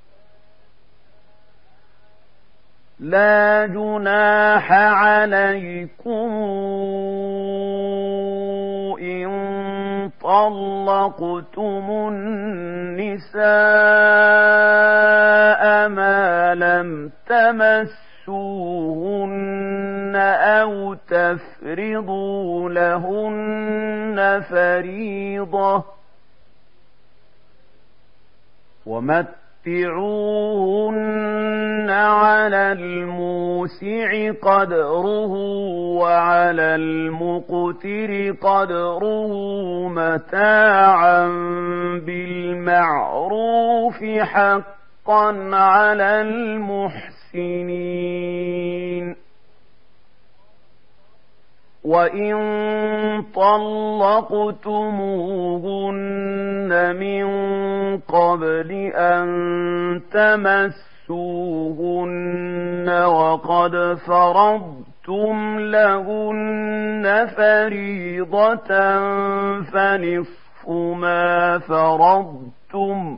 B: لا جناح عليكم إن طلقتم النساء ما لم تمسوا أو تفرضوا لهن فريضة ومتعوهن على الموسع قدره وعلى المقتر قدره متاعا بالمعروف حقا على المحسنين وإن طلقتموهن من قبل أن تمسوهن وقد فرضتم لهن فريضة فنصف ما فرضتم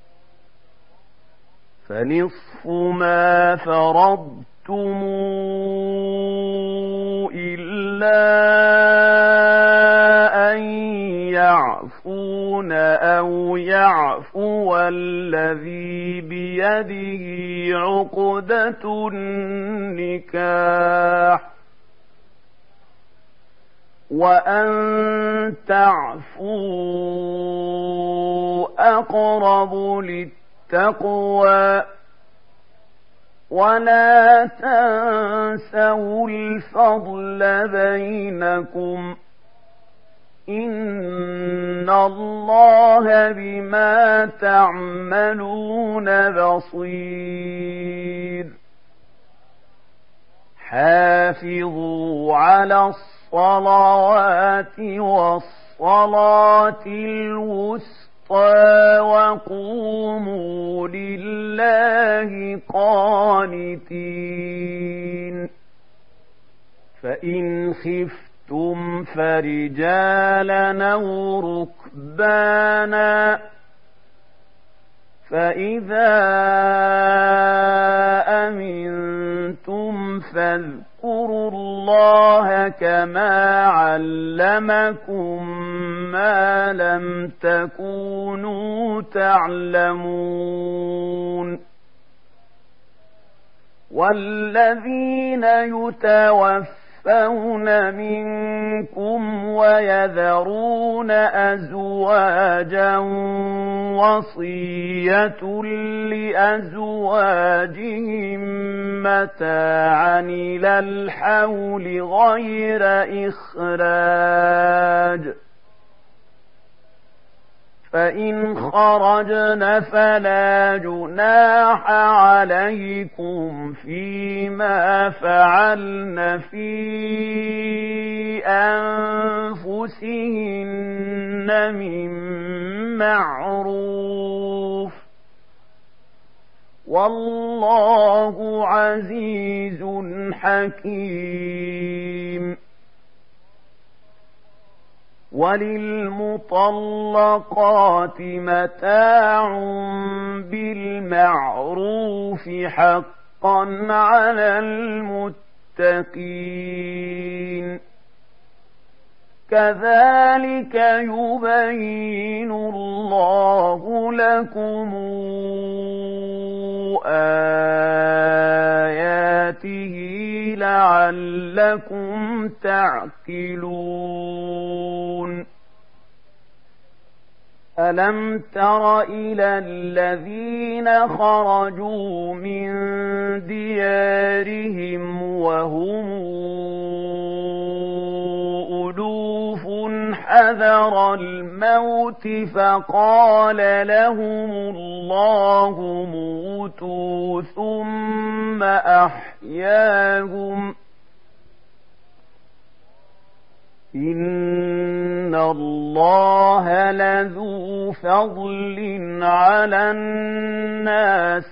B: فنصف ما فرضتم إلا أن يعفون أو يعفو الذي بيده عقدة النكاح وأن تعفوا أقرب للتقوى ولا تنسوا الفضل بينكم إن الله بما تعملون بصير حافظوا على الصلوات والصلاة الوسطى وقوموا لله قانتين فإن خفتم فرجالا أو ركبانا فإذا أمنتم فاذكروا الله كما علمكم ما لم تكونوا تعلمون والذين يتوفون منكم ويذرون أزواجا وصية لأزواجهم متاعا إلى الحول غير إخراج فإن خرجن فلا جناح عليكم فيما فعلن في أنفسهن من معروف والله عزيز حكيم وللمطلقات متاع بالمعروف حقا على المتقين كذلك يبين الله لكم آياته لعلكم تعقلون ألم تر إلى الذين خرجوا من ديارهم وهم ألوف حذر الموت فقال لهم الله موتوا ثم أحياهم إن الله لذو فضل على الناس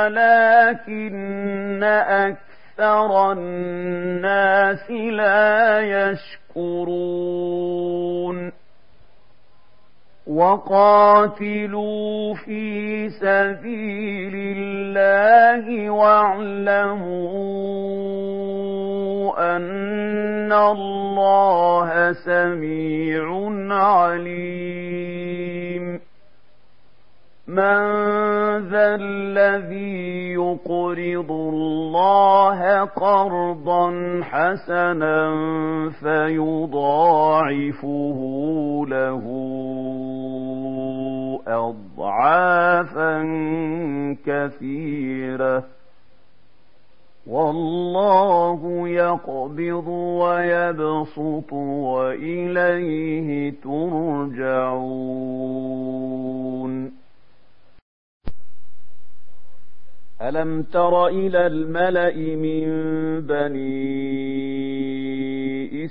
B: ولكن أكثر الناس لا يشكرون وقاتلوا في سبيل الله واعلموا أن الله سميع عليم من ذا الذي يقرض الله قرضا حسنا فيضاعفه له أضعافا كثيرة والله يقبض ويبسط وإليه ترجعون ألم تر إلى الملأ من بني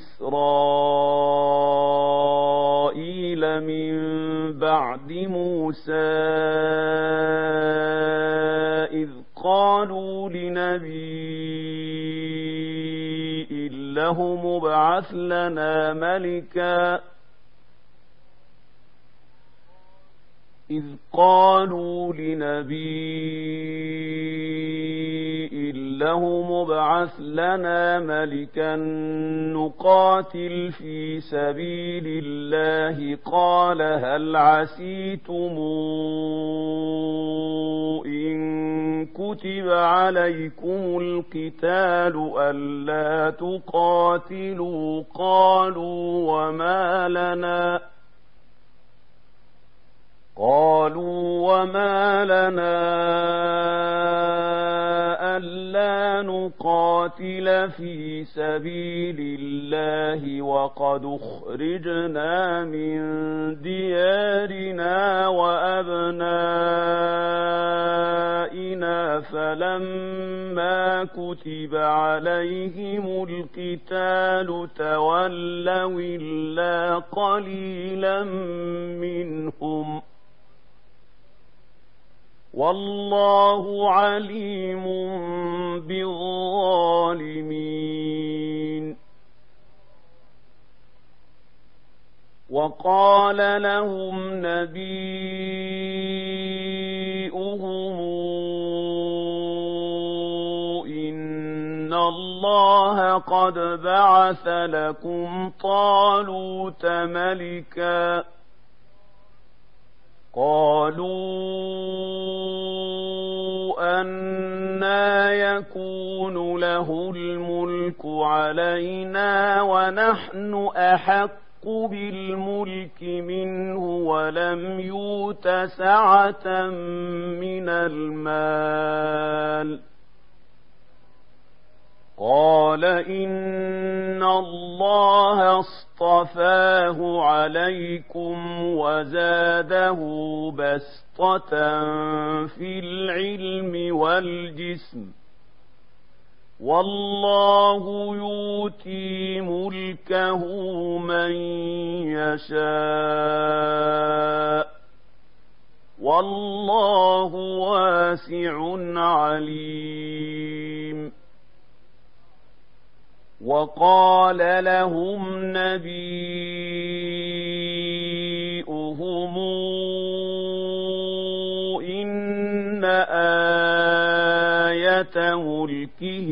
B: إسرائيل من بعد موسى إذ قالوا لنبي له مبعث لنا ملكا إذ قالوا لنبي له مبعث لنا ملكا نقاتل في سبيل الله قال هل عسيتم إن كتب عليكم القتال ألا تقاتلوا قالوا وما لنا قالوا وما لنا ألا نقاتل نقاتل في سبيل الله وقد أخرجنا من ديارنا وأبنائنا فلما كتب عليهم القتال تولوا إلا قليلا منهم والله عليم بالظالمين. وقال لهم نبيؤهم إن الله قد بعث لكم طالوت ملكا قالوا أنى يكون له الملك علينا ونحن أحق بالملك منه ولم يؤت سعة من المال قال إن الله اصطفاه عليكم وزاده بسطة في العلم والجسم والله يؤتي ملكه من يشاء والله واسع عليم. وقال لهم نبيؤهم إن آية ملكه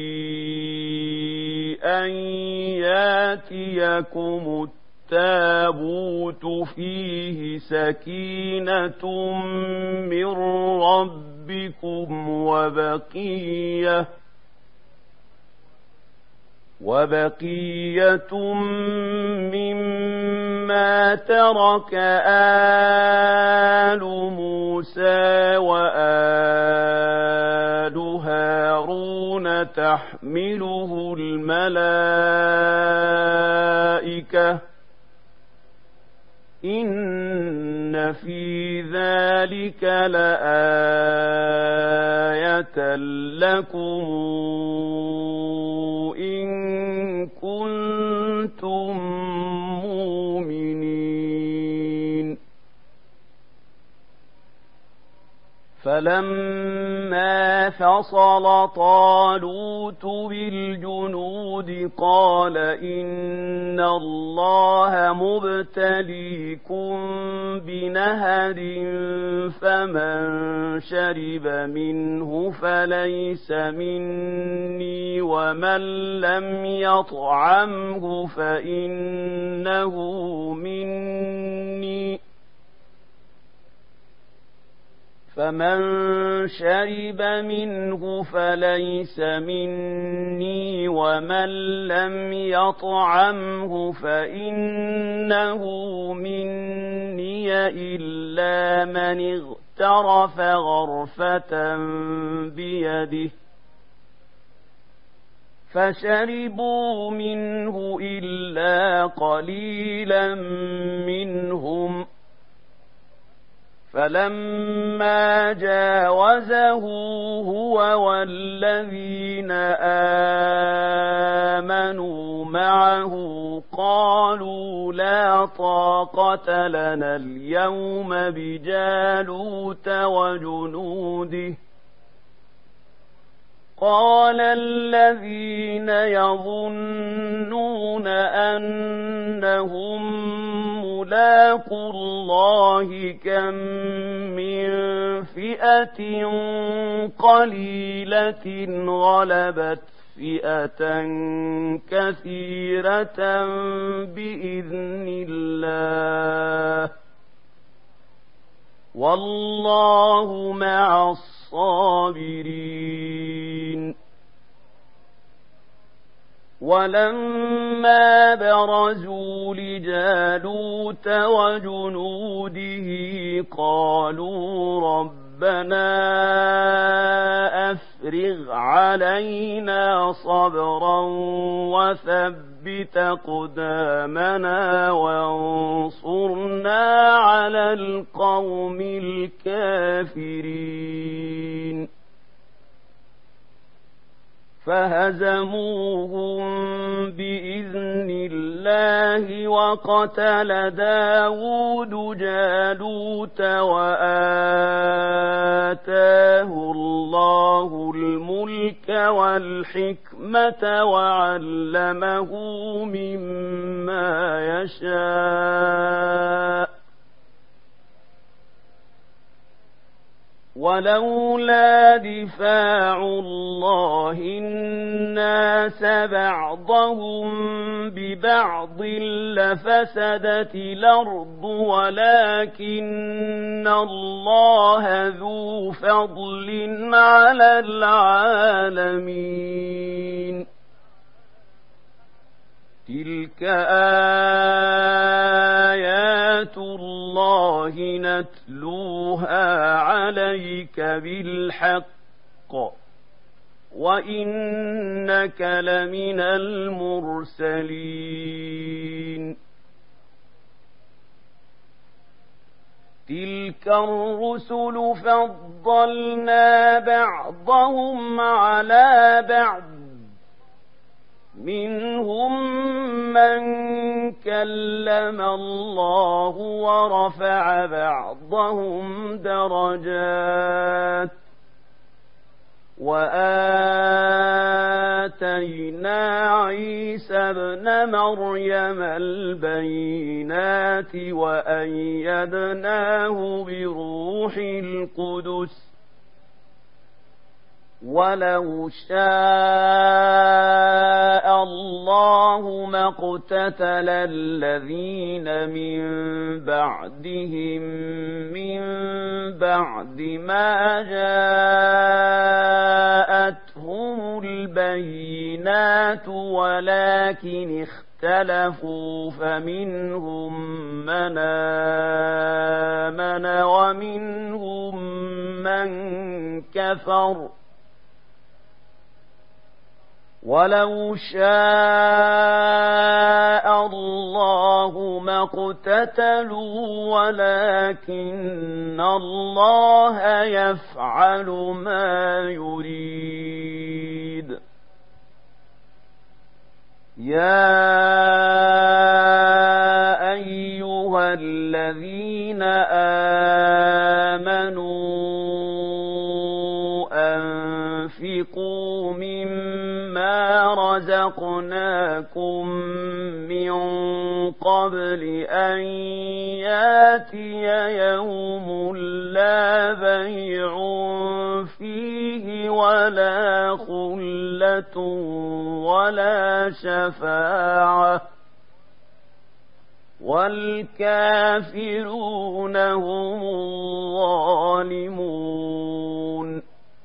B: أن ياتيكم التابوت فيه سكينة من ربكم وبقية وبقية مما ترك آل موسى وآل هارون تحمله الملائكة إن في ذلك لآية لكم إن كنتم مؤمنين. فلما فصل طالوت بالجنود قال إن الله مبتليكم بنهر فمن شرب منه فليس مني ومن لم يطعمه فإنه مني فمن شرب منه فليس مني ومن لم يطعمه فإنه مني إلا من اغترف غرفة بيده فشربوا منه إلا قليلا منهم فلما جاوزه هو والذين آمنوا معه قالوا لا طاقة لنا اليوم بجالوت وجنوده قال الذين يظنون أنهم ملاقو الله كم من فئة قليلة غلبت فئة كثيرة بإذن الله والله مع الصابرين. ولما برزوا لجالوت وجنوده قالوا ربنا أفرغ علينا صبرا وثبت أقدامنا وانصرنا على القوم الكافرين فهزموهم بإذن الله وقتل داود جالوت وآتاه الله الملك والحكمة وعلمه مما يشاء ولولا دفاع الله الناس بعضهم ببعض لفسدت الأرض ولكن الله ذو فضل على العالمين تلك آيات الله نتلوها عليك بالحق وإنك لمن المرسلين تلك الرسل فضلنا بعضهم على بعض منهم من كلم الله ورفع بعضهم درجات وآتينا عيسى ابن مريم البينات وأيدناه بروح القدس ولو شاء الله ما اقتتل الذين من بعدهم من بعد ما جاءتهم البينات ولكن اختلفوا فمنهم من آمن ومنهم من كفر ولو شاء الله ما اقتتلوا ولكن الله يفعل ما يريد يا أيها الذين آمنوا أنفقوا مما رزقناكم من قبل أن ياتي يوم لا بيع فيه ولا خلة ولا شفاعة والكافرون هم الظالمون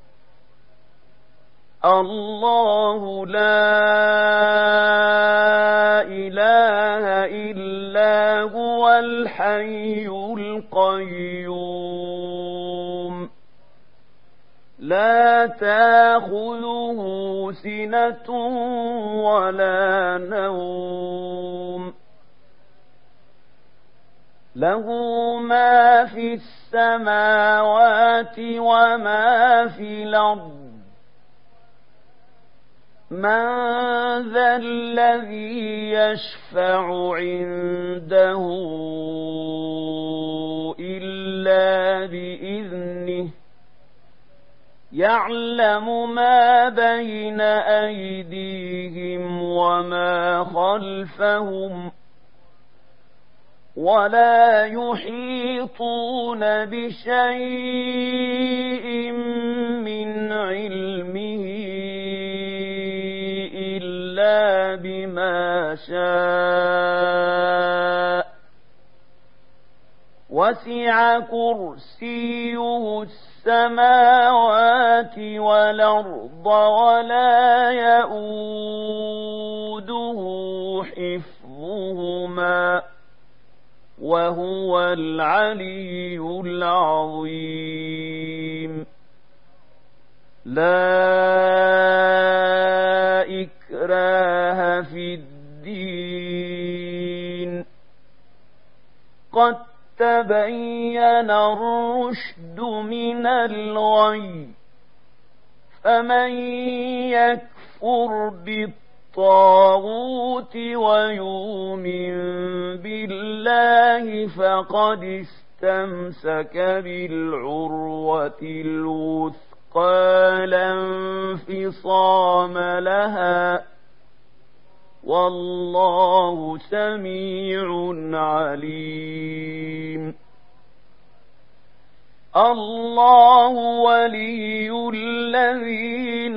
B: الله لا إله إلا هو الحي القيوم لا تأخذه سنة ولا نوم له ما في السماوات وما في الأرض من ذا الذي يشفع عنده إلا بإذنه يعلم ما بين أيديهم وما خلفهم ولا يحيطون بشيء من علمه إلا بما شاء وسع كرسيه السماوات والأرض ولا يؤوده حفظهما وهو العلي العظيم لا إكراه في الدين قد تبين الرشد من الغي فمن يكفر بالطاغوت ويؤمن بالله فقد استمسك بالعروة الوثقى لا انفصام لها والله سميع عليم. الله ولي الذين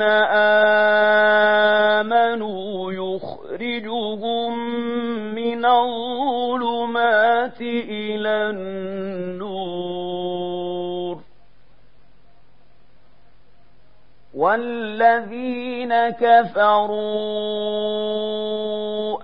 B: آمنوا يخرجهم من الظلمات إلى النور والذين كفروا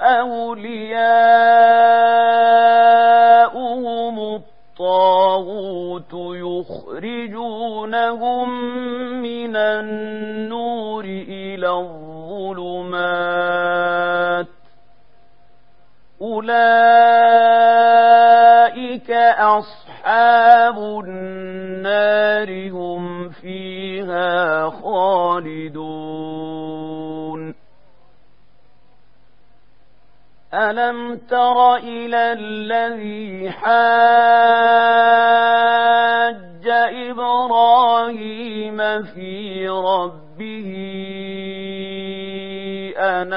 B: أولياؤهم الطاغوت يخرجونهم من النور إلى الظلمات أولئك أصحاب النار هم فيها خالدون. ألم تر إلى الذي حاج إبراهيم في ربه أن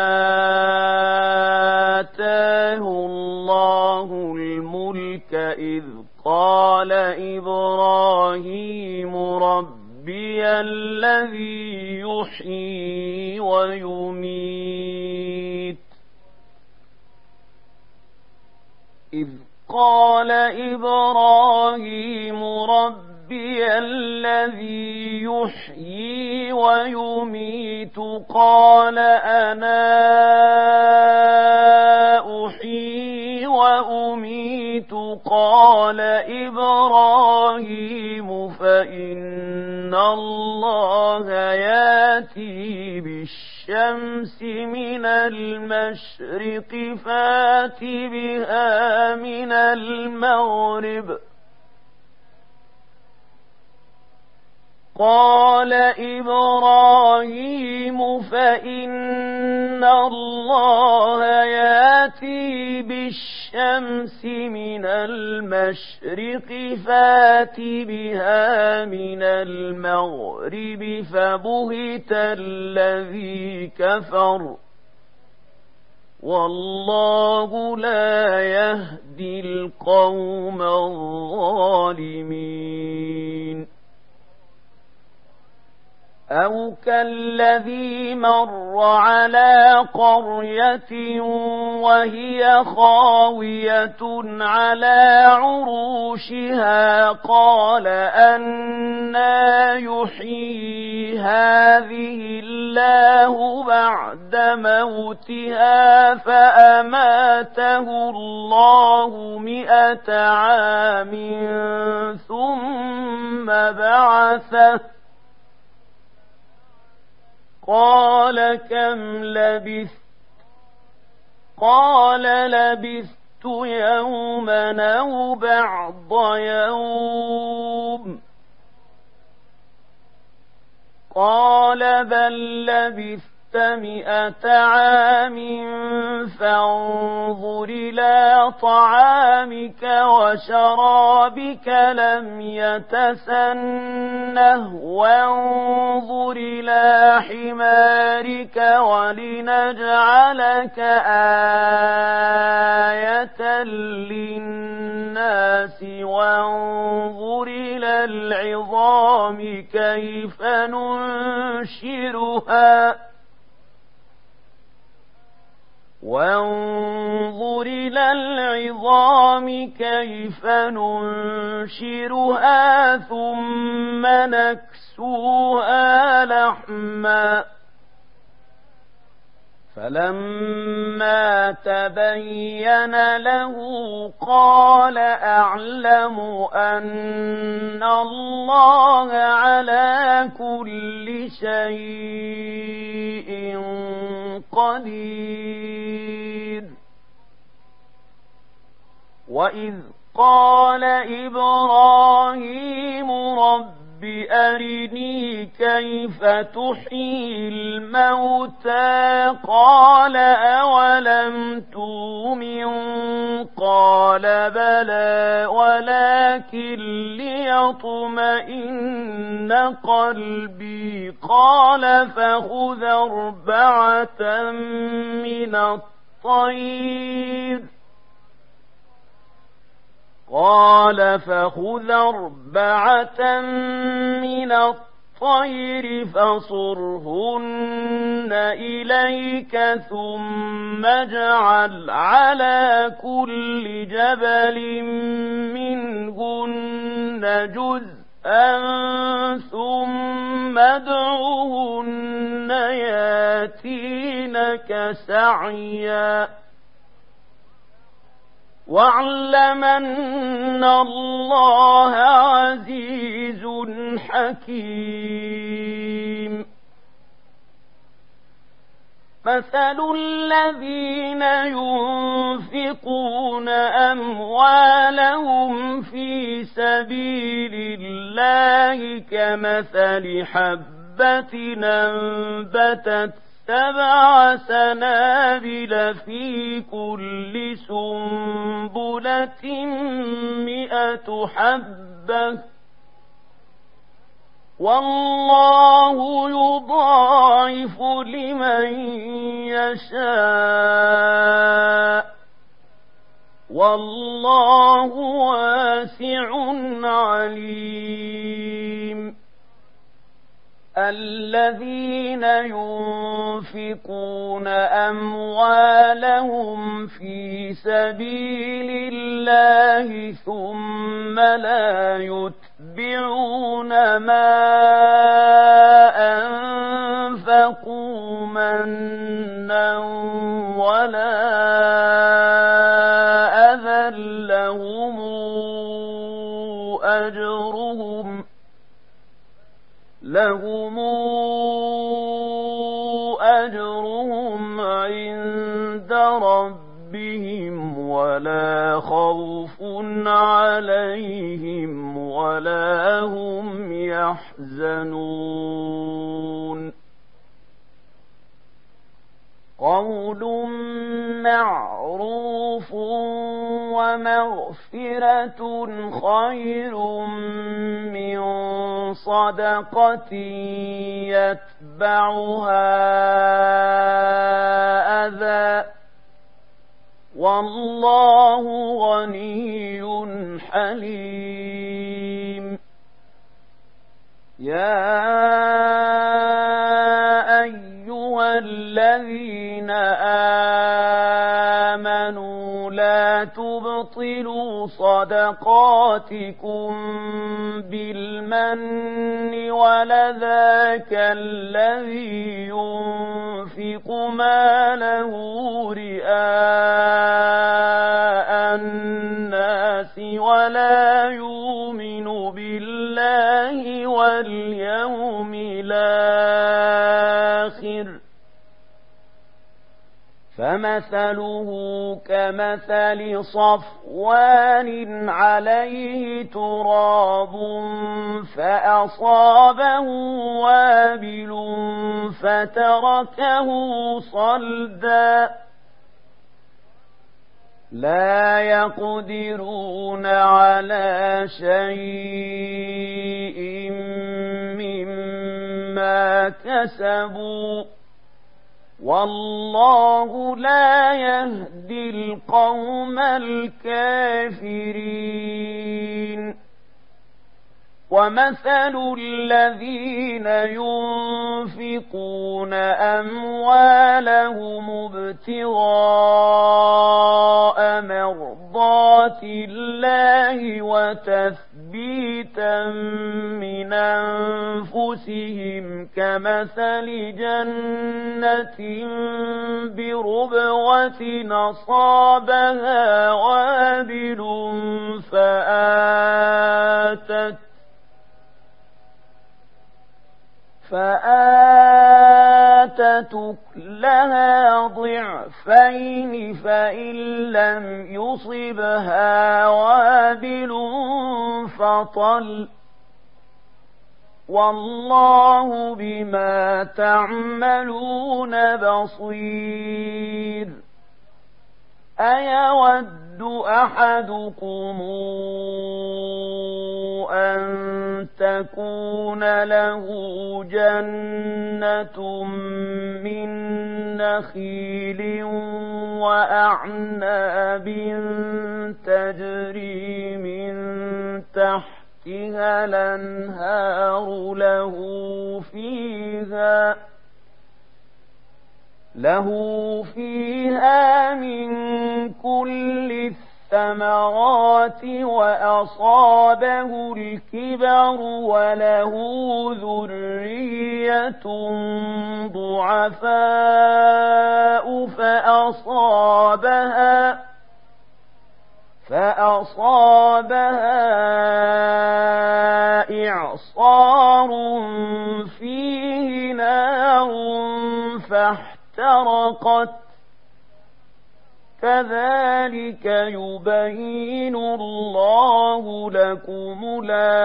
B: آتاه الله الملك إذ قال إبراهيم ربي الذي يحيي ويميت إذ قال إبراهيم ربي الذي يحيي ويميت قال أنا أحيي وأميت قال إبراهيم فإن الله يأتي بالشمس من المشرق فات بها من المغرب قال إبراهيم فإن الله يأتي بالشمس من المشرق فات بها من المغرب فبهت الذي كفر والله لا يهدي القوم الظالمين. أو كالذي مر على قرية وهي خاوية على عروشها قال أنى يحيي هذه الله بعد موتها فأماته الله مئة عام ثم بعثه قال كم لبثت قال لبثت يوما أو بعض يوم قال بل لبثت مئة عام فانظر إلى طعامك وشرابك لم يتسنه وانظر إلى حمارك ولنجعلك آية للناس وانظر إلى العظام كيف ننشرها وانظر إلى العظام كيف ننشرها ثم نكسوها لحما فلما تبين له قال أعلم أن الله على كل شيء قدير. وإذ قال إبراهيم رب أرني كيف تحيي الموتى قال أولم تؤمن قال بلى ولكن ليطمئن قلبي قال فخذ أربعة من الطير قال فخذ أربعة من الطير فصرهن إليك ثم اجعل على كل جبل منهن جزءا ثم ادعهن ياتينك سعيا واعلم أن الله عزيز حكيم. مثل الذين ينفقون أموالهم في سبيل الله كمثل حبة أنبتت سبع سنابل في كل سنبلة مئة حبة والله يضاعف لمن يشاء والله واسع عليم. الذين ينفقون أموالهم في سبيل الله ثم لا يتبعون ما أنفقوا منا ولا أذى لهم أجرهم لهم أجرهم عند ربهم ولا خوف عليهم ولا هم يحزنون. قول معروف ومغفرة خير من صدقة يتبعها أذى والله غني حليم. يا أيها الذين آمنوا لا تبطلوا صدقاتكم بالمن ولذاك الذي ينفق ماله رئاء الناس ولا يؤمن بالله واليوم الآخر فمثله كمثل صفوان عليه تراب فأصابه وابل فتركه صلدا لا يقدرون على شيء مما كسبوا والله لا يهدي القوم الكافرين. ومثل الذين ينفقون أموالهم ابتغاء مرضات الله وتثبيتا من أنفسهم كمثل جنة بربوة أصابها وابل فآتت فآتت لها ضعفين فإن لم يصبها وابل فطل والله بما تعملون بصير أيود أحدكم أن تكون له جنة من نخيل وأعناب تجري من تحتها الأنهار له فيها له فيها من كل الثمرات وأصابه الكبر وله ذرية ضعفاء فأصابها فأصابها إعصار فيه نار فاحترقت كذلك يبين الله لكم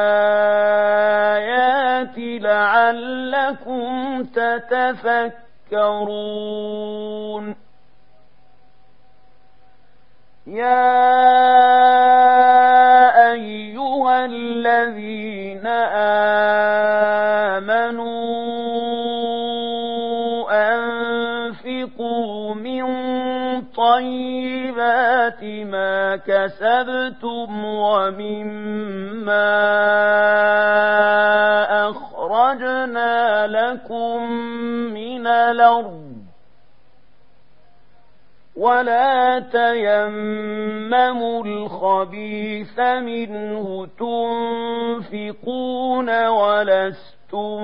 B: الآيات لعلكم تتفكرون يا أيها الذين آمنوا أنفقوا من طيبات ما كسبتم ومما أخرجنا لكم من الأرض ولا تيمموا الخبيث منه تنفقون ولستم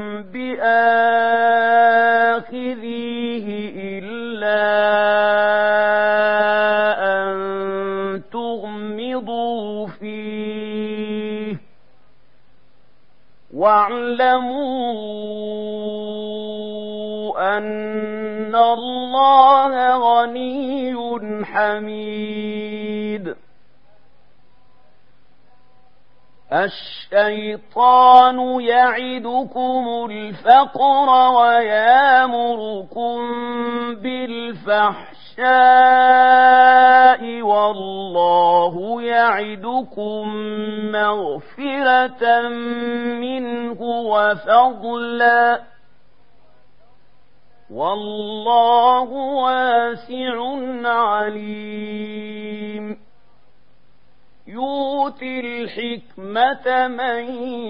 B: بآخذيه إلا أن تغمضوا فيه واعلموا أن الله غني حميد الشيطان يعدكم الفقر ويامركم بالفحشاء والله يعدكم مغفرة منه وفضلا والله واسع عليم يؤتي الحكمة من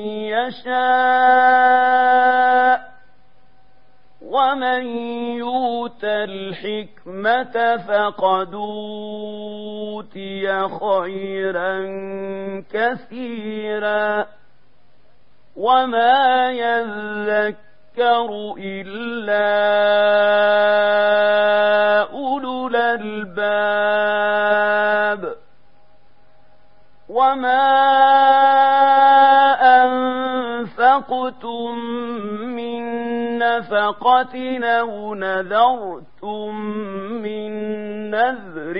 B: يشاء ومن يؤت الحكمة فقد أوتي خيرا كثيرا وما يذكر إلا أولو الألباب وما أنفقتم من نفقة أو نذرتم من نذر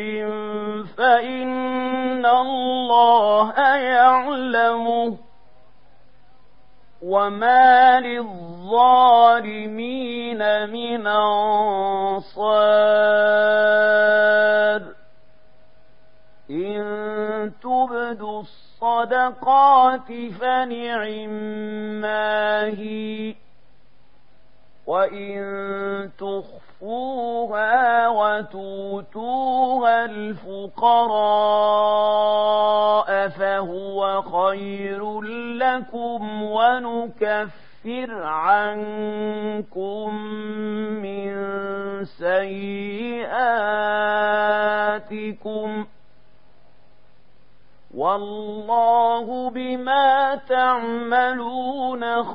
B: فإن الله يعلمه وما للظالمين من أنصار إن تبدوا الصدقات فنعما هي وإن تخفوها وتؤتوها الفقراء فهو خير لكم ونكفر عنكم من سيئاتكم والله بما تعملون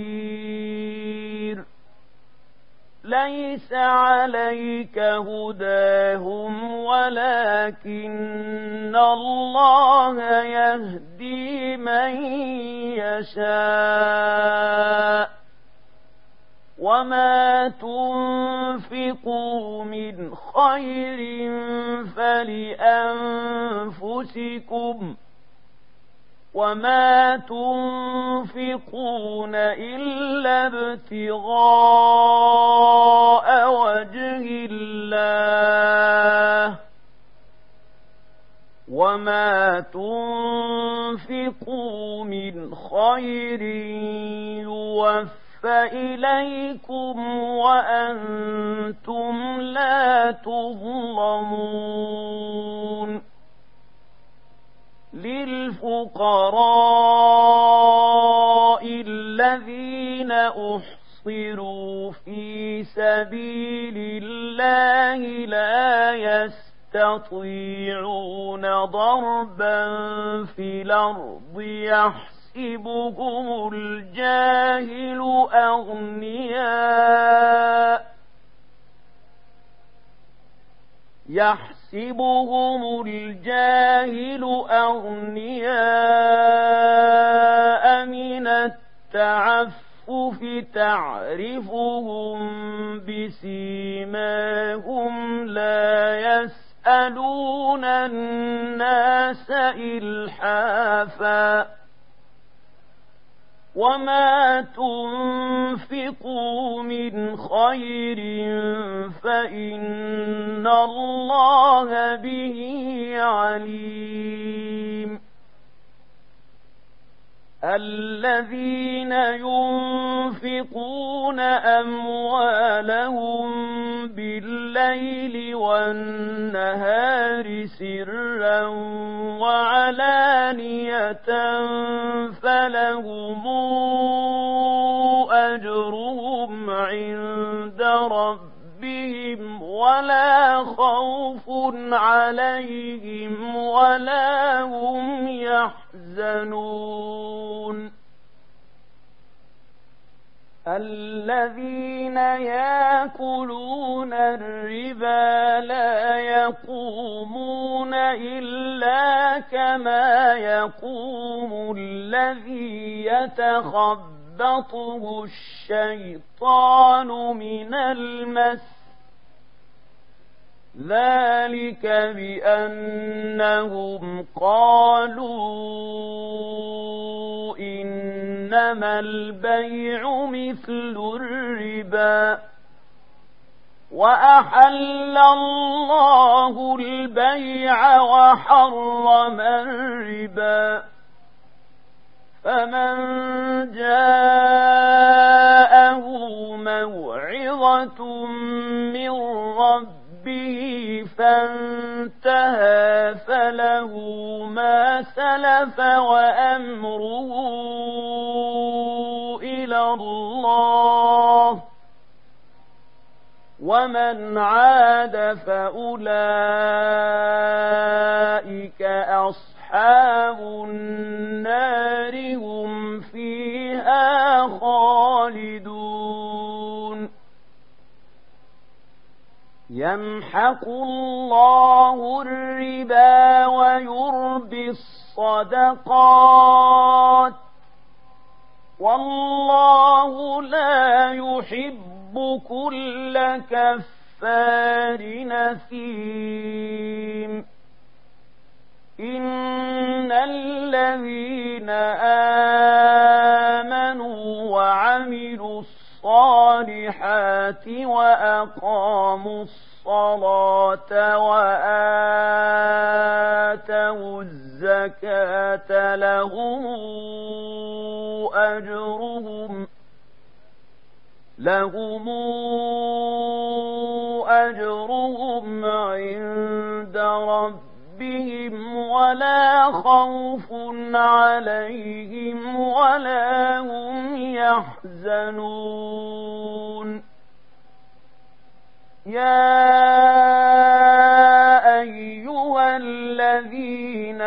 B: خبير ليس عليك هداهم ولكن الله يهدي من يشاء وما تنفقوا من خير فلأنفسكم وما تنفقون إلا ابتغاء وجه الله وما تنفقوا من خير يوفى إليكم وأنتم لا تظلمون للفقراء الذين أحصروا في سبيل الله لا يستطيعون ضربا في الأرض يحسبهم الجاهل أغنياء يحسبهم الجاهل أغنياء من التعفف تعرفهم بسيماهم لا يسألون الناس إلحافا وما تنفقوا من خير فإن الله به عليم الذين ينفقون أموالهم بالليل والنهار سرا وعلانية فلهم أجرهم عند ربهم ولا خوف عليهم ولا هم يحزنون الذين يأكلون الربا لا يقومون إلا كما يقوم الذي يتخبطه الشيطان من المس ذلك بأنهم قالوا إنما البيع مثل الربا وأحل الله البيع وحرم الربا فمن جاءه موعظة من ربه به فانتهى فله ما سلف وأمره إلى الله ومن عاد فأولئك أصحاب النار هم فيها خالدون يمحق الله الربا ويربي الصدقات والله لا يحب كل كفار نثيم إن الذين آمنوا وعملوا الصالحات وأقاموا الصلاة وآتوا الزكاة لهم أجرهم لهم أجرهم عند ربهم ولا خوف عليهم ولا هم يحزنون يا أيها الذين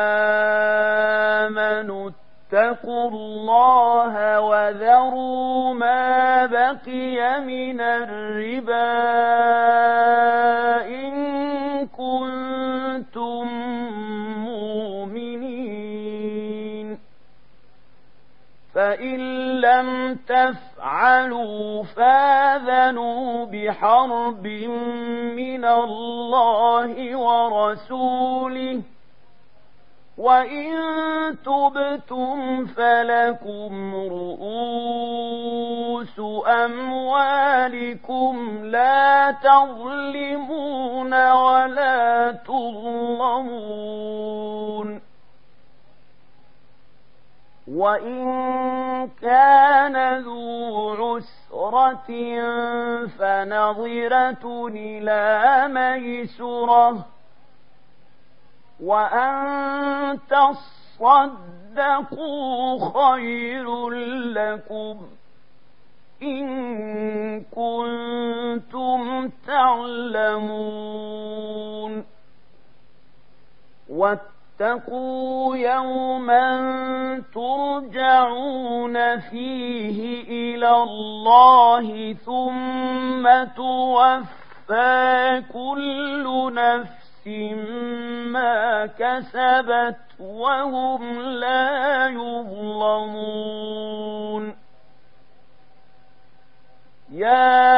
B: آمنوا اتقوا الله وذروا ما بقي من الربا إن كنتم مؤمنين فإن لم تفعلوا فآذنوا بحرب من الله ورسوله، وإن تبتم فلكم رؤوس أموالكم لا تظلمون ولا تظلمون. وإن كان ذو عسرة فنظرة إلى ميسرة، وأن تصدقوا خير لكم إن كنتم تعلمون. واتقوا يوما ترجعون فيه إلى الله ثم توفى كل نفس ما كسبت وهم لا يظلمون. يا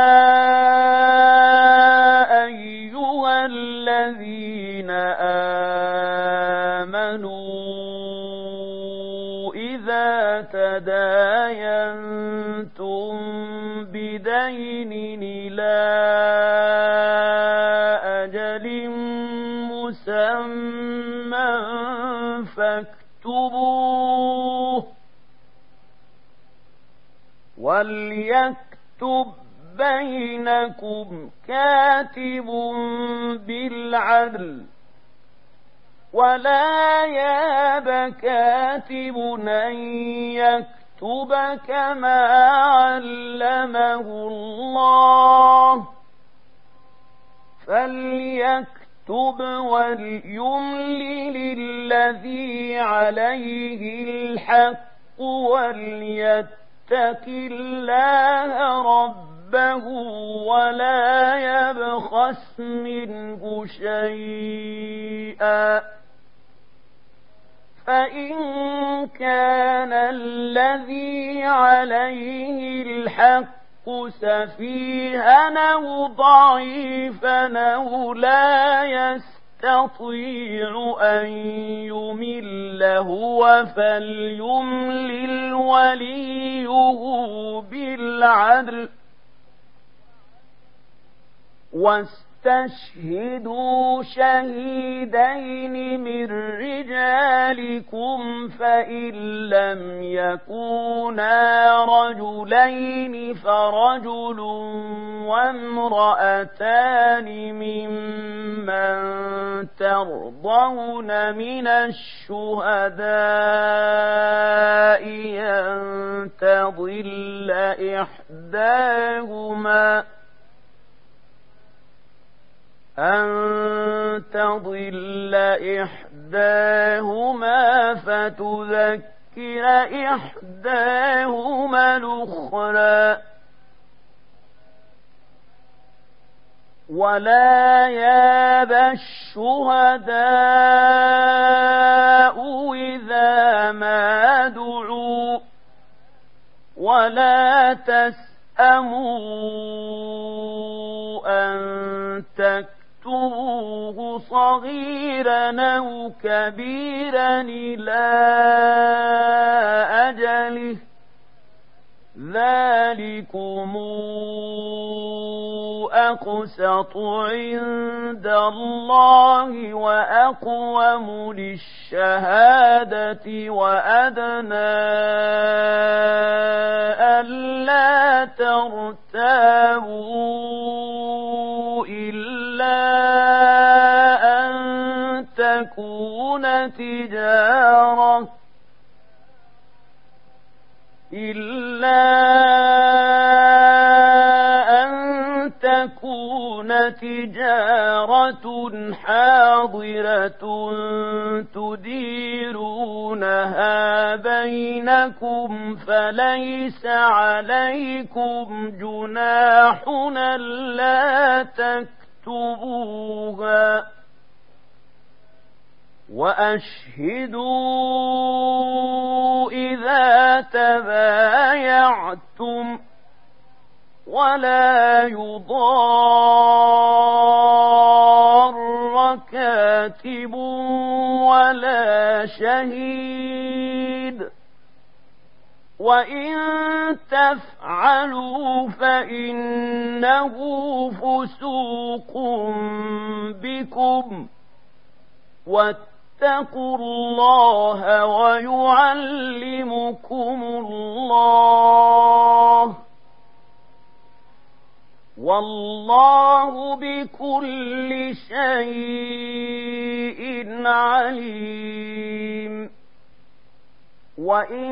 B: أيها الذين آمنوا إذا تداينتم بدين إلى أجل مسمى فاكتبوه، وليكتب بينكم كاتب بالعدل، ولا ياب كاتب أن يكتب كما علمه الله، فليكتب وليملل الذي عليه الحق وليتق الله ربه ولا يبخس منه شيئا. فإن كان الذي عليه الحق سفيها أو ضعيفا أو لا يستطيع أن يمل هو فليملل وليه بالعدل، واستشهدوا شهيدين من رجالكم فإن لم يكونا رجلين فرجل وامرأتان ممن ترضون من الشهداء أن تضل إحداهما أن تضل إحداهما فتذكر إحداهما الأخرى، ولا ياب الشهداء إذا ما دعوا، ولا تسأموا أن تكتبوه صغيرا أو كبيرا إلى أجله، ذلكم أقسط عند الله وأقوم للشهادة وأدنى ألا ترتابوا إلا أن تكون تجارة إلا أن تكون تجارة حاضرة تديرونها بينكم فليس عليكم جناح ألا تكتبوها، وأشهدوا إذا تبايعتم ولا يضار كاتب ولا شهيد وإن تفعلوا فإنه فسوق بكم واتقوا الله ويعلمكم الله والله بكل شيء عليم وإن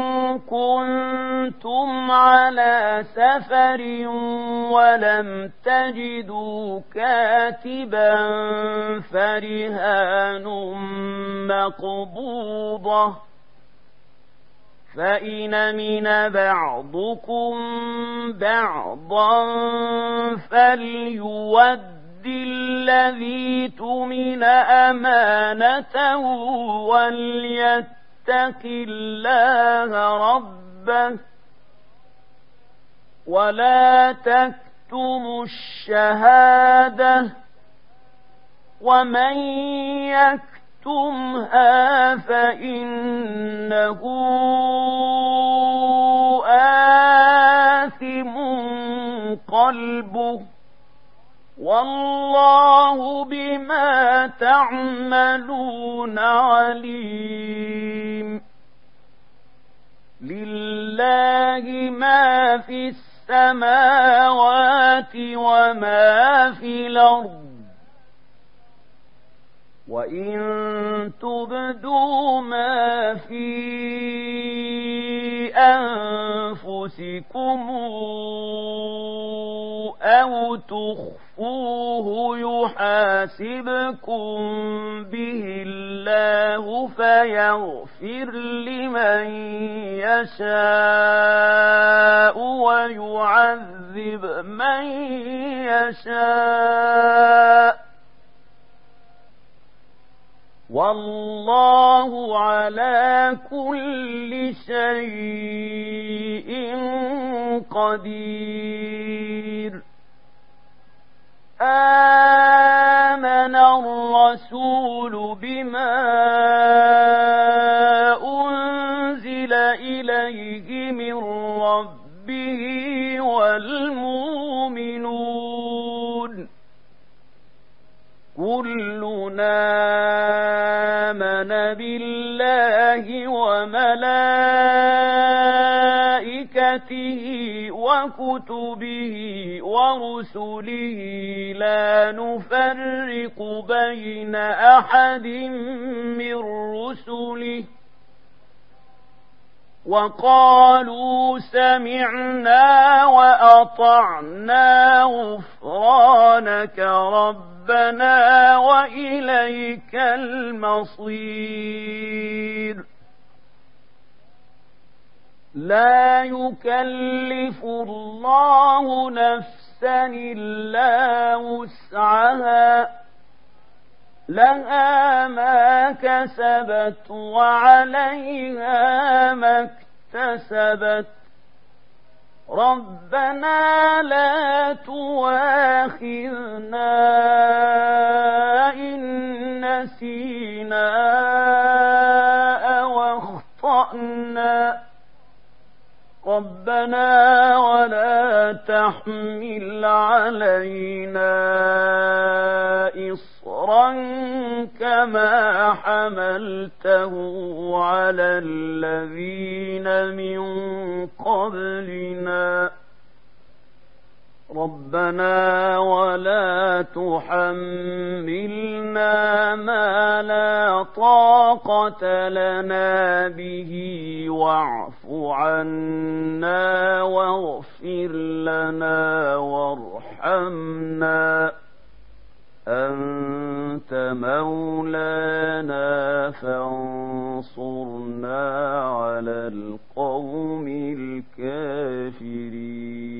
B: كنتم على سفر ولم تجدوا كاتبا فرهان مقبوضة فإن من بعضكم بعضا فليود الذي تؤمن أمانته وليتق الله ربه ولا تكتموا الشهادة ومن يكتمها فإنه آثم قلبه والله بما تعملون عليم لله ما في السماوات وما في الأرض وإن تبدوا ما في أنفسكم أو تخفوه يحاسبكم به الله فيغفر لمن يشاء ويعذب من يشاء والله على كل شيء قدير آمن الرسول بما أنزل إليه من ربه والمؤمنون كلنا آمن بالله وملائكته وكتبه ورسله لا نفرق بين أحد من رسله وقالوا سمعنا وأطعنا غفرانك ربنا وإليك المصير لا يكلف الله نفسا إلا وسعها لها ما كسبت وعليها ما اكتسبت ربنا لا تؤاخذنا إن نسينا أو أخطأنا ربنا ولا تحمل علينا إصرا كما حملته على الذين من قبلنا ربنا ولا تحملنا ما لا طاقة لنا به واعف عنا واغفر لنا وارحمنا أنت مولانا فانصرنا على القوم الكافرين